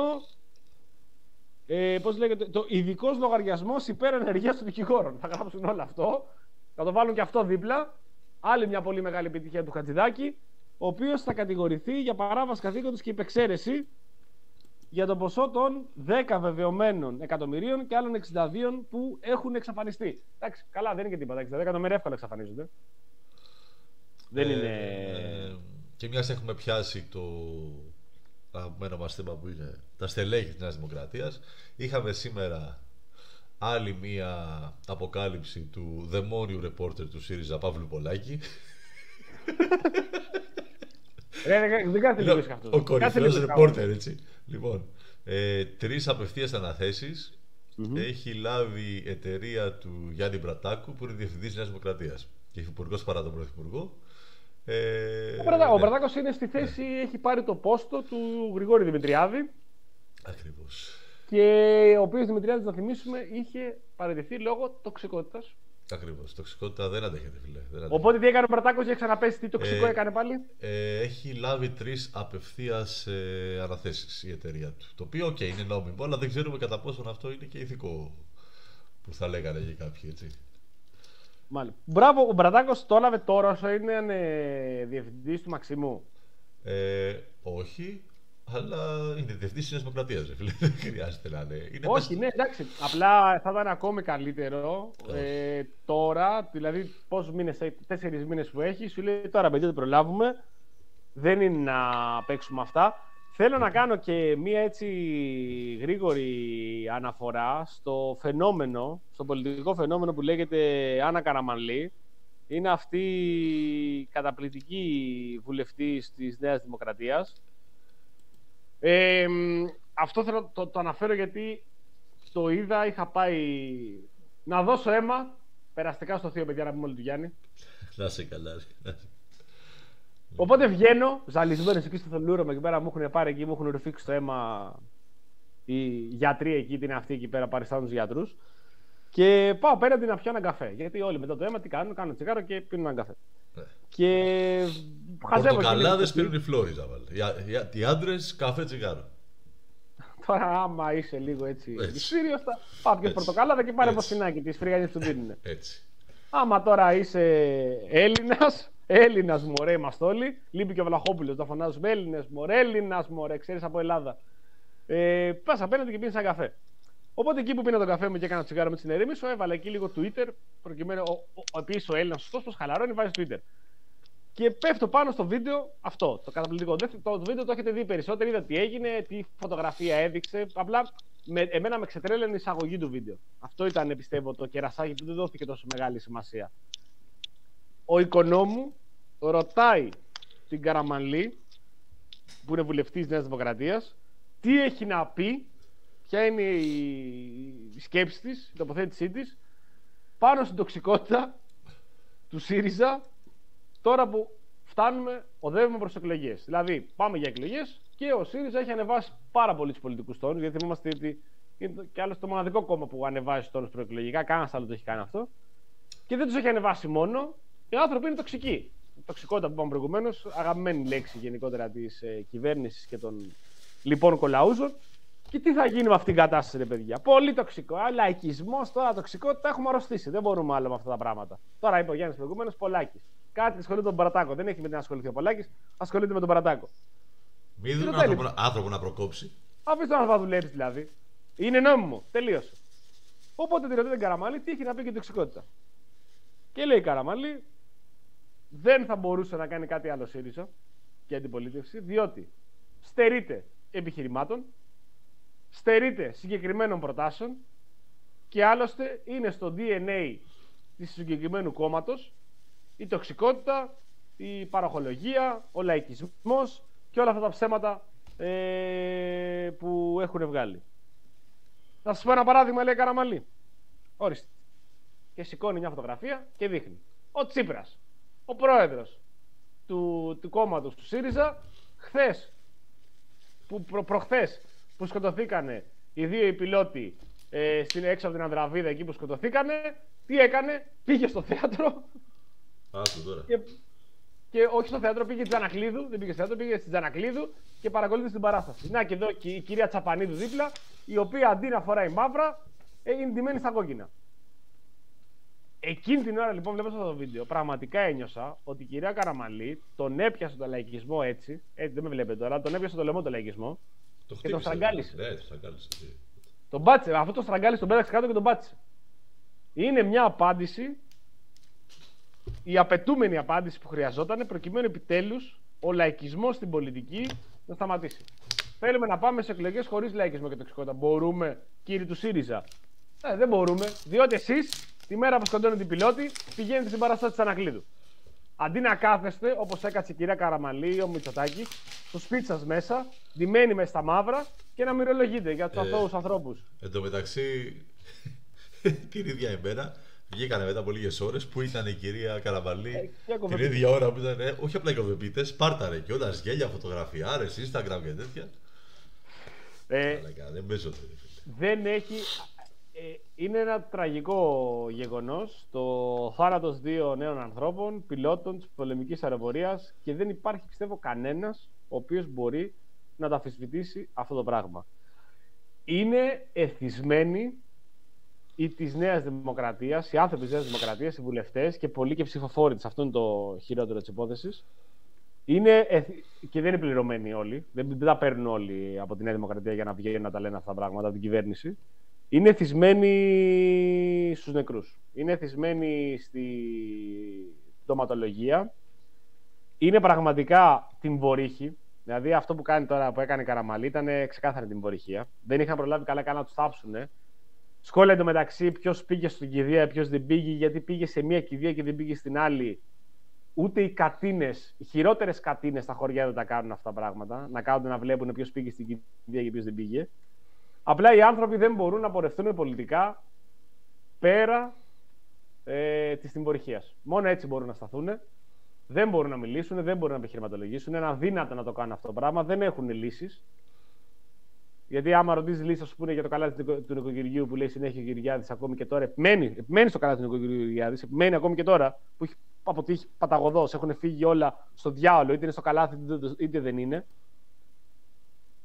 Speaker 2: ε, πώς λέγεται, το ειδικός λογαριασμός υπερενεργείας των δικηγόρων. Θα γράψουν όλο αυτό, θα το βάλουν και αυτό δίπλα. Άλλη μια πολύ μεγάλη επιτυχία του Χατζηδάκη, ο οποίος θα κατηγορηθεί για παράβαση καθήκοντος και υπεξαίρεση για το ποσό των δέκα βεβαιωμένων εκατομμυρίων και άλλων εξήντα δύο που έχουν εξαφανιστεί. Εντάξει, καλά, δεν είναι και τίποτα. εξήντα δύο εκατομμύρια εύκολα εξαφανίζονται. Δεν
Speaker 4: ε,
Speaker 2: είναι.
Speaker 4: Ε, και μιας έχουμε πιάσει το αγαπημένο μας θέμα που είναι τα στελέχη της Νέας Δημοκρατίας. Είχαμε σήμερα άλλη μία αποκάλυψη του δαιμόνιου ρεπόρτερ του ΣΥΡΙΖΑ, Παύλου Πολάκη.
Speaker 2: Ρε, δεν κάθε λίγο αυτό.
Speaker 4: Ο κορυφαίος ρεπόρτερ, έτσι. Λοιπόν, ε, τρεις απευθείας αναθέσεις mm-hmm. έχει λάβει η εταιρεία του Γιάννη Μπρατάκου, που είναι διευθυντής της Νέας Δημοκρατίας και υφυπουργός παρά τον Πρωθυπουργό. Ε,
Speaker 2: ο Μπρατάκος ναι. Μπρατάκος είναι στη θέση, ναι. έχει πάρει το πόστο του Γρηγόρη Δημητριάδη.
Speaker 4: Ακριβώς.
Speaker 2: Και ο οποίος Δημητριάδης, να θυμίσουμε, είχε παραιτηθεί λόγω τοξικότητας.
Speaker 4: Ακριβώς. Τοξικότητα δεν αντέχεται, φίλε. Δεν αντέχεται.
Speaker 2: Οπότε τι έκανε ο Μπρατάκος για ξαναπέσει, τι τοξικό ε, έκανε πάλι.
Speaker 4: Ε, έχει λάβει τρεις απευθείας ε, αναθέσεις η εταιρεία του. Το οποίο, οκ, okay, είναι νόμιμο, αλλά δεν ξέρουμε κατά πόσον αυτό είναι και ηθικό. Που θα λέγανε και κάποιοι, έτσι.
Speaker 2: Μάλιστα. Μπράβο, ο Μπρατάκος το έλαβε τώρα όσο είναι ε, διευθυντής του Μαξιμού.
Speaker 4: Ε, όχι. Αλλά είναι διευθυντής της Νέας Δημοκρατίας, φίλε. Δεν χρειάζεται να είναι. είναι
Speaker 2: Όχι,
Speaker 4: πες...
Speaker 2: ναι, εντάξει. Απλά θα ήταν ακόμη καλύτερο ε, τώρα, δηλαδή πόσους μήνες, τέσσερις μήνες που έχει, σου λέει τώρα παιδιά δεν προλάβουμε. Δεν είναι να παίξουμε αυτά. Θέλω να κάνω και μία έτσι γρήγορη αναφορά στο φαινόμενο, στο πολιτικό φαινόμενο που λέγεται Άννα Καραμανλή. Είναι αυτή η καταπληκτική βουλευτής της Νέας Δημοκρατίας. Ε, αυτό θέλω το, το αναφέρω γιατί το είδα, είχα πάει να δώσω αίμα περαστικά στο θείο, παιδιά, να πούμε όλοι του Γιάννη.
Speaker 4: Να σε καλά.
Speaker 2: Οπότε βγαίνω ζαλισμένος εκεί στο θολούρο με εκεί πέρα, μου έχουν πάρει εκεί, μου έχουν ρουφήξει το αίμα οι γιατροί εκεί, την αυτοί εκεί πέρα παριστάνουν τους γιατρούς. Και πάω πέραντι να πιω έναν καφέ. Γιατί όλοι μετά το αίμα τι κάνουν, κάνουν τσιγάρο και πίνουν έναν καφέ. Ναι. Και
Speaker 4: πορτοκαλάδες πίνουν οι Φλόριζα. Οι άντρες καφέ τσιγάρο.
Speaker 2: Τώρα, άμα είσαι λίγο έτσι μυστήριο, θα πάω πιο πορτοκαλάδα και πάρε ποστινάκι τη φρυγανή που δίνουν.
Speaker 4: Έτσι.
Speaker 2: Άμα τώρα είσαι Έλληνας, Έλληνας μωρέ είμαστε όλοι. Λείπει και ο Βλαχόπουλος, θα φωνάζουμε Έλληνες μωρέ, Έλληνας μωρέ, ξέρεις από Ελλάδα. Ε, πας απέναντι και πίνεις ένα καφέ. Οπότε εκεί που πήρα τον καφέ μου και έκανα τσιγάρο με τη συνερήμισο, έβαλα εκεί λίγο Twitter, προκειμένου ο, ο, ο, επίσης ο Έλληνας σωστός πως χαλαρώνει, βάζει Twitter. Και πέφτω πάνω στο βίντεο αυτό, το καταπληκτικό. Το, το βίντεο το έχετε δει περισσότερο, είδα τι έγινε, τι φωτογραφία έδειξε. Απλά με, εμένα με ξετρέλαινε η εισαγωγή του βίντεο. Αυτό ήταν, πιστεύω, το κερασάκι που δεν δόθηκε τόσο μεγάλη σημασία. Ο Οικονόμου ρωτάει την Καραμανλή, που είναι βουλευτής Νέας Δημοκρατίας, τι έχει να πει, ποια είναι η σκέψη της, η τοποθέτησή της, πάνω στην τοξικότητα του ΣΥΡΙΖΑ, τώρα που φτάνουμε, οδεύουμε προς εκλογές. Δηλαδή, πάμε για εκλογές και ο ΣΥΡΙΖΑ έχει ανεβάσει πάρα πολύ τους πολιτικούς τόνους, γιατί θυμόμαστε ότι είναι και άλλο το μοναδικό κόμμα που ανεβάζει τους τόνους προεκλογικά, κανένας άλλο το έχει κάνει αυτό. Και δεν τους έχει ανεβάσει μόνο, οι άνθρωποι είναι τοξικοί. Τοξικότητα που είπαμε προηγουμένως, αγαπημένη λέξη γενικότερα της ε, κυβέρνησης και των λοιπόν κολαούζων. Και τι θα γίνει με αυτήν την κατάσταση, ρε παιδιά. Πολύ τοξικό. Λαϊκισμός, τώρα τοξικότητα, έχουμε αρρωστήσει. Δεν μπορούμε άλλο με αυτά τα πράγματα. Τώρα είπε ο Γιάννης προηγουμένως, Πολάκης. Κάτι ασχολείται με τον Παρατάκο. Δεν έχει με την ασχοληθεί ο Πολάκης, ασχολείται με τον Παρατάκο.
Speaker 4: Μην δίνουν άνθρωπο, άνθρωπο να προκόψει.
Speaker 2: Αφήστε τον άνθρωπο να δουλέψει δηλαδή. Είναι νόμιμο. Τελείωσε. Οπότε τη ρωτάει την Καραμανλή τι έχει να πει και τοξικότητα. Και λέει η Καραμανλή, δεν θα μπορούσε να κάνει κάτι άλλο ΣΥΡΙΖΑ και αντιπολίτευση, διότι στερείται επιχειρημάτων, στερείται συγκεκριμένων προτάσεων και άλλωστε είναι στο ντι εν έι της συγκεκριμένου κόμματος η τοξικότητα, η παροχολογία, ο λαϊκισμός και όλα αυτά τα ψέματα ε, που έχουν βγάλει. Θα σας πω ένα παράδειγμα, λέει Καραμανλή. Ορίστε. Και σηκώνει μια φωτογραφία και δείχνει. Ο Τσίπρας, ο πρόεδρος του, του κόμματος του ΣΥΡΙΖΑ, χθες, που προ, προχθές, που σκοτωθήκανε οι δύο οι πιλότοι ε, στην, έξω από την Ανδραβίδα, εκεί που σκοτωθήκανε, τι έκανε, πήγε στο θέατρο.
Speaker 4: Άσου τώρα.
Speaker 2: Και, και όχι στο θέατρο, πήγε στη Τζανακλείδου, δεν πήγε στο θέατρο, πήγε στη Τζανακλείδου και παρακολούθησε την παράσταση. Να και εδώ και η κυρία Τσαπανίδου δίπλα, η οποία αντί να φοράει μαύρα, είναι ντυμένη στα κόκκινα. Εκείνη την ώρα λοιπόν, βλέπω αυτό το βίντεο, πραγματικά ένιωσα ότι η κυρία Καραμανλή τον έπιασε τον λαϊκισμό έτσι, έτσι δεν με βλέπετε τώρα, τον έπιασε το λαιμό τον λαϊκισμό
Speaker 4: το
Speaker 2: και τον στραγγάλισε.
Speaker 4: Ναι, το στραγγάλισε.
Speaker 2: Τον πάτησε, αυτό το στραγγάλισε, τον πέταξε κάτω και τον πάτησε. Είναι μια απάντηση, η απαιτούμενη απάντηση που χρειαζόταν προκειμένου επιτέλους ο λαϊκισμός στην πολιτική να σταματήσει. Θέλουμε να πάμε σε εκλογές χωρίς λαϊκισμό και τοξικότητα. Μπορούμε, κύριοι του ΣΥΡΙΖΑ? Ε, δεν μπορούμε, διότι εσείς τη μέρα που σκοτώνουν την πιλότη πηγαίνετε στην παράσταση της Ανακλείδου. Αντί να κάθεστε, όπως έκατσε η κυρία Καραμανλή ή ο Μητσοτάκης, στο σπίτι σας μέσα, ντυμένοι μες στα μαύρα και να μυρολογείτε για τους ε, αθώους ανθρώπους.
Speaker 4: Εν τω μεταξύ, την ίδια ημέρα βγήκανε μετά από λίγες ώρες που ήταν η κυρία Καραμανλή ε, την ίδια ώρα που ήταν, ε, όχι απλά οι κοβεπίτες, σπάρταρε και όλα γέλια, φωτογραφιάρες, Instagram και τέτοια. Ε, Αλλά, δεν παίζονται.
Speaker 2: Δεν έχει. Ε, είναι ένα τραγικό γεγονός το θάνατος δύο νέων ανθρώπων, πιλότων της πολεμικής αεροπορίας, και δεν υπάρχει, πιστεύω, κανένας ο οποίος μπορεί να το αμφισβητήσει αυτό το πράγμα. Είναι εθισμένοι οι της Νέας Δημοκρατίας, οι άνθρωποι της Νέας Δημοκρατίας, οι βουλευτές και πολλοί και ψηφοφόροι της. Αυτό είναι το χειρότερο της υπόθεσης. Είναι εθι... Και δεν είναι πληρωμένοι όλοι. Δεν, δεν τα παίρνουν όλοι από τη Νέα Δημοκρατία για να βγαίνουν να τα λένε αυτά τα πράγματα από την κυβέρνηση. Είναι εθισμένοι στους νεκρούς. Είναι εθισμένοι στη ντοματολογία. Είναι πραγματικά την βορύχη. Δηλαδή αυτό που κάνει τώρα, που έκανε η Καραμανλή, ήταν ξεκάθαρη την βορυχία. Δεν είχαν προλάβει καλά καλά να τους θάψουνε. Σχόλια εντωμεταξύ, ποιος πήγε στην κηδεία, ποιος δεν πήγε, γιατί πήγε σε μία κηδεία και δεν πήγε στην άλλη. Ούτε οι κατίνες, οι χειρότερες κατίνες στα χωριά δεν τα κάνουν αυτά τα πράγματα. Να κάνουν να βλέπουν ποιος πήγε στην κηδεία και ποιος δεν πήγε. Απλά οι άνθρωποι δεν μπορούν να πορευτούν πολιτικά πέρα ε, της τιμωρυχίας. Μόνο έτσι μπορούν να σταθούν. Δεν μπορούν να μιλήσουν, δεν μπορούν να επιχειρηματολογήσουν. Είναι αδύνατο να το κάνουν αυτό το πράγμα. Δεν έχουν λύσεις. Γιατί άμα ρωτήσει λύσεις, ας πούμε, για το καλάθι του νοικοκυριού που λέει συνέχεια ο Κυριάδης, ακόμη και τώρα επιμένει, επιμένει στο καλάθι του νοικοκυριού ο Κυριάδης, επιμένει ακόμη και τώρα που έχει αποτύχει παταγωδός, έχουν φύγει όλα στο διάολο, είτε είναι στο καλάθι είτε δεν είναι.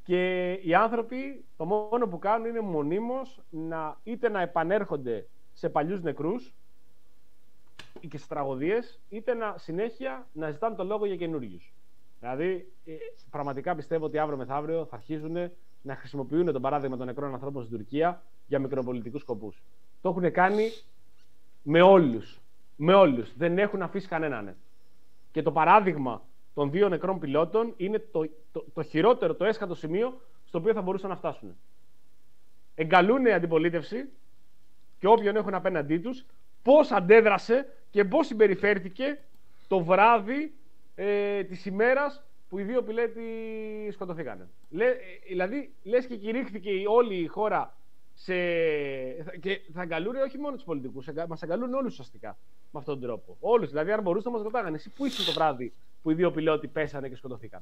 Speaker 2: Και οι άνθρωποι το μόνο που κάνουν είναι μονίμως να, είτε να επανέρχονται σε παλιούς νεκρούς και σε τραγωδίες, είτε να συνέχεια να ζητάνε το λόγο για καινούριους. Δηλαδή, πραγματικά πιστεύω ότι αύριο μεθαύριο θα αρχίζουν να χρησιμοποιούν το παράδειγμα των νεκρών ανθρώπων στην Τουρκία για μικροπολιτικούς σκοπούς. Το έχουν κάνει με όλους. Με όλους. Δεν έχουν αφήσει κανέναν. Και το παράδειγμα των δύο νεκρών πιλότων είναι το, το, το χειρότερο, το έσχατο σημείο στο οποίο θα μπορούσαν να φτάσουν. Εγκαλούν αντιπολίτευση και όποιον έχουν απέναντί τους, πώς αντέδρασε και πώς συμπεριφέρθηκε το βράδυ ε, της ημέρας που οι δύο πιλότοι σκοτωθήκανε. Λε, ε, δηλαδή, λες και κηρύχθηκε όλη η χώρα σε... και θα αγκαλούν όχι μόνο τους πολιτικούς, μας αγκαλούν όλους ουσιαστικά με αυτόν τον τρόπο. Όλους, δηλαδή, αν μπορούσαν να μας ρωτάγανε, εσύ πού ήσουν το βράδυ που οι δύο πιλότοι πέσανε και σκοτωθήκανε?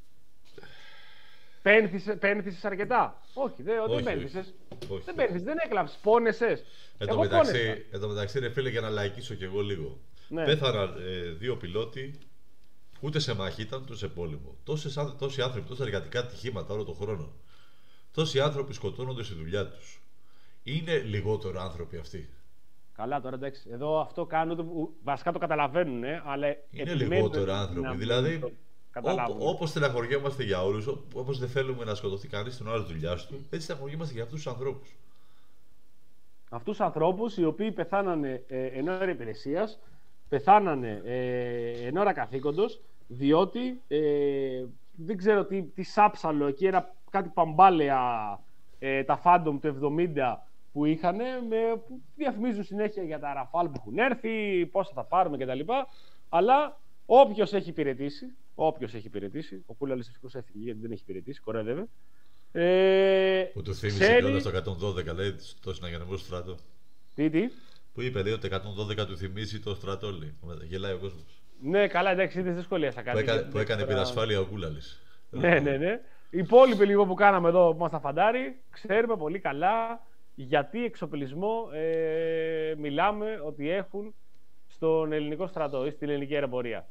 Speaker 2: Πένθησες αρκετά? Όχι, δε, όχι, δεν πένθησες. Δεν πένθησες, δεν έκλαψες, πόνεσες.
Speaker 4: Εν τω μεταξύ, μεταξύ, ρε φίλε, για να λαϊκίσω κι εγώ λίγο. Ναι. Πέθαναν ε, δύο πιλότοι, ούτε σε μάχη ήταν, ούτε σε πόλεμο. Τόσες, τόσοι άνθρωποι, τόσα εργατικά ατυχήματα όλο τον χρόνο. Τόσοι άνθρωποι σκοτώνονται στη δουλειά τους. Είναι λιγότερο άνθρωποι αυτοί?
Speaker 2: Καλά, τώρα εντάξει. Εδώ αυτό κάνουν, βασικά το καταλαβαίνουν, ε, αλλά.
Speaker 4: Είναι λιγότερο άνθρωποι. Δηλαδή, όπως στεναχωριόμαστε για όλους, όπως δεν θέλουμε να σκοτωθεί κανείς στην ώρα της δουλειάς του, έτσι στεναχωριόμαστε για αυτούς τους ανθρώπους.
Speaker 2: Αυτούς τους ανθρώπους οι οποίοι πεθάνανε ε, εν ώρα υπηρεσίας, πεθάνανε ε, εν ώρα καθήκοντος, διότι ε, δεν ξέρω τι, τι σάψαλο εκεί, ένα, κάτι παμπάλαια ε, τα Phantom του εβδομήντα που είχαν, με, που διαφημίζουν συνέχεια για τα Rafale που έχουν έρθει, πόσα θα πάρουμε κτλ. Αλλά όποιος έχει υπηρετήσει, όποιος έχει υπηρετήσει, ο Κούλαλης ευτυχώς έφυγε γιατί δεν έχει υπηρετήσει, κορέδευε. Ε,
Speaker 4: που του θύμισε ξέρει... κιόλας το εκατόν δώδεκα, λέει, το συναγερμό στρατό.
Speaker 2: Τι, τι.
Speaker 4: Που είπε, λέει, ότι το εκατόν δώδεκα του θυμίζει το στρατό, λέει. Γελάει ο κόσμος.
Speaker 2: Ναι, καλά, εντάξει, είδες δεν σχολίασα κάτι.
Speaker 4: Που, έκα, που έκανε τώρα... πυρασφάλεια ο Κούλαλης.
Speaker 2: Ναι, ναι, ναι. Οι υπόλοιποι λίγο που κάναμε εδώ που μας τα φαντάρει, ξέρουμε πολύ καλά γιατί εξοπλισμό ε, μιλάμε ότι έχουν στον ελληνικό στρατό ή στην ελληνική αεροπορία.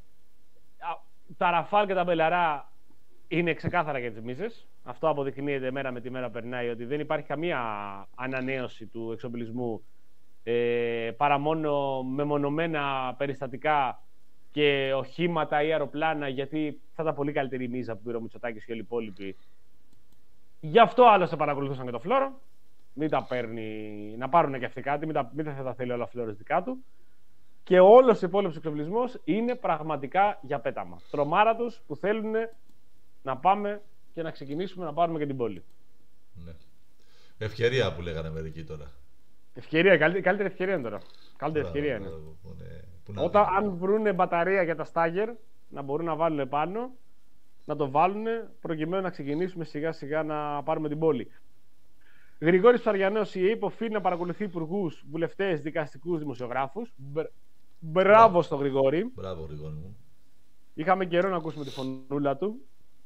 Speaker 2: Τα Ραφάλ και τα Μπελαρά είναι ξεκάθαρα για τις μίζες. Αυτό αποδεικνύεται μέρα με τη μέρα περνάει, ότι δεν υπάρχει καμία ανανέωση του εξοπλισμού ε, παρά μόνο μεμονωμένα περιστατικά και οχήματα ή αεροπλάνα, γιατί θα ήταν πολύ καλύτερη η μίζα που πήρε ο Μητσοτάκης και όλοι οι υπόλοιποι. Γι' αυτό άλλωστε παρακολουθούσαν και το Φλόρο. Μην τα παίρνει, να πάρουν και αυτοί κάτι, μην, τα, μην θα τα θέλει όλα ο Φλόρος δικά του. Και όλος ο υπόλοιπος εξοπλισμός είναι πραγματικά για πέταμα. Τρομάρα τους που θέλουν να πάμε και να ξεκινήσουμε να πάρουμε και την πόλη.
Speaker 4: Ναι. Ευκαιρία που λέγανε μερικοί τώρα.
Speaker 2: Ευκαιρία, καλύτερη, καλύτερη ευκαιρία είναι τώρα. Καλύτερη μπράβο, ευκαιρία είναι. Μπράβο, που είναι που Όταν να... αν βρουν μπαταρία για τα Στάγερ, να μπορούν να βάλουν πάνω, να το βάλουν προκειμένου να ξεκινήσουμε σιγά σιγά να πάρουμε την πόλη. Γρηγόρης Ψαριανός, η ΕΕΠ οφείλει να παρακολουθεί υπουργούς, βουλευτές, δικαστικούς, δημοσιογράφους. Μπράβο στο Γρηγόρη.
Speaker 4: Μπράβο, Γρηγόρη μου.
Speaker 2: Είχαμε καιρό να ακούσουμε τη φωνούλα του.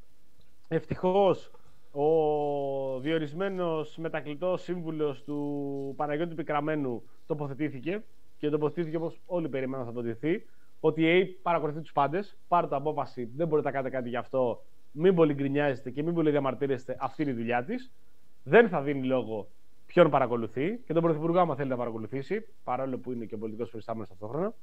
Speaker 2: Ευτυχώς ο διορισμένος μετακλητός σύμβουλος του Παναγιώτη Πικραμένου τοποθετήθηκε και τοποθετήθηκε όπως όλοι περιμέναν θα τοποθετηθεί, ότι η ΕΕΠ παρακολουθεί τους πάντες. Πάρτε απόφαση, δεν μπορείτε να κάνετε κάτι γι' αυτό. Μην πολύ γκρινιάζετε και μην πολύ διαμαρτύρεστε. Αυτή είναι η δουλειά της. Δεν θα δίνει λόγο ποιον παρακολουθεί και τον Πρωθυπουργό, άμα θέλει να παρακολουθήσει, παρόλο που είναι και ο πολιτικός προϊστάμενος ταυτόχρονα.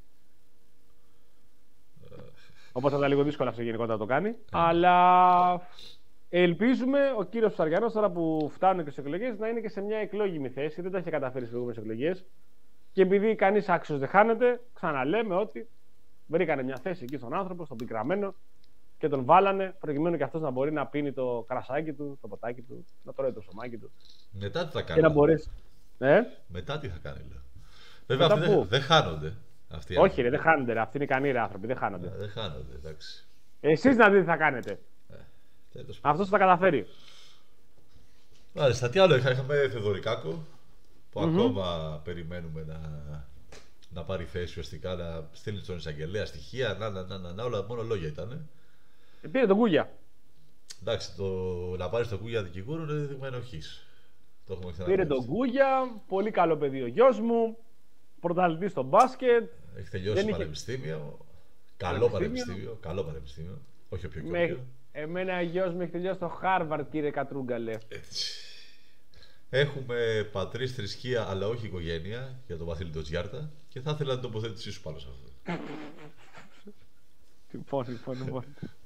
Speaker 2: Οπότε θα ήταν λίγο δύσκολο αυτό γενικότερα να το κάνει. Yeah. Αλλά ελπίζουμε ο κύριος Ψαριανός, τώρα που φτάνουν και στις εκλογές, να είναι και σε μια εκλόγιμη θέση. Δεν τα είχε καταφέρει στις προηγούμενες εκλογές. Και επειδή κανείς άξιος δεν χάνεται, ξαναλέμε ότι βρήκανε μια θέση εκεί στον άνθρωπο, στον Πικραμένο, και τον βάλανε προκειμένου και αυτός να μπορεί να πίνει το κρασάκι του, το ποτάκι του, να τρώει το ψωμάκι του.
Speaker 4: Μετά τι θα κάνει.
Speaker 2: Και να μπορέσει. Ε?
Speaker 4: Μετά τι θα κάνει, λέω. Βέβαια αυτοί δεν, δεν χάνονται. Αυτοί
Speaker 2: Όχι, άνθρωποι. Ρε, δεν χάνονται. Ρε. Αυτοί είναι ικανοί άνθρωποι. Δεν χάνονται.
Speaker 4: Ε, δεν χάνονται, εντάξει.
Speaker 2: Εσείς να δείτε τι θα κάνετε.
Speaker 4: Ε,
Speaker 2: αυτός θα τα καταφέρει.
Speaker 4: Μάλιστα, τι άλλο είχα. Είχαμε Θεοδωρικάκο που mm-hmm. ακόμα περιμένουμε να, να πάρει θέση ουσιαστικά, να στείλει στον εισαγγελέα στοιχεία. Να, να, να, να, να, όλα μόνο λόγια ήταν.
Speaker 2: Ε, πήρε τον Κούγια.
Speaker 4: Εντάξει, το να πάρει τον Κούγια δικηγόρο είναι δείγμα ενοχής.
Speaker 2: Πήρε τον Κούγια, πολύ καλό παιδί ο γιος μου, πρωταθλητής στο μπάσκετ.
Speaker 4: Έχει τελειώσει είχε... πανεπιστήμιο. Καλό πανεπιστήμιο. πανεπιστήμιο. Καλό πανεπιστήμιο. Όχι όποιο και όποιο.
Speaker 2: Εμένα ο γιος μου έχει τελειώσει στο Χάρβαρντ, κύριε Κατρούγκαλε.
Speaker 4: Έτσι. Έχουμε πατρίς, θρησκεία, αλλά όχι οικογένεια για τον Βασίλη τον Τσιάρτα και θα ήθελα την τοποθέτησή σου πάνω σε αυτό.
Speaker 2: Λοιπόν, λοιπόν, λοιπόν.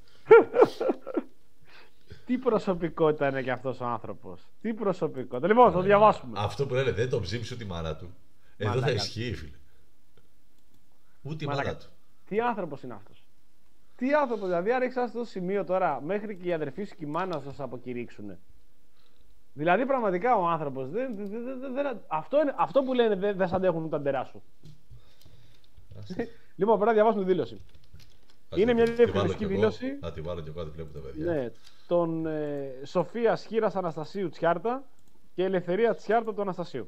Speaker 2: Τι προσωπικότητα είναι και αυτός ο άνθρωπος. Τι προσωπικότητα. Λοιπόν, θα το διαβάσουμε.
Speaker 4: Αυτό που λένε δεν τον ψήφισε ούτε η μάνα του. Εδώ
Speaker 2: Μαλάκα.
Speaker 4: θα ισχύει, φίλε. Ούτε η
Speaker 2: Μαλάκα.
Speaker 4: μάνα του.
Speaker 2: Τι άνθρωπος είναι αυτός. Τι άνθρωπος, δηλαδή, αν έχεις αυτό το σημείο τώρα, μέχρι και οι αδερφοί σου και η μάνα σου θα σε αποκηρύξουν. Δηλαδή, πραγματικά ο άνθρωπος. Δεν, δεν, δεν, δεν, δεν, αυτό, είναι, αυτό που λένε δεν, δεν σ' αντέχουν τα ντερά σου. Λοιπόν, πρέπει να διαβάσουμε τη δήλωση.
Speaker 4: Ας
Speaker 2: Είναι
Speaker 4: τη-
Speaker 2: μια
Speaker 4: τη βάλω
Speaker 2: διευκρινιστική
Speaker 4: κι εγώ.
Speaker 2: δήλωση.
Speaker 4: Να τη βάλω και εγώ, να τη βλέπω τα παιδιά.
Speaker 2: Ναι, τον ε, Σοφία Χίρας Αναστασίου Τσιάρτα και Ελευθερία Τσιάρτα του Αναστασίου.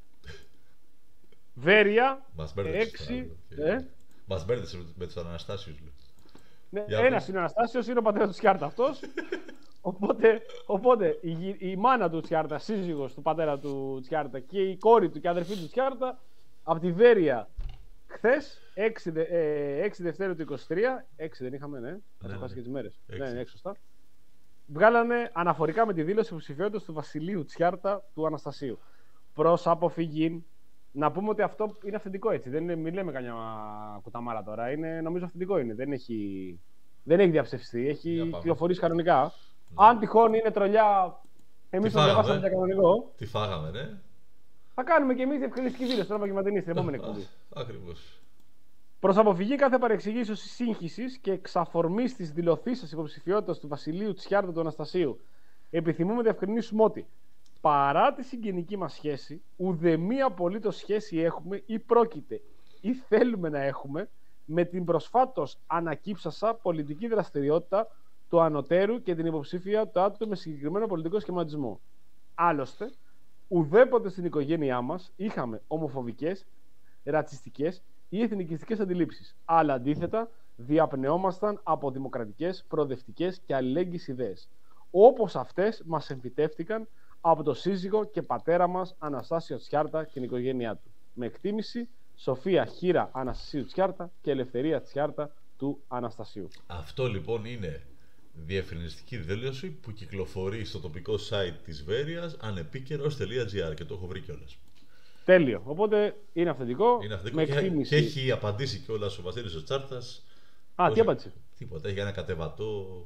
Speaker 2: Βέρεια,
Speaker 4: Μας μπέρδεψες
Speaker 2: έξι.
Speaker 4: τώρα,
Speaker 2: Ε,
Speaker 4: Μας μπέρδεψες με τους Αναστάσιους, λέω.
Speaker 2: ναι,
Speaker 4: Για
Speaker 2: ένας
Speaker 4: πες.
Speaker 2: είναι ο Αναστάσιος, είναι ο πατέρας του Τσιάρτα αυτός. Οπότε, οπότε η, γυ- η μάνα του Τσιάρτα, σύζυγος του πατέρα του Τσιάρτα και η κόρη του και αδερφή του Τσιάρτα από τη Βέρεια χθες, έξι, δε- ε, έξι Δευτέρου του είκοσι τρία, έξι δεν είχαμε, ναι, θα
Speaker 4: Ναι,
Speaker 2: το χάσει
Speaker 4: ναι.
Speaker 2: και τις μέρες.
Speaker 4: Έξι.
Speaker 2: Ναι, ναι, έξι σωστά. Βγάλανε αναφορικά με τη δήλωση υποψηφιότητας του Βασιλείου Τσιάρτα του Αναστασίου. Προς αποφυγή, να πούμε ότι αυτό είναι αυθεντικό έτσι. Δεν είναι, μην λέμε καμιά κουταμάρα τώρα. Είναι, νομίζω αυθεντικό είναι. Δεν έχει, δεν έχει διαψευστεί.
Speaker 4: Για
Speaker 2: Έχει
Speaker 4: πάμε.
Speaker 2: κυκλοφορήσει κανονικά. Αν τυχόν είναι τρολιά, εμείς
Speaker 4: Τι
Speaker 2: το διαβάσαμε
Speaker 4: φάγαμε?
Speaker 2: για κανονικό.
Speaker 4: Τι φάγαμε, ναι.
Speaker 2: Θα κάνουμε και εμείς διευκρινιστική δήλωση τώρα απογευματινή στην επόμενη εκπομπή.
Speaker 4: Ακριβώς.
Speaker 2: Προς αποφυγή κάθε παρεξηγήσεως ή σύγχυσης και εξαφορμής της δηλωθήσας υποψηφιότητας του Βασιλείου Τσιάρτα του Αναστασίου, επιθυμούμε να διευκρινίσουμε ότι παρά τη συγγενική μας σχέση, ουδέμια απολύτως σχέση έχουμε ή πρόκειται ή θέλουμε να έχουμε με την προσφάτως ανακύψασα πολιτική δραστηριότητα του ανωτέρου και την υποψήφια του άτομου με συγκεκριμένο πολιτικό σχηματισμό. Άλλωστε, ουδέποτε στην οικογένειά μας είχαμε ομοφοβικές, ρατσιστικές ή εθνικιστικές αντιλήψεις. Αλλά αντίθετα, διαπνεόμασταν από δημοκρατικές, προοδευτικές και αλληλέγγυες ιδέες. Όπως αυτές μας εμφυτεύτηκαν από το σύζυγο και πατέρα μας Αναστάσιο Τσιάρτα και την οικογένειά του. Με εκτίμηση, Σοφία Χίρα Αναστασίου Τσιάρτα και Ελευθερία Τσιάρτα του Αναστασίου.
Speaker 4: Αυτό λοιπόν είναι διευκρινιστική δήλωση που κυκλοφορεί στο τοπικό site της Βέρειας ανεπίκαιρος τελεία τζι άρ και το έχω βρει κιόλας.
Speaker 2: Τέλειο. Οπότε είναι αυθεντικό.
Speaker 4: Είναι αυτό
Speaker 2: με
Speaker 4: και,
Speaker 2: εκτίμηση.
Speaker 4: και έχει απαντήσει κιόλας ο Βασίλης ο Τσάρτας.
Speaker 2: Α, τι
Speaker 4: Όχι,
Speaker 2: απάντησε.
Speaker 4: Τίποτα, έχει ένα κατεβατό.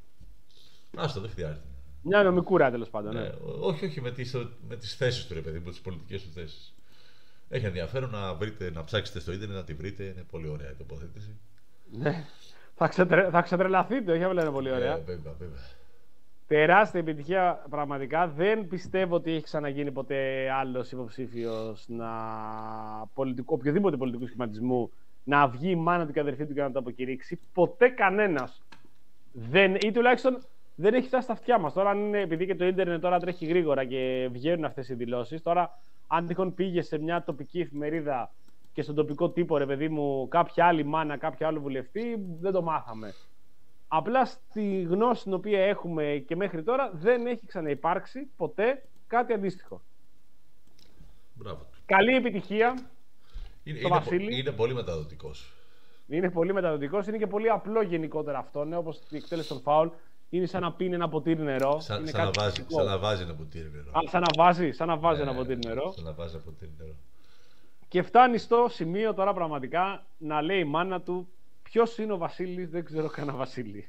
Speaker 4: Άστο, δεν χρειάζεται.
Speaker 2: Μια νομικούρα τέλος πάντων. Ναι.
Speaker 4: Ναι, όχι, όχι, με τις, με τις θέσεις του ρε παιδί, με τις πολιτικές του θέσεις. Έχει ενδιαφέρον να, βρείτε, να ψάξετε στο ίντερνετ, να τη βρείτε, είναι πολύ ωραία η τοποθέτηση.
Speaker 2: Ναι. Θα, ξετρε... θα ξετρελαθείτε, όχι απλά είναι πολύ ωραία.
Speaker 4: Ε, βέβαια, βέβαια.
Speaker 2: Τεράστια επιτυχία πραγματικά. Δεν πιστεύω ότι έχει ξαναγίνει ποτέ άλλος υποψήφιος να... πολιτικό, οποιοδήποτε πολιτικού σχηματισμού να βγει η μάνα του και αδερφή του και να το αποκηρύξει. Ποτέ κανένας. Δεν... Ή τουλάχιστον δεν έχει φτάσει στα αυτιά μας. Τώρα, αν είναι, επειδή και το ίντερνετ τώρα τρέχει γρήγορα και βγαίνουν αυτές οι δηλώσεις, τώρα αν τυχόν πήγε σε μια τοπική εφημερίδα και στον τοπικό τύπο, ρε παιδί μου, κάποια άλλη μάνα, κάποιο άλλο βουλευτή, δεν το μάθαμε. Απλά στη γνώση την οποία έχουμε και μέχρι τώρα δεν έχει ξαναυπάρξει ποτέ κάτι αντίστοιχο.
Speaker 4: Μπράβο του.
Speaker 2: Καλή επιτυχία.
Speaker 4: Είναι,
Speaker 2: Το
Speaker 4: είναι,
Speaker 2: Βασίλη.
Speaker 4: πο- είναι πολύ μεταδοτικός.
Speaker 2: Είναι πολύ μεταδοτικός, είναι και πολύ απλό γενικότερα αυτό. Ναι, όπως η εκτέλεση των φάουλ. Είναι σαν να πίνει ένα ποτήρι νερό.
Speaker 4: Σαν,
Speaker 2: είναι
Speaker 4: σαν, να
Speaker 2: κάτι
Speaker 4: βάζει,
Speaker 2: φυσικό.
Speaker 4: σαν να βάζει ένα ποτήρι νερό.
Speaker 2: Α, σαν να βάζει, σαν να βάζει
Speaker 4: Ναι,
Speaker 2: ένα ποτήρι νερό.
Speaker 4: Σαν να βάζει ένα ποτήρι νερό.
Speaker 2: Και φτάνει στο σημείο τώρα πραγματικά να λέει η μάνα του ποιος είναι ο Βασίλης, δεν ξέρω κανένα Βασίλη.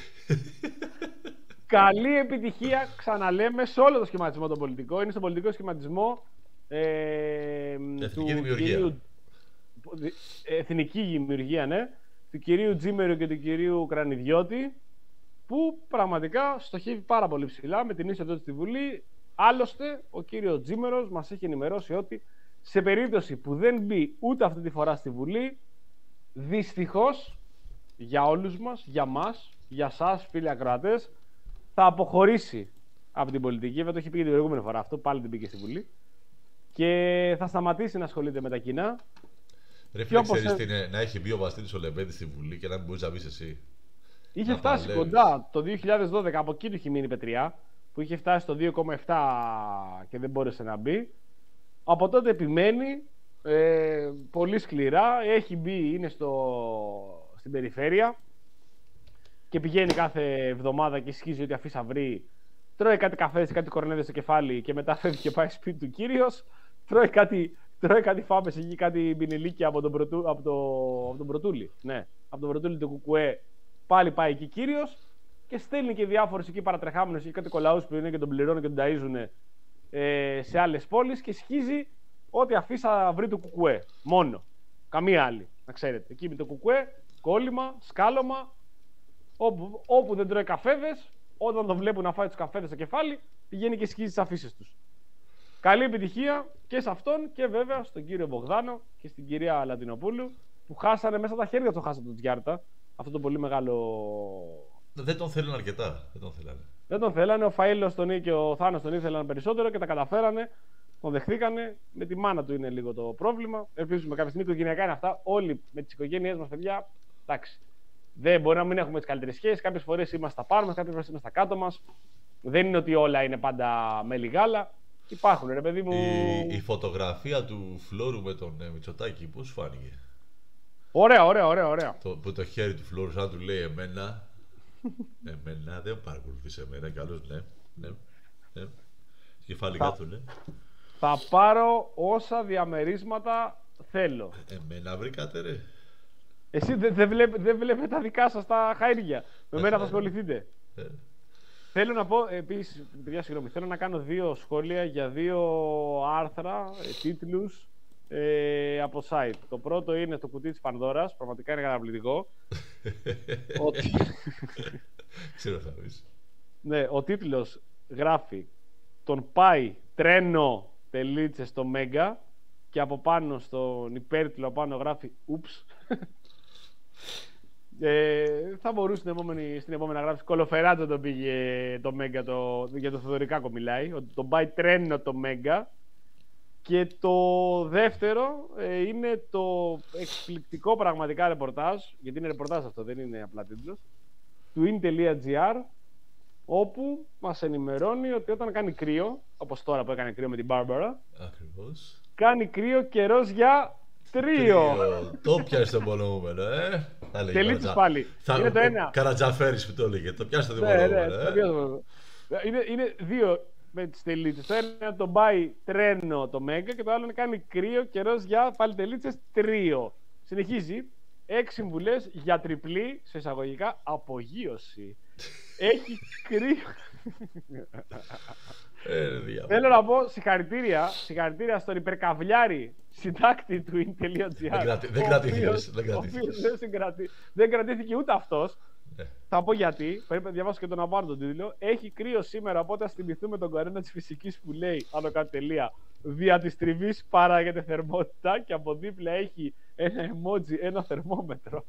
Speaker 2: Καλή επιτυχία, ξαναλέμε, σε όλο το σχηματισμό τον πολιτικό. Είναι στον πολιτικό σχηματισμό ε,
Speaker 4: Εθνική δημιουργία.
Speaker 2: κυρίου, εθνική δημιουργία, ναι, του κυρίου Τζίμερου και του κυρίου Κρανιδιώτη, που πραγματικά στοχεύει πάρα πολύ ψηλά με την είσοδο του στη Βουλή. Άλλωστε, ο κύριος Τζίμερος μας έχει ενημερώσει ότι σε περίπτωση που δεν μπει ούτε αυτή τη φορά στη Βουλή, δυστυχώς για όλους μας, για μας, για σας φίλοι ακροατές, θα αποχωρήσει από την πολιτική. Βέβαια το έχει πει και την προηγούμενη φορά αυτό, πάλι την πήγε στη Βουλή. Και θα σταματήσει να ασχολείται με τα κοινά.
Speaker 4: Ρε
Speaker 2: Και
Speaker 4: φίλε,
Speaker 2: όπως
Speaker 4: ξέρεις
Speaker 2: έ-
Speaker 4: τι είναι, να έχει μπει ο Βασίλης ο Λεμπέντης στη Βουλή και να μην μπορείς να μπεις εσύ.
Speaker 2: Είχε
Speaker 4: Να
Speaker 2: φτάσει
Speaker 4: παλεύεις.
Speaker 2: κοντά το δύο χιλιάδες δώδεκα, από εκεί του είχε μείνει η πετριά, που είχε φτάσει στο δύο κόμμα επτά και δεν μπόρεσε να μπει. Από τότε επιμένει ε, πολύ σκληρά, έχει μπει, είναι στο, στην περιφέρεια. και πηγαίνει κάθε εβδομάδα και σκίζει ό,τι αφήσει βρει. Τρώει κάτι καφέ, κάτι κορνέδες στο κεφάλι και μετά φεύγει και πάει σπίτι του κύριος. Τρώει κάτι, τρώει κάτι φάπες εκεί, κάτι μπινιλίκια από τον, πρωτού, από, το, από τον Πρωτούλη. Ναι, από τον Πρωτούλη του Κουκουέ. Πάλι πάει εκεί κύριος και στέλνει και διάφορους εκεί παρατρεχάμενους και κάτι κολαούς που είναι και τον πληρώνουν και τον ταΐζουν ε, σε άλλες πόλεις και σχίζει ό,τι αφήσα βρει του Κουκουέ. Μόνο. Καμία άλλη. Να ξέρετε. Εκεί με το Κουκουέ, κόλλημα, σκάλωμα. Όπου, όπου δεν τρώει καφέδες, όταν τον βλέπουν να φάει τους καφέδες στο κεφάλι, πηγαίνει και σκίζει τις αφήσεις τους. Καλή επιτυχία και σε αυτόν και βέβαια στον κύριο Μπογδάνο και στην κυρία Λατινοπούλου που χάσανε μέσα τα χέρια του, χάσανε τον Τζιάρτα. Αυτό το πολύ μεγάλο.
Speaker 4: Δεν τον θέλουν αρκετά. Δεν τον θέλανε.
Speaker 2: Δεν τον θέλανε. Ο Φαΐλος τον και ο Θάνος τον ήθελαν περισσότερο και τα καταφέρανε. Τον δεχθήκανε. Με τη μάνα του είναι λίγο το πρόβλημα. Ελπίζουμε κάποια στιγμή οικογενειακά είναι αυτά. Όλοι με τις οικογένειές μας, παιδιά, εντάξει. Δεν μπορεί να μην έχουμε τις καλύτερες σχέσεις. Κάποιες φορές είμαστε στα πάνω μας, κάποιες φορές είμαστε στα κάτω μας. Δεν είναι ότι όλα είναι πάντα με λιγάλα. Υπάρχουν, ρε παιδί μου.
Speaker 4: Η, η φωτογραφία του Φλόρου με τον ε, Μητσοτάκη, πώς σου φάνηκε?
Speaker 2: Ωραία, ωραία, ωραία. ωραία.
Speaker 4: Το, που το χέρι του Φλόρου, σαν του λέει εμένα. Εμένα, δεν παρακολουθείς εμένα. Καλώς, ναι. ναι, ναι. Κεφαλικά του, ναι.
Speaker 2: Θα πάρω όσα διαμερίσματα θέλω.
Speaker 4: Εμένα βρήκατε, ρε.
Speaker 2: Εσύ δεν δε βλέπετε δε βλέπε τα δικά σας τα χαΐρια. Με μένα θα ασχοληθείτε.
Speaker 4: Ε.
Speaker 2: Θέλω να πω, επίσης, παιδιά, συγγνώμη, θέλω να κάνω δύο σχόλια για δύο άρθρα, ε, τίτλους ε, από site. Το πρώτο είναι στο κουτί της Πανδώρας, πραγματικά είναι καταπληκτικό. Ότι...
Speaker 4: Ξέρω θα πεις.
Speaker 2: Ναι, ο τίτλος γράφει «Τον πάει τρένο τελίτσες στο Μέγκα» και από πάνω στον υπέρτιτλο πάνω γράφει «Ούψ». Ε, θα μπορούσε στην επόμενη, στην επόμενη να γράψει «Κολοφεράτο τον πήγε το Μέγκα», το, για το Θεοδωρικάκο μιλάει, ότι τον πάει τρένο το Μέγκα. Και το δεύτερο ε, είναι το εκπληκτικό πραγματικά ρεπορτάζ, γιατί είναι ρεπορτάζ αυτό, δεν είναι απλά τίτλος, του in.gr, όπου μας ενημερώνει ότι όταν κάνει κρύο, όπως τώρα που έκανε κρύο με την Μπάρμπαρα,
Speaker 4: ακριβώς,
Speaker 2: κάνει κρύο καιρός για τρίο.
Speaker 4: Το πιάσε το πολεμούμενο, ε.
Speaker 2: Τελίτσες πάλι.
Speaker 4: Θα...
Speaker 2: Είναι το ένα.
Speaker 4: Καρατζαφέρης που το έλεγε. Το πιάσε το
Speaker 2: ναι,
Speaker 4: πολεμούμενο,
Speaker 2: ναι,
Speaker 4: ε.
Speaker 2: το είναι, είναι δύο με τις τελίτσες. Το ένα είναι τον πάει τρένο το Μέγκα και το άλλο είναι κάνει κρύο καιρός για πάλι τελίτσες τρίο. Συνεχίζει. Έξι συμβουλές για τριπλή, σε εισαγωγικά, απογείωση. Έχει κρύο.
Speaker 4: Ε,
Speaker 2: Θέλω να πω συγχαρητήρια, συγχαρητήρια στον υπερκαβλιάρη συντάκτη του in.gr.
Speaker 4: Δεν κρατήθηκες.
Speaker 2: Δεν κρατήθηκε ούτε αυτός.
Speaker 4: Ναι.
Speaker 2: Θα πω γιατί. Πρέπει να διαβάσω και τον να πάρω τον τίτλο. Έχει κρύο σήμερα, οπότε ας θυμηθούμε τον κανόνα της φυσικής που λέει, άνω κάτω τελεία, δια της τριβής παράγεται θερμότητα και από δίπλα έχει ένα emoji, ένα θερμόμετρο.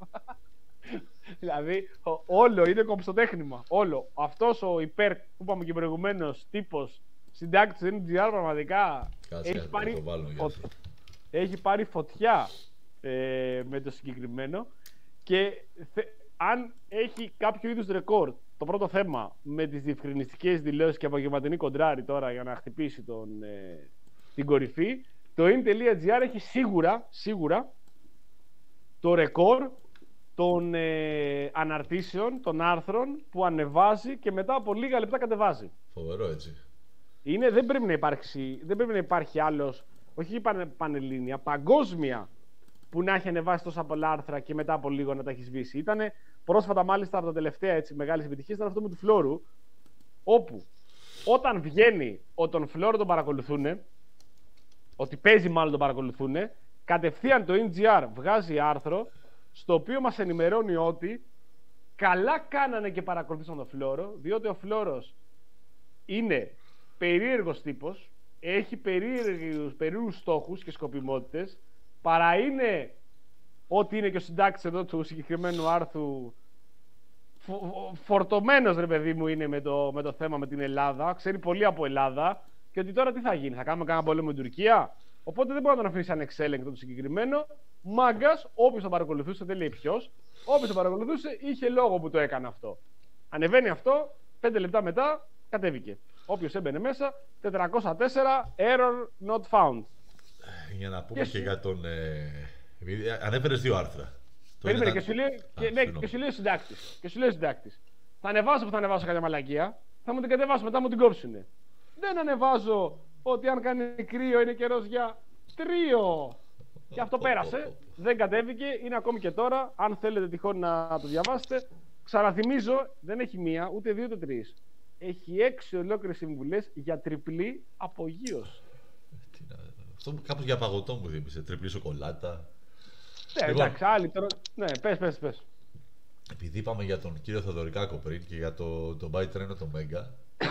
Speaker 2: Δηλαδή, όλο είναι κομψοτέχνημα. Όλο. Αυτός ο υπέρ που είπαμε και προηγουμένως τύπος συντάκτης του in.gr πραγματικά
Speaker 4: Κάτσε,
Speaker 2: έχει, πάρει φω... έχει πάρει φωτιά ε, με το συγκεκριμένο και θε... αν έχει κάποιο είδους ρεκόρ το πρώτο θέμα με τις διευκρινιστικές δηλώσεις και απογευματινή κοντράρι τώρα για να χτυπήσει τον, ε, την κορυφή, το in.gr έχει σίγουρα, σίγουρα το ρεκόρ των ε, αναρτήσεων, των άρθρων που ανεβάζει και μετά από λίγα λεπτά κατεβάζει.
Speaker 4: Φοβερό, έτσι.
Speaker 2: Είναι, δεν, πρέπει να υπάρξει, δεν πρέπει να υπάρχει άλλος, όχι πανε, πανελλήνια, παγκόσμια που να έχει ανεβάσει τόσα πολλά άρθρα και μετά από λίγο να τα έχει σβήσει. Ήτανε πρόσφατα μάλιστα από τα τελευταία έτσι, μεγάλες επιτυχίες ήταν αυτό με του Φλόρου, όπου όταν βγαίνει ότι τον Φλόρο τον παρακολουθούν, ότι παίζει μάλλον τον παρακολουθούν, κατευθείαν το in.gr βγάζει άρθρο στο οποίο μας ενημερώνει ότι καλά κάνανε και παρακολουθήσαν τον Φλόρο, διότι ο Φλόρος είναι περίεργος τύπος, έχει περίεργους, περίεργους στόχους και σκοπιμότητες, παρά είναι ό,τι είναι και ο συντάκτης εδώ του συγκεκριμένου άρθρου, φο, φορτωμένος ρε παιδί μου είναι με το, με το θέμα με την Ελλάδα, ξέρει πολύ από Ελλάδα και ότι τώρα τι θα γίνει, θα κάνουμε κανένα πόλεμο με την Τουρκία. Οπότε δεν μπορεί να τον αφήσει ανεξέλεγκτο το συγκεκριμένο. Μάγκας, όποιος τον παρακολουθούσε, δεν λέει ποιος, όποιος τον παρακολουθούσε είχε λόγο που το έκανε αυτό. Ανεβαίνει αυτό, πέντε λεπτά μετά κατέβηκε. Όποιος έμπαινε μέσα, τετρακόσια τέσσερα error not found.
Speaker 4: Για να πούμε και, και για τον. Ε, ανέφερες δύο άρθρα.
Speaker 2: Περίμενε και σου λέει, και, ναι, και σου λέει ο συντάκτης. Και σου λέει ο συντάκτης. Θα ανεβάσω που θα ανεβάσω κάποια μαλακία. Θα μου την κατεβάσω, μετά μου την κόψουνε. Δεν ανεβάζω ότι αν κάνει κρύο είναι καιρός για τρίο. Και αυτό πέρασε. Δεν κατέβηκε. Είναι ακόμη και τώρα. Αν θέλετε τυχόν να το διαβάσετε. Ξαναθυμίζω, δεν έχει μία, ούτε δύο, ούτε τρεις. Έχει έξι ολόκληρες συμβουλές για τριπλή απογείωση.
Speaker 4: Αυτό κάπως για παγωτό μου θύμισε. Τριπλή σοκολάτα.
Speaker 2: Ναι, λοιπόν, εντάξει, άλλοι τώρα. Ναι, πες, πες, πες.
Speaker 4: Επειδή είπαμε για τον κύριο Θεοδωρικάκο πριν και για το, το Buy Treno το Mega,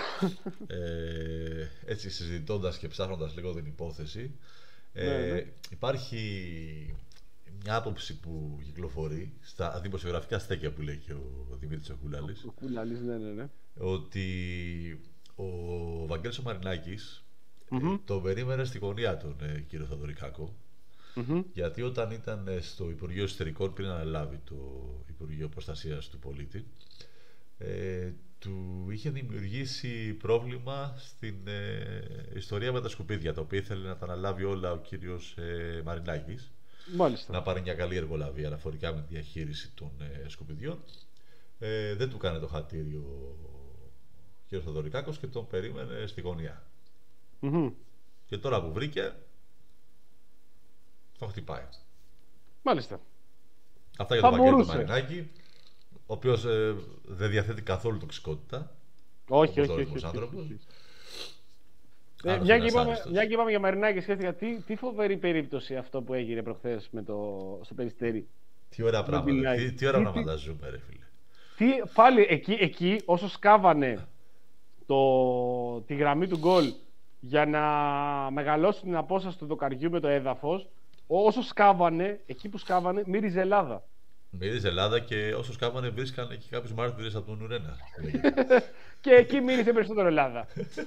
Speaker 4: ε, έτσι συζητώντας και ψάχνοντας λίγο την υπόθεση, ε, ναι, ναι. υπάρχει μια άποψη που κυκλοφορεί στα δημοσιογραφικά στέκια που λέει και ο Δημήτρης ο Κούλαλης,
Speaker 2: ο Κούλαλης, ναι, ναι, ναι.
Speaker 4: ότι ο Βαγγέλης ο Μαρινάκης
Speaker 2: mm-hmm.
Speaker 4: ε, τον περίμενε στη γωνία τον ε, κύριο Θεοδωρικάκο. Mm-hmm. Γιατί όταν ήταν στο Υπουργείο Εσωτερικών πριν αναλάβει το Υπουργείο Προστασίας του Πολίτη, ε, του είχε δημιουργήσει πρόβλημα στην ε, ιστορία με τα σκουπίδια, τα οποία ήθελε να τα αναλάβει όλα ο κύριος ε, Μαρινάκης.
Speaker 2: Μάλιστα.
Speaker 4: Να πάρει μια καλή εργολαβία αναφορικά με τη διαχείριση των ε, σκουπιδιών. Ε, δεν του κάνει το χατήριο ο κύριος Θεοδωρικάκος και τον περίμενε στη γωνία.
Speaker 2: Mm-hmm.
Speaker 4: Και τώρα που βρήκε, το χτυπάει.
Speaker 2: Μάλιστα.
Speaker 4: Αυτά για τον Βαγγέλη τον Μαρινάκη, ο οποίος ε, δεν διαθέτει καθόλου τοξικότητα.
Speaker 2: Όχι, όχι, όχι, όχι, όχι, όχι. Ε, μια, και είπαμε, μια και είπαμε για Μαρινάκη, σκέφτηκα τι, τι φοβερή περίπτωση αυτό που έγινε προχθές με το, στο Περιστέρι.
Speaker 4: Τι ωραία πράγματα, τι, τι ωραία πράγματα ζούμε, ρε φίλε.
Speaker 2: Τι, πάλι εκεί, εκεί όσο σκάβανε το, τη γραμμή του γκολ για να μεγαλώσουν την απόσταση του δοκαριού με το έδαφος, όσο σκάβανε, εκεί που σκάβανε, μύριζε Ελλάδα.
Speaker 4: Μύριζε Ελλάδα και όσο σκάβανε βρίσκανε και κάποιους μάρτυρες από τον Ουρένα.
Speaker 2: Και εκεί μύριζε περισσότερο Ελλάδα.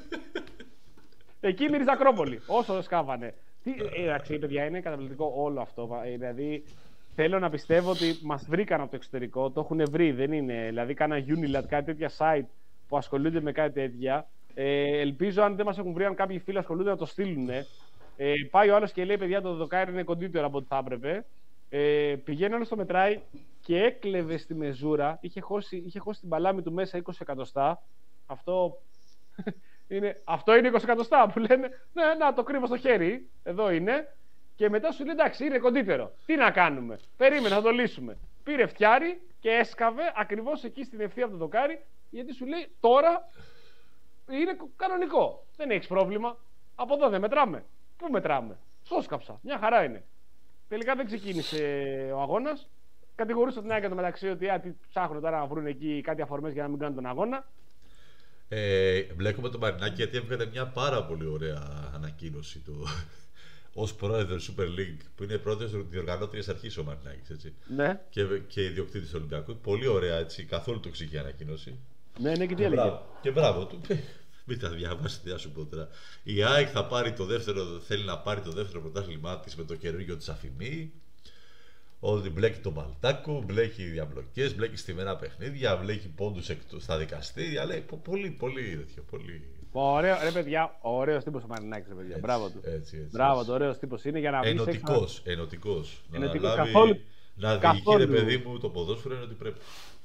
Speaker 2: Εκεί μύριζε Ακρόπολη, όσο σκάβανε. Τι, εντάξει, παιδιά, είναι καταπληκτικό όλο αυτό. Δηλαδή, θέλω να πιστεύω ότι μας βρήκαν από το εξωτερικό, το έχουν βρει, δεν είναι. Δηλαδή, κάνα Unilat, κάτι τέτοια site που ασχολούνται με κάτι τέτοια. Ε, ελπίζω, αν δεν μας έχουν βρει, αν κάποιοι φίλοι ασχολούνται, να το στείλουν. Ε, πάει ο άλλος και λέει: παιδιά, το δοκάρι είναι κοντύτερο από ό,τι θα έπρεπε. Ε, πηγαίνει όλος το μετράει και έκλεβε στη μεζούρα. Είχε χώσει, είχε χώσει την παλάμη του μέσα είκοσι εκατοστά. Αυτό είναι, αυτό είναι είκοσι εκατοστά που λένε. Ναι, να το κρύβω στο χέρι. Εδώ είναι. Και μετά σου λέει: εντάξει, είναι κοντύτερο. Τι να κάνουμε. Περίμενε, θα το λύσουμε. Πήρε φτιάρι και έσκαβε ακριβώς εκεί στην ευθεία από το δοκάρι. Γιατί σου λέει: τώρα είναι κανονικό. Δεν έχεις πρόβλημα. Από εδώ δεν μετράμε. Πού μετράμε. Σώσκαψα. Μια χαρά είναι. Τελικά δεν ξεκίνησε ο αγώνας. Κατηγορούσα την ΑΕΚ το μεταξύ ότι α, τι ψάχνουν τώρα να βρουν εκεί κάτι αφορμές για να μην κάνουν τον αγώνα.
Speaker 4: Ε, βλέπουμε τον Μαρινάκη γιατί έβγαλε μια πάρα πολύ ωραία ανακοίνωση του ως πρόεδρος Super League, που είναι πρόεδρος της διοργανώτριας αρχής ο Μαρινάκης, έτσι.
Speaker 2: Ναι.
Speaker 4: Και, και ιδιοκτήτης του Ολυμπιακού. Πολύ ωραία, έτσι, καθόλου τοξική ανακοίνωση.
Speaker 2: Ναι, ναι, και τι έλεγε.
Speaker 4: Και μπράβο του. Μην τα διαβάσετε, τι σου πω τώρα. Η ΑΕΚ θα πάρει το δεύτερο, θέλει να πάρει το δεύτερο πρωτάθλημά της με το καινούργιο της αφημί. Ότι μπλέκει τον Μπαλτάκο, μπλέκει διαπλοκές, μπλέκει στημένα παιχνίδια, μπλέκει πόντους στα δικαστήρια. Λέει πολύ, πολύ τέτοιο. Πολύ...
Speaker 2: Ωραίο, ρε παιδιά, ωραίος τύπος ο Μαρινάκης, ρε παιδιά. Έτσι, μπράβο του.
Speaker 4: Έτσι, έτσι,
Speaker 2: μπράβο
Speaker 4: έτσι.
Speaker 2: του, ωραίος τύπος είναι για να βγει.
Speaker 4: Ενωτικός, ενωτικός.
Speaker 2: Ενωτικός,
Speaker 4: να
Speaker 2: καθόλου.
Speaker 4: Να διοικεί, ρε παιδί μου, το ποδόσφαιρο είναι ότι πρέπει.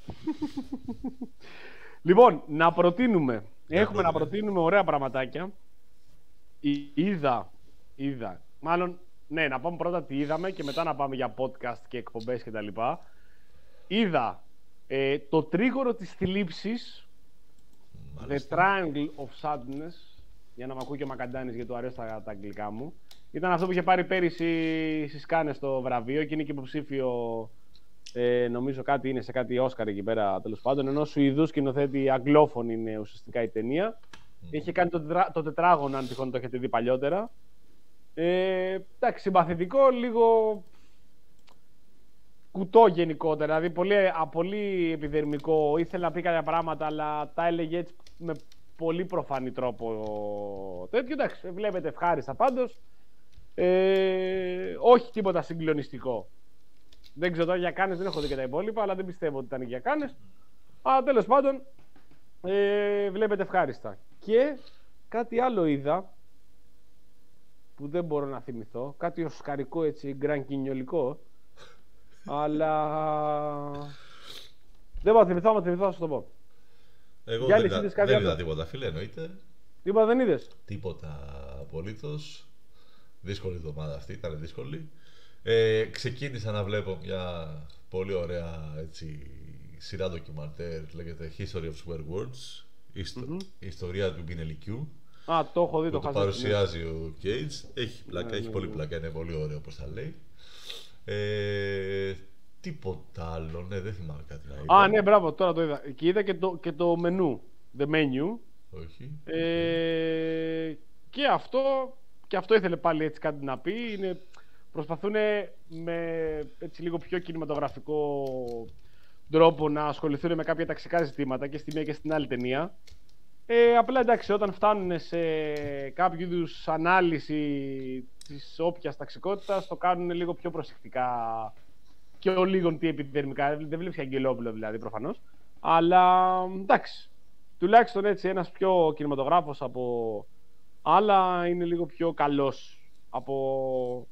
Speaker 2: Λοιπόν, να προτείνουμε. Έχουμε να προτείνουμε ωραία πραγματάκια. Είδα, είδα. Μάλλον, ναι, να πάμε πρώτα τι είδαμε και μετά να πάμε για podcast και εκπομπές κτλ. Είδα ε, το τρίγωρο της θλίψης, The Triangle of Sadness, για να μ' ακούει και ο Μακαντάνης γιατί του αρέσει τα, τα αγγλικά μου. Ήταν αυτό που είχε πάρει πέρυσι στις Κάνες το βραβείο και είναι και υποψήφιο, ε, νομίζω κάτι είναι σε κάτι Όσκαρ εκεί πέρα τέλος πάντων, ενώ Σουηδού σκηνοθέτη αγγλόφωνη είναι ουσιαστικά η ταινία. Mm. Είχε κάνει το, τετρά, το τετράγωνο, αν τυχόν το έχετε δει παλιότερα. Ε, εντάξει, συμπαθητικό, λίγο κουτό γενικότερα, δηλαδή πολύ, πολύ επιδερμικό. Ήθελε να πει κάποια πράγματα, αλλά τα έλεγε έτσι με πολύ προφανή τρόπο τέτοιο. Εντάξει, βλέπετε ευχάριστα πάντως. Ε, όχι τίποτα συγκλονιστικό. Δεν ξέρω τώρα για Κάνες, δεν έχω δει και τα υπόλοιπα, αλλά δεν πιστεύω ότι ήταν για Κάνες. Αλλά τέλος πάντων, ε, βλέπετε ευχάριστα. Και κάτι άλλο είδα, που δεν μπορώ να θυμηθώ, κάτι οσκαρικό έτσι, γκρανκινιολικό. Αλλά... Δεν πάω, θυμηθώ, άμα θυμηθώ, θα σου το πω.
Speaker 4: Εγώ
Speaker 2: Για
Speaker 4: δεν,
Speaker 2: άλλες
Speaker 4: είδα,
Speaker 2: είδες κάτι
Speaker 4: δεν
Speaker 2: άλλο?
Speaker 4: είδα τίποτα, φίλε, εννοείται.
Speaker 2: Τίποτα δεν είδες?
Speaker 4: Τίποτα απολύτως. Δύσκολη εβδομάδα αυτή, ήταν δύσκολη. Ε, ξεκίνησα να βλέπω μια πολύ ωραία έτσι, σειρά ντοκιμαντέρ, λέγεται History of Swear Words. Η,
Speaker 2: Mm-hmm.
Speaker 4: η ιστορία του Μπινελικιού.
Speaker 2: Α, το έχω δει,
Speaker 4: Που
Speaker 2: το
Speaker 4: το
Speaker 2: χάσα.
Speaker 4: παρουσιάζει ο Cage. Έχει πλάκα,
Speaker 2: Ναι,
Speaker 4: έχει
Speaker 2: ναι,
Speaker 4: πολύ
Speaker 2: ναι.
Speaker 4: πλάκα, είναι πολύ ωραίο όπως τα λέει. Ε, τίποτα άλλο, ναι, δεν θυμάμαι κάτι να είδα.
Speaker 2: Α, ναι, μπράβο, τώρα το είδα. Και είδα και το, και το μενού. The menu.
Speaker 4: Όχι.
Speaker 2: Ε, και αυτό, και αυτό ήθελε πάλι έτσι κάτι να πει. Είναι, προσπαθούν με έτσι λίγο πιο κινηματογραφικό τρόπο να ασχοληθούν με κάποια ταξικά ζητήματα και στη μία και στην άλλη ταινία. Ε, απλά εντάξει, όταν φτάνουν σε κάποιο είδους ανάλυση της όποιας ταξικότητας, το κάνουν λίγο πιο προσεκτικά και ο λίγον τι επιδερμικά. Δεν βλέπεις Αγγελόπουλο δηλαδή προφανώς. Αλλά εντάξει, τουλάχιστον έτσι ένας πιο κινηματογράφος από άλλα είναι λίγο πιο καλός από...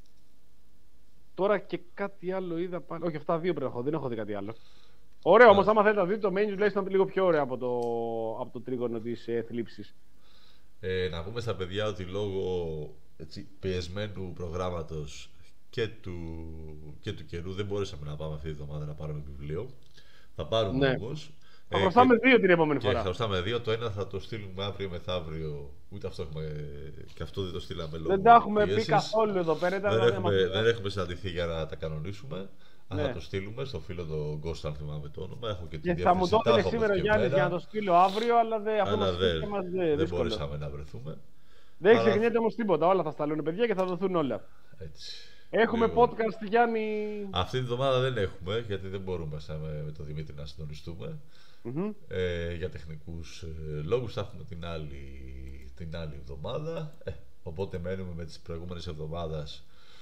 Speaker 2: Τώρα και κάτι άλλο είδα πάλι. Όχι, αυτά δύο πρέπει να έχω. Δεν έχω δει κάτι άλλο. Ωραίο όμως, άμα θέλετε να δείτε το menu, τουλάχιστον είναι λίγο πιο ωραίο από το, από το τρίγωνο της ε, θλίψης.
Speaker 4: Ε, να πούμε στα παιδιά ότι λόγω έτσι, πιεσμένου προγράμματος και του, και του καιρού δεν μπορέσαμε να πάμε αυτή τη βδομάδα να πάρουμε βιβλίο. Θα πάρουμε
Speaker 2: Ναι.
Speaker 4: όμως.
Speaker 2: Θα χρωστάμε
Speaker 4: και,
Speaker 2: δύο την επόμενη
Speaker 4: και
Speaker 2: φορά.
Speaker 4: θα χρωστάμε δύο. Το ένα θα το στείλουμε αύριο μεθαύριο. Ούτε αυτό έχουμε. Και αυτό δεν το στείλαμε λόγω
Speaker 2: Δεν τα έχουμε
Speaker 4: πίεσης.
Speaker 2: πει καθόλου εδώ πέρα. Ήταν
Speaker 4: Δεν,
Speaker 2: να
Speaker 4: έχουμε,
Speaker 2: μας-
Speaker 4: δεν έχουμε συναντηθεί για να τα κανονίσουμε. Αλλά
Speaker 2: Ναι.
Speaker 4: θα το στείλουμε στο φίλο τον Κώστα, αν θυμάμαι το όνομα. Έχω και την
Speaker 2: Και θα μου
Speaker 4: διεύθυνση
Speaker 2: το έδινε
Speaker 4: τάφου
Speaker 2: σήμερα ο
Speaker 4: από
Speaker 2: Γιάννης
Speaker 4: εκεί
Speaker 2: για να
Speaker 4: πέρα,
Speaker 2: το στείλω αύριο, αλλά δεν, αυτό
Speaker 4: αλλά
Speaker 2: μας
Speaker 4: δεν,
Speaker 2: δεν, μας,
Speaker 4: δεν
Speaker 2: δύσκολο.
Speaker 4: μπορέσαμε να βρεθούμε.
Speaker 2: Δεν
Speaker 4: Αλλά-
Speaker 2: ξεχνιέται όμως τίποτα. Όλα θα σταλούν παιδιά και θα δοθούν όλα.
Speaker 4: Έτσι.
Speaker 2: Έχουμε
Speaker 4: Λοιπόν,
Speaker 2: podcast, Γιάννη.
Speaker 4: αυτή τη βδομάδα δεν έχουμε, γιατί δεν μπορούμε σαν με, με τον Δημήτρη να συντονιστούμε.
Speaker 2: Μμμ.
Speaker 4: Ε, για τεχνικούς ε, λόγους θα έχουμε την άλλη, την άλλη εβδομάδα. Ε, οπότε μένουμε με τις προηγούμενες εβδομάδες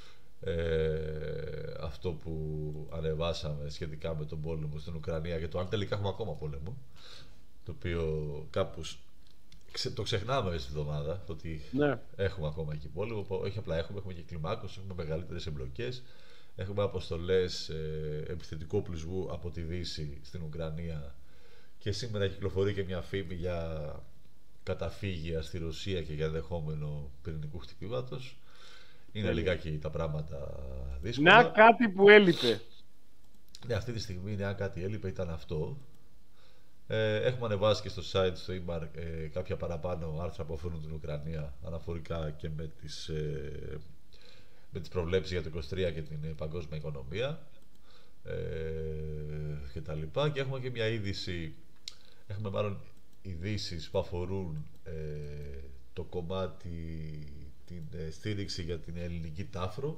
Speaker 4: ε, αυτό που ανεβάσαμε σχετικά με τον πόλεμο στην Ουκρανία και το αν τελικά έχουμε ακόμα πόλεμο, το οποίο κάπως ξε, το ξεχνάμε μέσα στη εβδομάδα, ότι
Speaker 2: Ναι.
Speaker 4: έχουμε ακόμα εκεί πόλεμο. Όχι απλά έχουμε, έχουμε και κλιμάκωση, έχουμε μεγαλύτερες εμπλοκές, έχουμε αποστολές ε, επιθετικού οπλισμού από τη Δύση στην Ουκρανία και σήμερα κυκλοφορεί και μια φήμη για καταφύγια στη Ρωσία και για ενδεχόμενο πυρηνικού χτυπήματος. Είναι
Speaker 2: Τέλεια.
Speaker 4: λιγάκι τα πράγματα δύσκολα.
Speaker 2: Να κάτι που έλειπε.
Speaker 4: Ναι, αυτή τη στιγμή, αν κάτι έλειπε, ήταν αυτό. Ε, έχουμε ανεβάσει και στο site, στο ίμαρ, ε, κάποια παραπάνω άρθρα που αφορούν την Ουκρανία, αναφορικά και με τις, ε, με τις προβλέψεις για το είκοσι τρία και την ε, παγκόσμια οικονομία ε, και τα λοιπά. Και έχουμε και μια είδηση, έχουμε μάλλον ειδήσεις που αφορούν ε, το κομμάτι, την ε, στήριξη για την ελληνική τάφρο,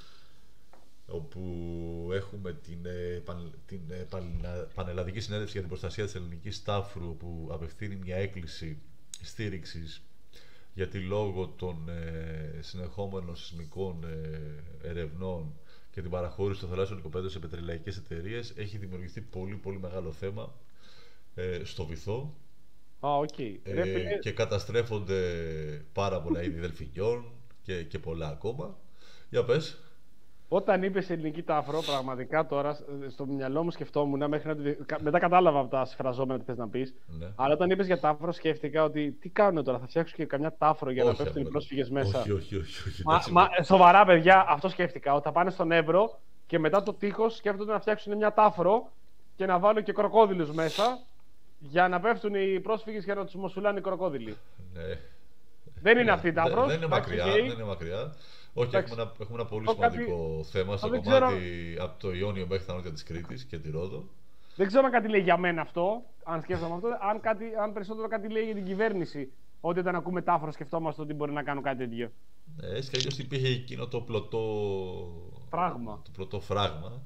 Speaker 4: όπου έχουμε την, ε, παν, την ε, παν- Πανελλαδική Συνέλευση για την Προστασία της Ελληνικής Τάφρου, που απευθύνει μια έκκληση στήριξης, γιατί λόγω των ε, συνεχόμενων σεισμικών ε, ερευνών και την παραχώρηση των θαλάσσιων οικοπαίδων σε πετρελαϊκές εταιρείες έχει δημιουργηθεί πολύ πολύ μεγάλο θέμα ε, στο βυθό.
Speaker 2: Α, οκ.
Speaker 4: Ε,
Speaker 2: Ρε φίλε,
Speaker 4: και καταστρέφονται πάρα πολλά είδη δελφινιών και, και πολλά ακόμα. Για πες.
Speaker 2: όταν είπες ελληνική τάφρο, πραγματικά τώρα στο μυαλό μου σκεφτόμουν μέχρι να το... δι- κα- μετά κατάλαβα από τα συμφραζόμενα τι θες να πεις.
Speaker 4: Ναι.
Speaker 2: Αλλά όταν είπες για τάφρο, σκέφτηκα ότι τι κάνουν τώρα, θα φτιάξουν και καμιά τάφρο για να
Speaker 4: Όχι,
Speaker 2: πέφτουν οι
Speaker 4: αγόρι.
Speaker 2: πρόσφυγες μέσα.
Speaker 4: Όχι, όχι, όχι, όχι,
Speaker 2: Μα,
Speaker 4: εντάξει,
Speaker 2: μα, σοβαρά, παιδιά, αυτό σκέφτηκα. Ότι θα πάνε στον Εύρο και μετά το τείχος σκέφτονται να φτιάξουν μια τάφρο και να βάλουν και κροκόδιλους μέσα για να πέφτουν οι πρόσφυγες και να τους μοσουλάνε οι κροκόδιλοι.
Speaker 4: ναι.
Speaker 2: Δεν είναι αυτή η
Speaker 4: Δεν-
Speaker 2: τάφρος.
Speaker 4: Δεν είναι
Speaker 2: εντάξει,
Speaker 4: μακριά,
Speaker 2: οκ.
Speaker 4: δεν είναι μακριά. Όχι,
Speaker 2: Εντάξει.
Speaker 4: έχουμε ένα, έχουμε ένα πολύ
Speaker 2: Το κάτι-
Speaker 4: σημαντικό θέμα στο
Speaker 2: δεν
Speaker 4: κομμάτι
Speaker 2: ξέρω-
Speaker 4: από το Ιόνιο μέχρι τα νότια της Κρήτης και τη Ρόδο.
Speaker 2: Δεν ξέρω αν κάτι λέει για μένα αυτό, αν σκέφτομαι αυτό, αν, κάτι, αν περισσότερο κάτι λέει για την κυβέρνηση. Ότι όταν ακούμε τάφρο σκεφτόμαστε ότι μπορεί να κάνουν κάτι τέτοιο.
Speaker 4: Ναι, έτσι κι αλλιώς υπήρχε εκείνο το πλωτό
Speaker 2: Φράγμα.
Speaker 4: Το πλωτό φράγμα.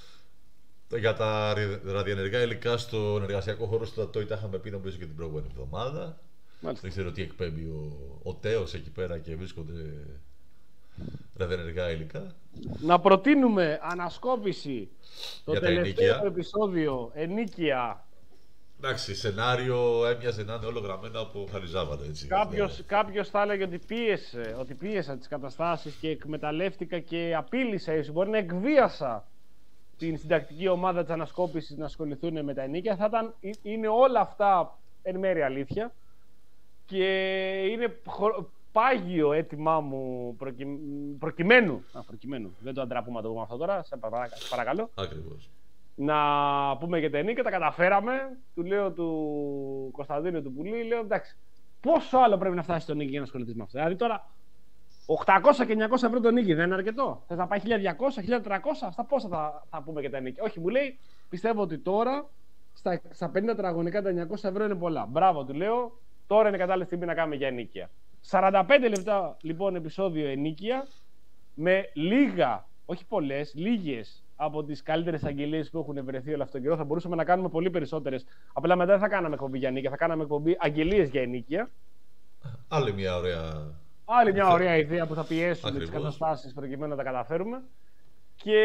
Speaker 4: Για τα ρι- ραδιενεργά υλικά στον εργασιακό χώρο στο ΤΑΤΟΙ τα είχαμε πει νομίζω και την προηγούμενη εβδομάδα.
Speaker 2: Μάλιστα.
Speaker 4: Δεν ξέρω τι εκπέμπει ο, ο Τέος εκεί πέρα και βρίσκονται ραδιενεργά υλικά.
Speaker 2: Να προτείνουμε ανασκόπηση το
Speaker 4: Για τα
Speaker 2: τελευταίο
Speaker 4: ενίκια.
Speaker 2: επεισόδιο ενίκεια.
Speaker 4: Εντάξει, σενάριο έμοιαζε να είναι όλο γραμμένο από Χαριζάβαλα, έτσι.
Speaker 2: Κάποιος,
Speaker 4: Ναι.
Speaker 2: κάποιος θα έλεγε ότι πίεσε, ότι πίεσα τις καταστάσεις και εκμεταλλεύτηκα και απείλησα, ίσως μπορεί να εκβίασα την συντακτική ομάδα της ανασκόπησης να ασχοληθούν με τα ενίκια. Θα ήταν, είναι όλα αυτά εν μέρει αλήθεια και είναι πάγιο αίτημά μου προκει... προκειμένου, α, προκειμένου, δεν το αντραπούμε να το πούμε αυτό τώρα, σε παρακαλώ.
Speaker 4: Ακριβώς.
Speaker 2: Να πούμε για τα ενίκια, τα καταφέραμε. Του λέω του Κωνσταντίνου του Πουλή, λέω εντάξει, πόσο άλλο πρέπει να φτάσει το νίκη για να ασχοληθεί με αυτό. Δηλαδή τώρα οκτακόσια και εννιακόσια ευρώ το νίκη δεν είναι αρκετό. Θες να πάει χίλια διακόσια, χίλια τετρακόσια, αυτά πόσα θα, θα πούμε για τα νίκη. Όχι, μου λέει, πιστεύω ότι τώρα στα, στα πενήντα τετραγωνικά τα εννιακόσια ευρώ είναι πολλά. Μπράβο, του λέω, τώρα είναι κατάλληλη στιγμή να κάνουμε για ενίκια. σαράντα πέντε λεπτά λοιπόν επεισόδιο ενίκια με λίγα, όχι πολλές, λίγες από τις καλύτερες αγγελίες που έχουν βρεθεί όλο αυτόν τον καιρό. Θα μπορούσαμε να κάνουμε πολύ περισσότερες. Απλά μετά δεν θα κάναμε εκπομπή για ενίκια, θα κάναμε εκπομπή αγγελίες για ενίκια.
Speaker 4: Άλλη μια ωραία.
Speaker 2: Άλλη μια ωραία ιδέα που θα πιέσουμε τις καταστάσεις προκειμένου να τα καταφέρουμε. Και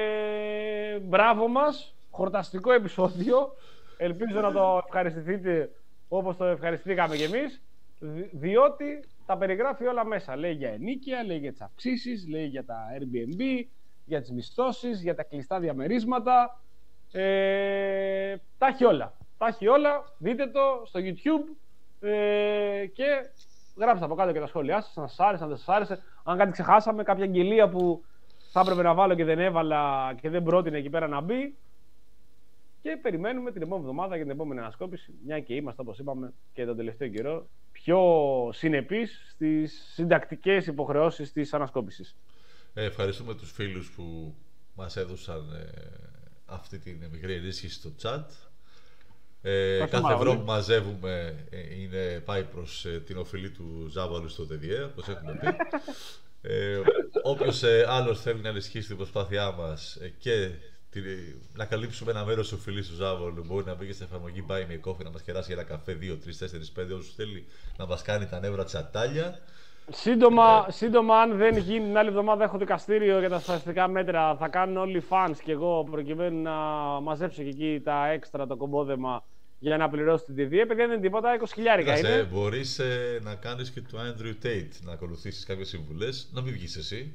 Speaker 2: μπράβο μας, χορταστικό επεισόδιο. Ελπίζω να το ευχαριστηθείτε όπως το ευχαριστήκαμε κι εμείς, διότι τα περιγράφει όλα μέσα. Λέει για ενίκια, λέει για τις αυξήσεις, λέει για τα Airbnb, για τις μισθώσεις, για τα κλειστά διαμερίσματα. Ε, τα έχει όλα. Τα έχει όλα. Δείτε το στο YouTube ε, και γράψτε από κάτω και τα σχόλιά σας. Αν σας άρεσε, αν δεν σας άρεσε. Αν κάτι ξεχάσαμε, κάποια αγγελία που θα έπρεπε να βάλω και δεν έβαλα και δεν πρότεινε εκεί πέρα να μπει. Και περιμένουμε την επόμενη εβδομάδα για την επόμενη ανασκόπηση. Μια και είμαστε, όπως είπαμε και τον τελευταίο καιρό, πιο συνεπείς στις συντακτικές υποχρεώσεις της ανασκόπησης.
Speaker 4: Ε, ευχαριστούμε τους φίλους που μας έδωσαν ε, αυτή την μικρή ενίσχυση στο chat. Ε, κάθε ευρώ που μαζεύουμε ε, είναι, πάει προς ε, την οφειλή του Ζάβαλου στο ΤΕΔΙΕ, όπως έχουμε πει. ε, όποιος ε, άλλος θέλει να ενισχύσει την προσπάθειά μας ε, και την, να καλύψουμε ένα μέρος της οφειλής του Ζάβαλου, μπορεί να μπει και στην εφαρμογή Buy Me a Coffee, να μας κεράσει ένα καφέ δύο, τρία, τέσσερα, πέντε, όσους θέλει να μας κάνει τα νεύρα τσατάλια.
Speaker 2: Σύντομα, ε, σύντομα, αν δεν γίνει την άλλη εβδομάδα, έχω δικαστήριο για τα ασφαλιστικά μέτρα. Θα κάνουν όλοι fans και εγώ προκειμένου να μαζέψω και εκεί τα έξτρα, το κομπόδεμα για να πληρώσω την ΤΔΙ. Επειδή δεν είναι τίποτα, είκοσι χιλιάρικα είναι.
Speaker 4: Μπορείς ε, να κάνεις και το Andrew Tate, να ακολουθήσεις κάποιες συμβουλές, να μην βγεις εσύ,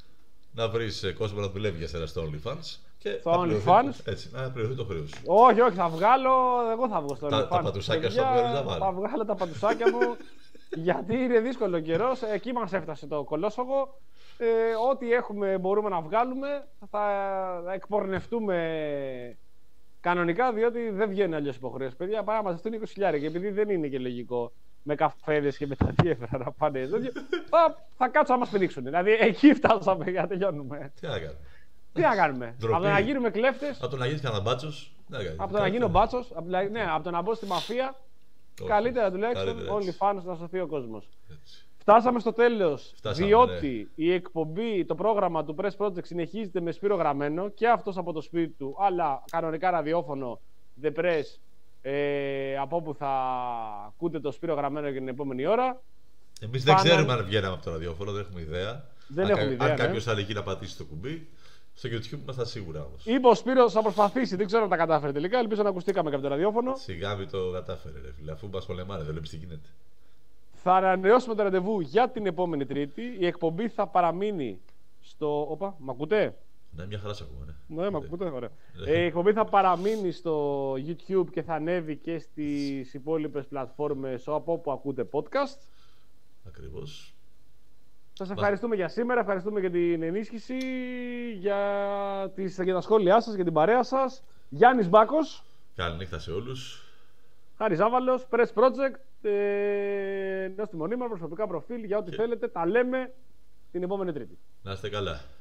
Speaker 4: να βρεις ε, κόσμο να δουλεύει για σένα στο OnlyFans. Και
Speaker 2: στο OnlyFans.
Speaker 4: Έτσι, να πληρωθεί το χρέος.
Speaker 2: Όχι, όχι, θα βγάλω. Εγώ θα βγω στο OnlyFans.
Speaker 4: Τα, τα πατουσάκια σου θα βάλω.
Speaker 2: Θα βγάλω τα πατουσάκια μου. Γιατί είναι δύσκολο καιρό. Εκεί μας έφτασε το κολόσογο. Ε, ό,τι έχουμε μπορούμε να βγάλουμε. Θα εκπορνευτούμε κανονικά, διότι δεν βγαίνουν αλλιώς υποχρεώσεις. Παιδιά, πάμε να μαζευτούν είκοσι χιλιάδες. Και επειδή δεν είναι και λογικό με καφέδες και με τα διέφερα να πάνε. θα, θα κάτσω να μας πηδήξουν. Δηλαδή εκεί φτάσαμε για να τελειώνουμε.
Speaker 4: Τι να κάνουμε.
Speaker 2: Τι να κάνουμε.
Speaker 4: Ντροπή.
Speaker 2: Από το να γίνουμε κλέφτες.
Speaker 4: Από το να γίνεις κανένα μπάτσος.
Speaker 2: Από το να γίνω μπάτσος. Από, ναι, από το να μπω στη μαφία. Όχι. Καλύτερα τουλάχιστον όλοι φάνουν να σωθεί ο κόσμος. Έτσι. Φτάσαμε στο τέλος. Φτάσαμε, διότι ναι. η εκπομπή, το πρόγραμμα του Press Project συνεχίζεται με Σπύρο Γραμμένο και αυτός από το σπίτι του, αλλά κανονικά ραδιόφωνο The Press, ε, από όπου θα ακούτε το Σπύρο Γραμμένο για την επόμενη ώρα.
Speaker 4: Εμείς δεν Πάνε... ξέρουμε αν βγαίναμε από το ραδιόφωνο, δεν έχουμε ιδέα.
Speaker 2: Δεν
Speaker 4: αν
Speaker 2: έχουμε ιδέα.
Speaker 4: Αν
Speaker 2: ναι.
Speaker 4: κάποιος θα εκεί να πατήσει το κουμπί. Στο YouTube είμαστε σίγουρα όμως.
Speaker 2: Είπε ο Σπύρος θα προσπαθήσει, δεν ξέρω αν τα κατάφερε τελικά. Ελπίζω να ακουστήκαμε και από το ραδιόφωνο.
Speaker 4: Σιγά μην το κατάφερε, ρε φίλε. Αφού μας πολεμάνε, δεν βλέπεις τι γίνεται.
Speaker 2: Θα ανανεώσουμε το ραντεβού για την επόμενη Τρίτη. Η εκπομπή θα παραμείνει στο. Όπα, μ' ακούτε?
Speaker 4: Ναι, μια χαρά σε ακούω, ναι.
Speaker 2: Ναι, μ' ακούτε, ωραία. ε, η εκπομπή θα παραμείνει στο YouTube και θα ανέβει και στις υπόλοιπες πλατφόρμες από όπου ακούτε podcast.
Speaker 4: Ακριβώς.
Speaker 2: Σας ευχαριστούμε για σήμερα, ευχαριστούμε για την ενίσχυση, για, τις, για τα σχόλιά σας, για την παρέα σας. Γιάννης Μπάκος.
Speaker 4: Καλή νύχτα σε όλους.
Speaker 2: Χάρης Ζάβαλος, Press Project, ε, Νόστιμο Νήμα, προσωπικά προφίλ, για ό,τι και... θέλετε, τα λέμε την επόμενη Τρίτη.
Speaker 4: Να είστε καλά.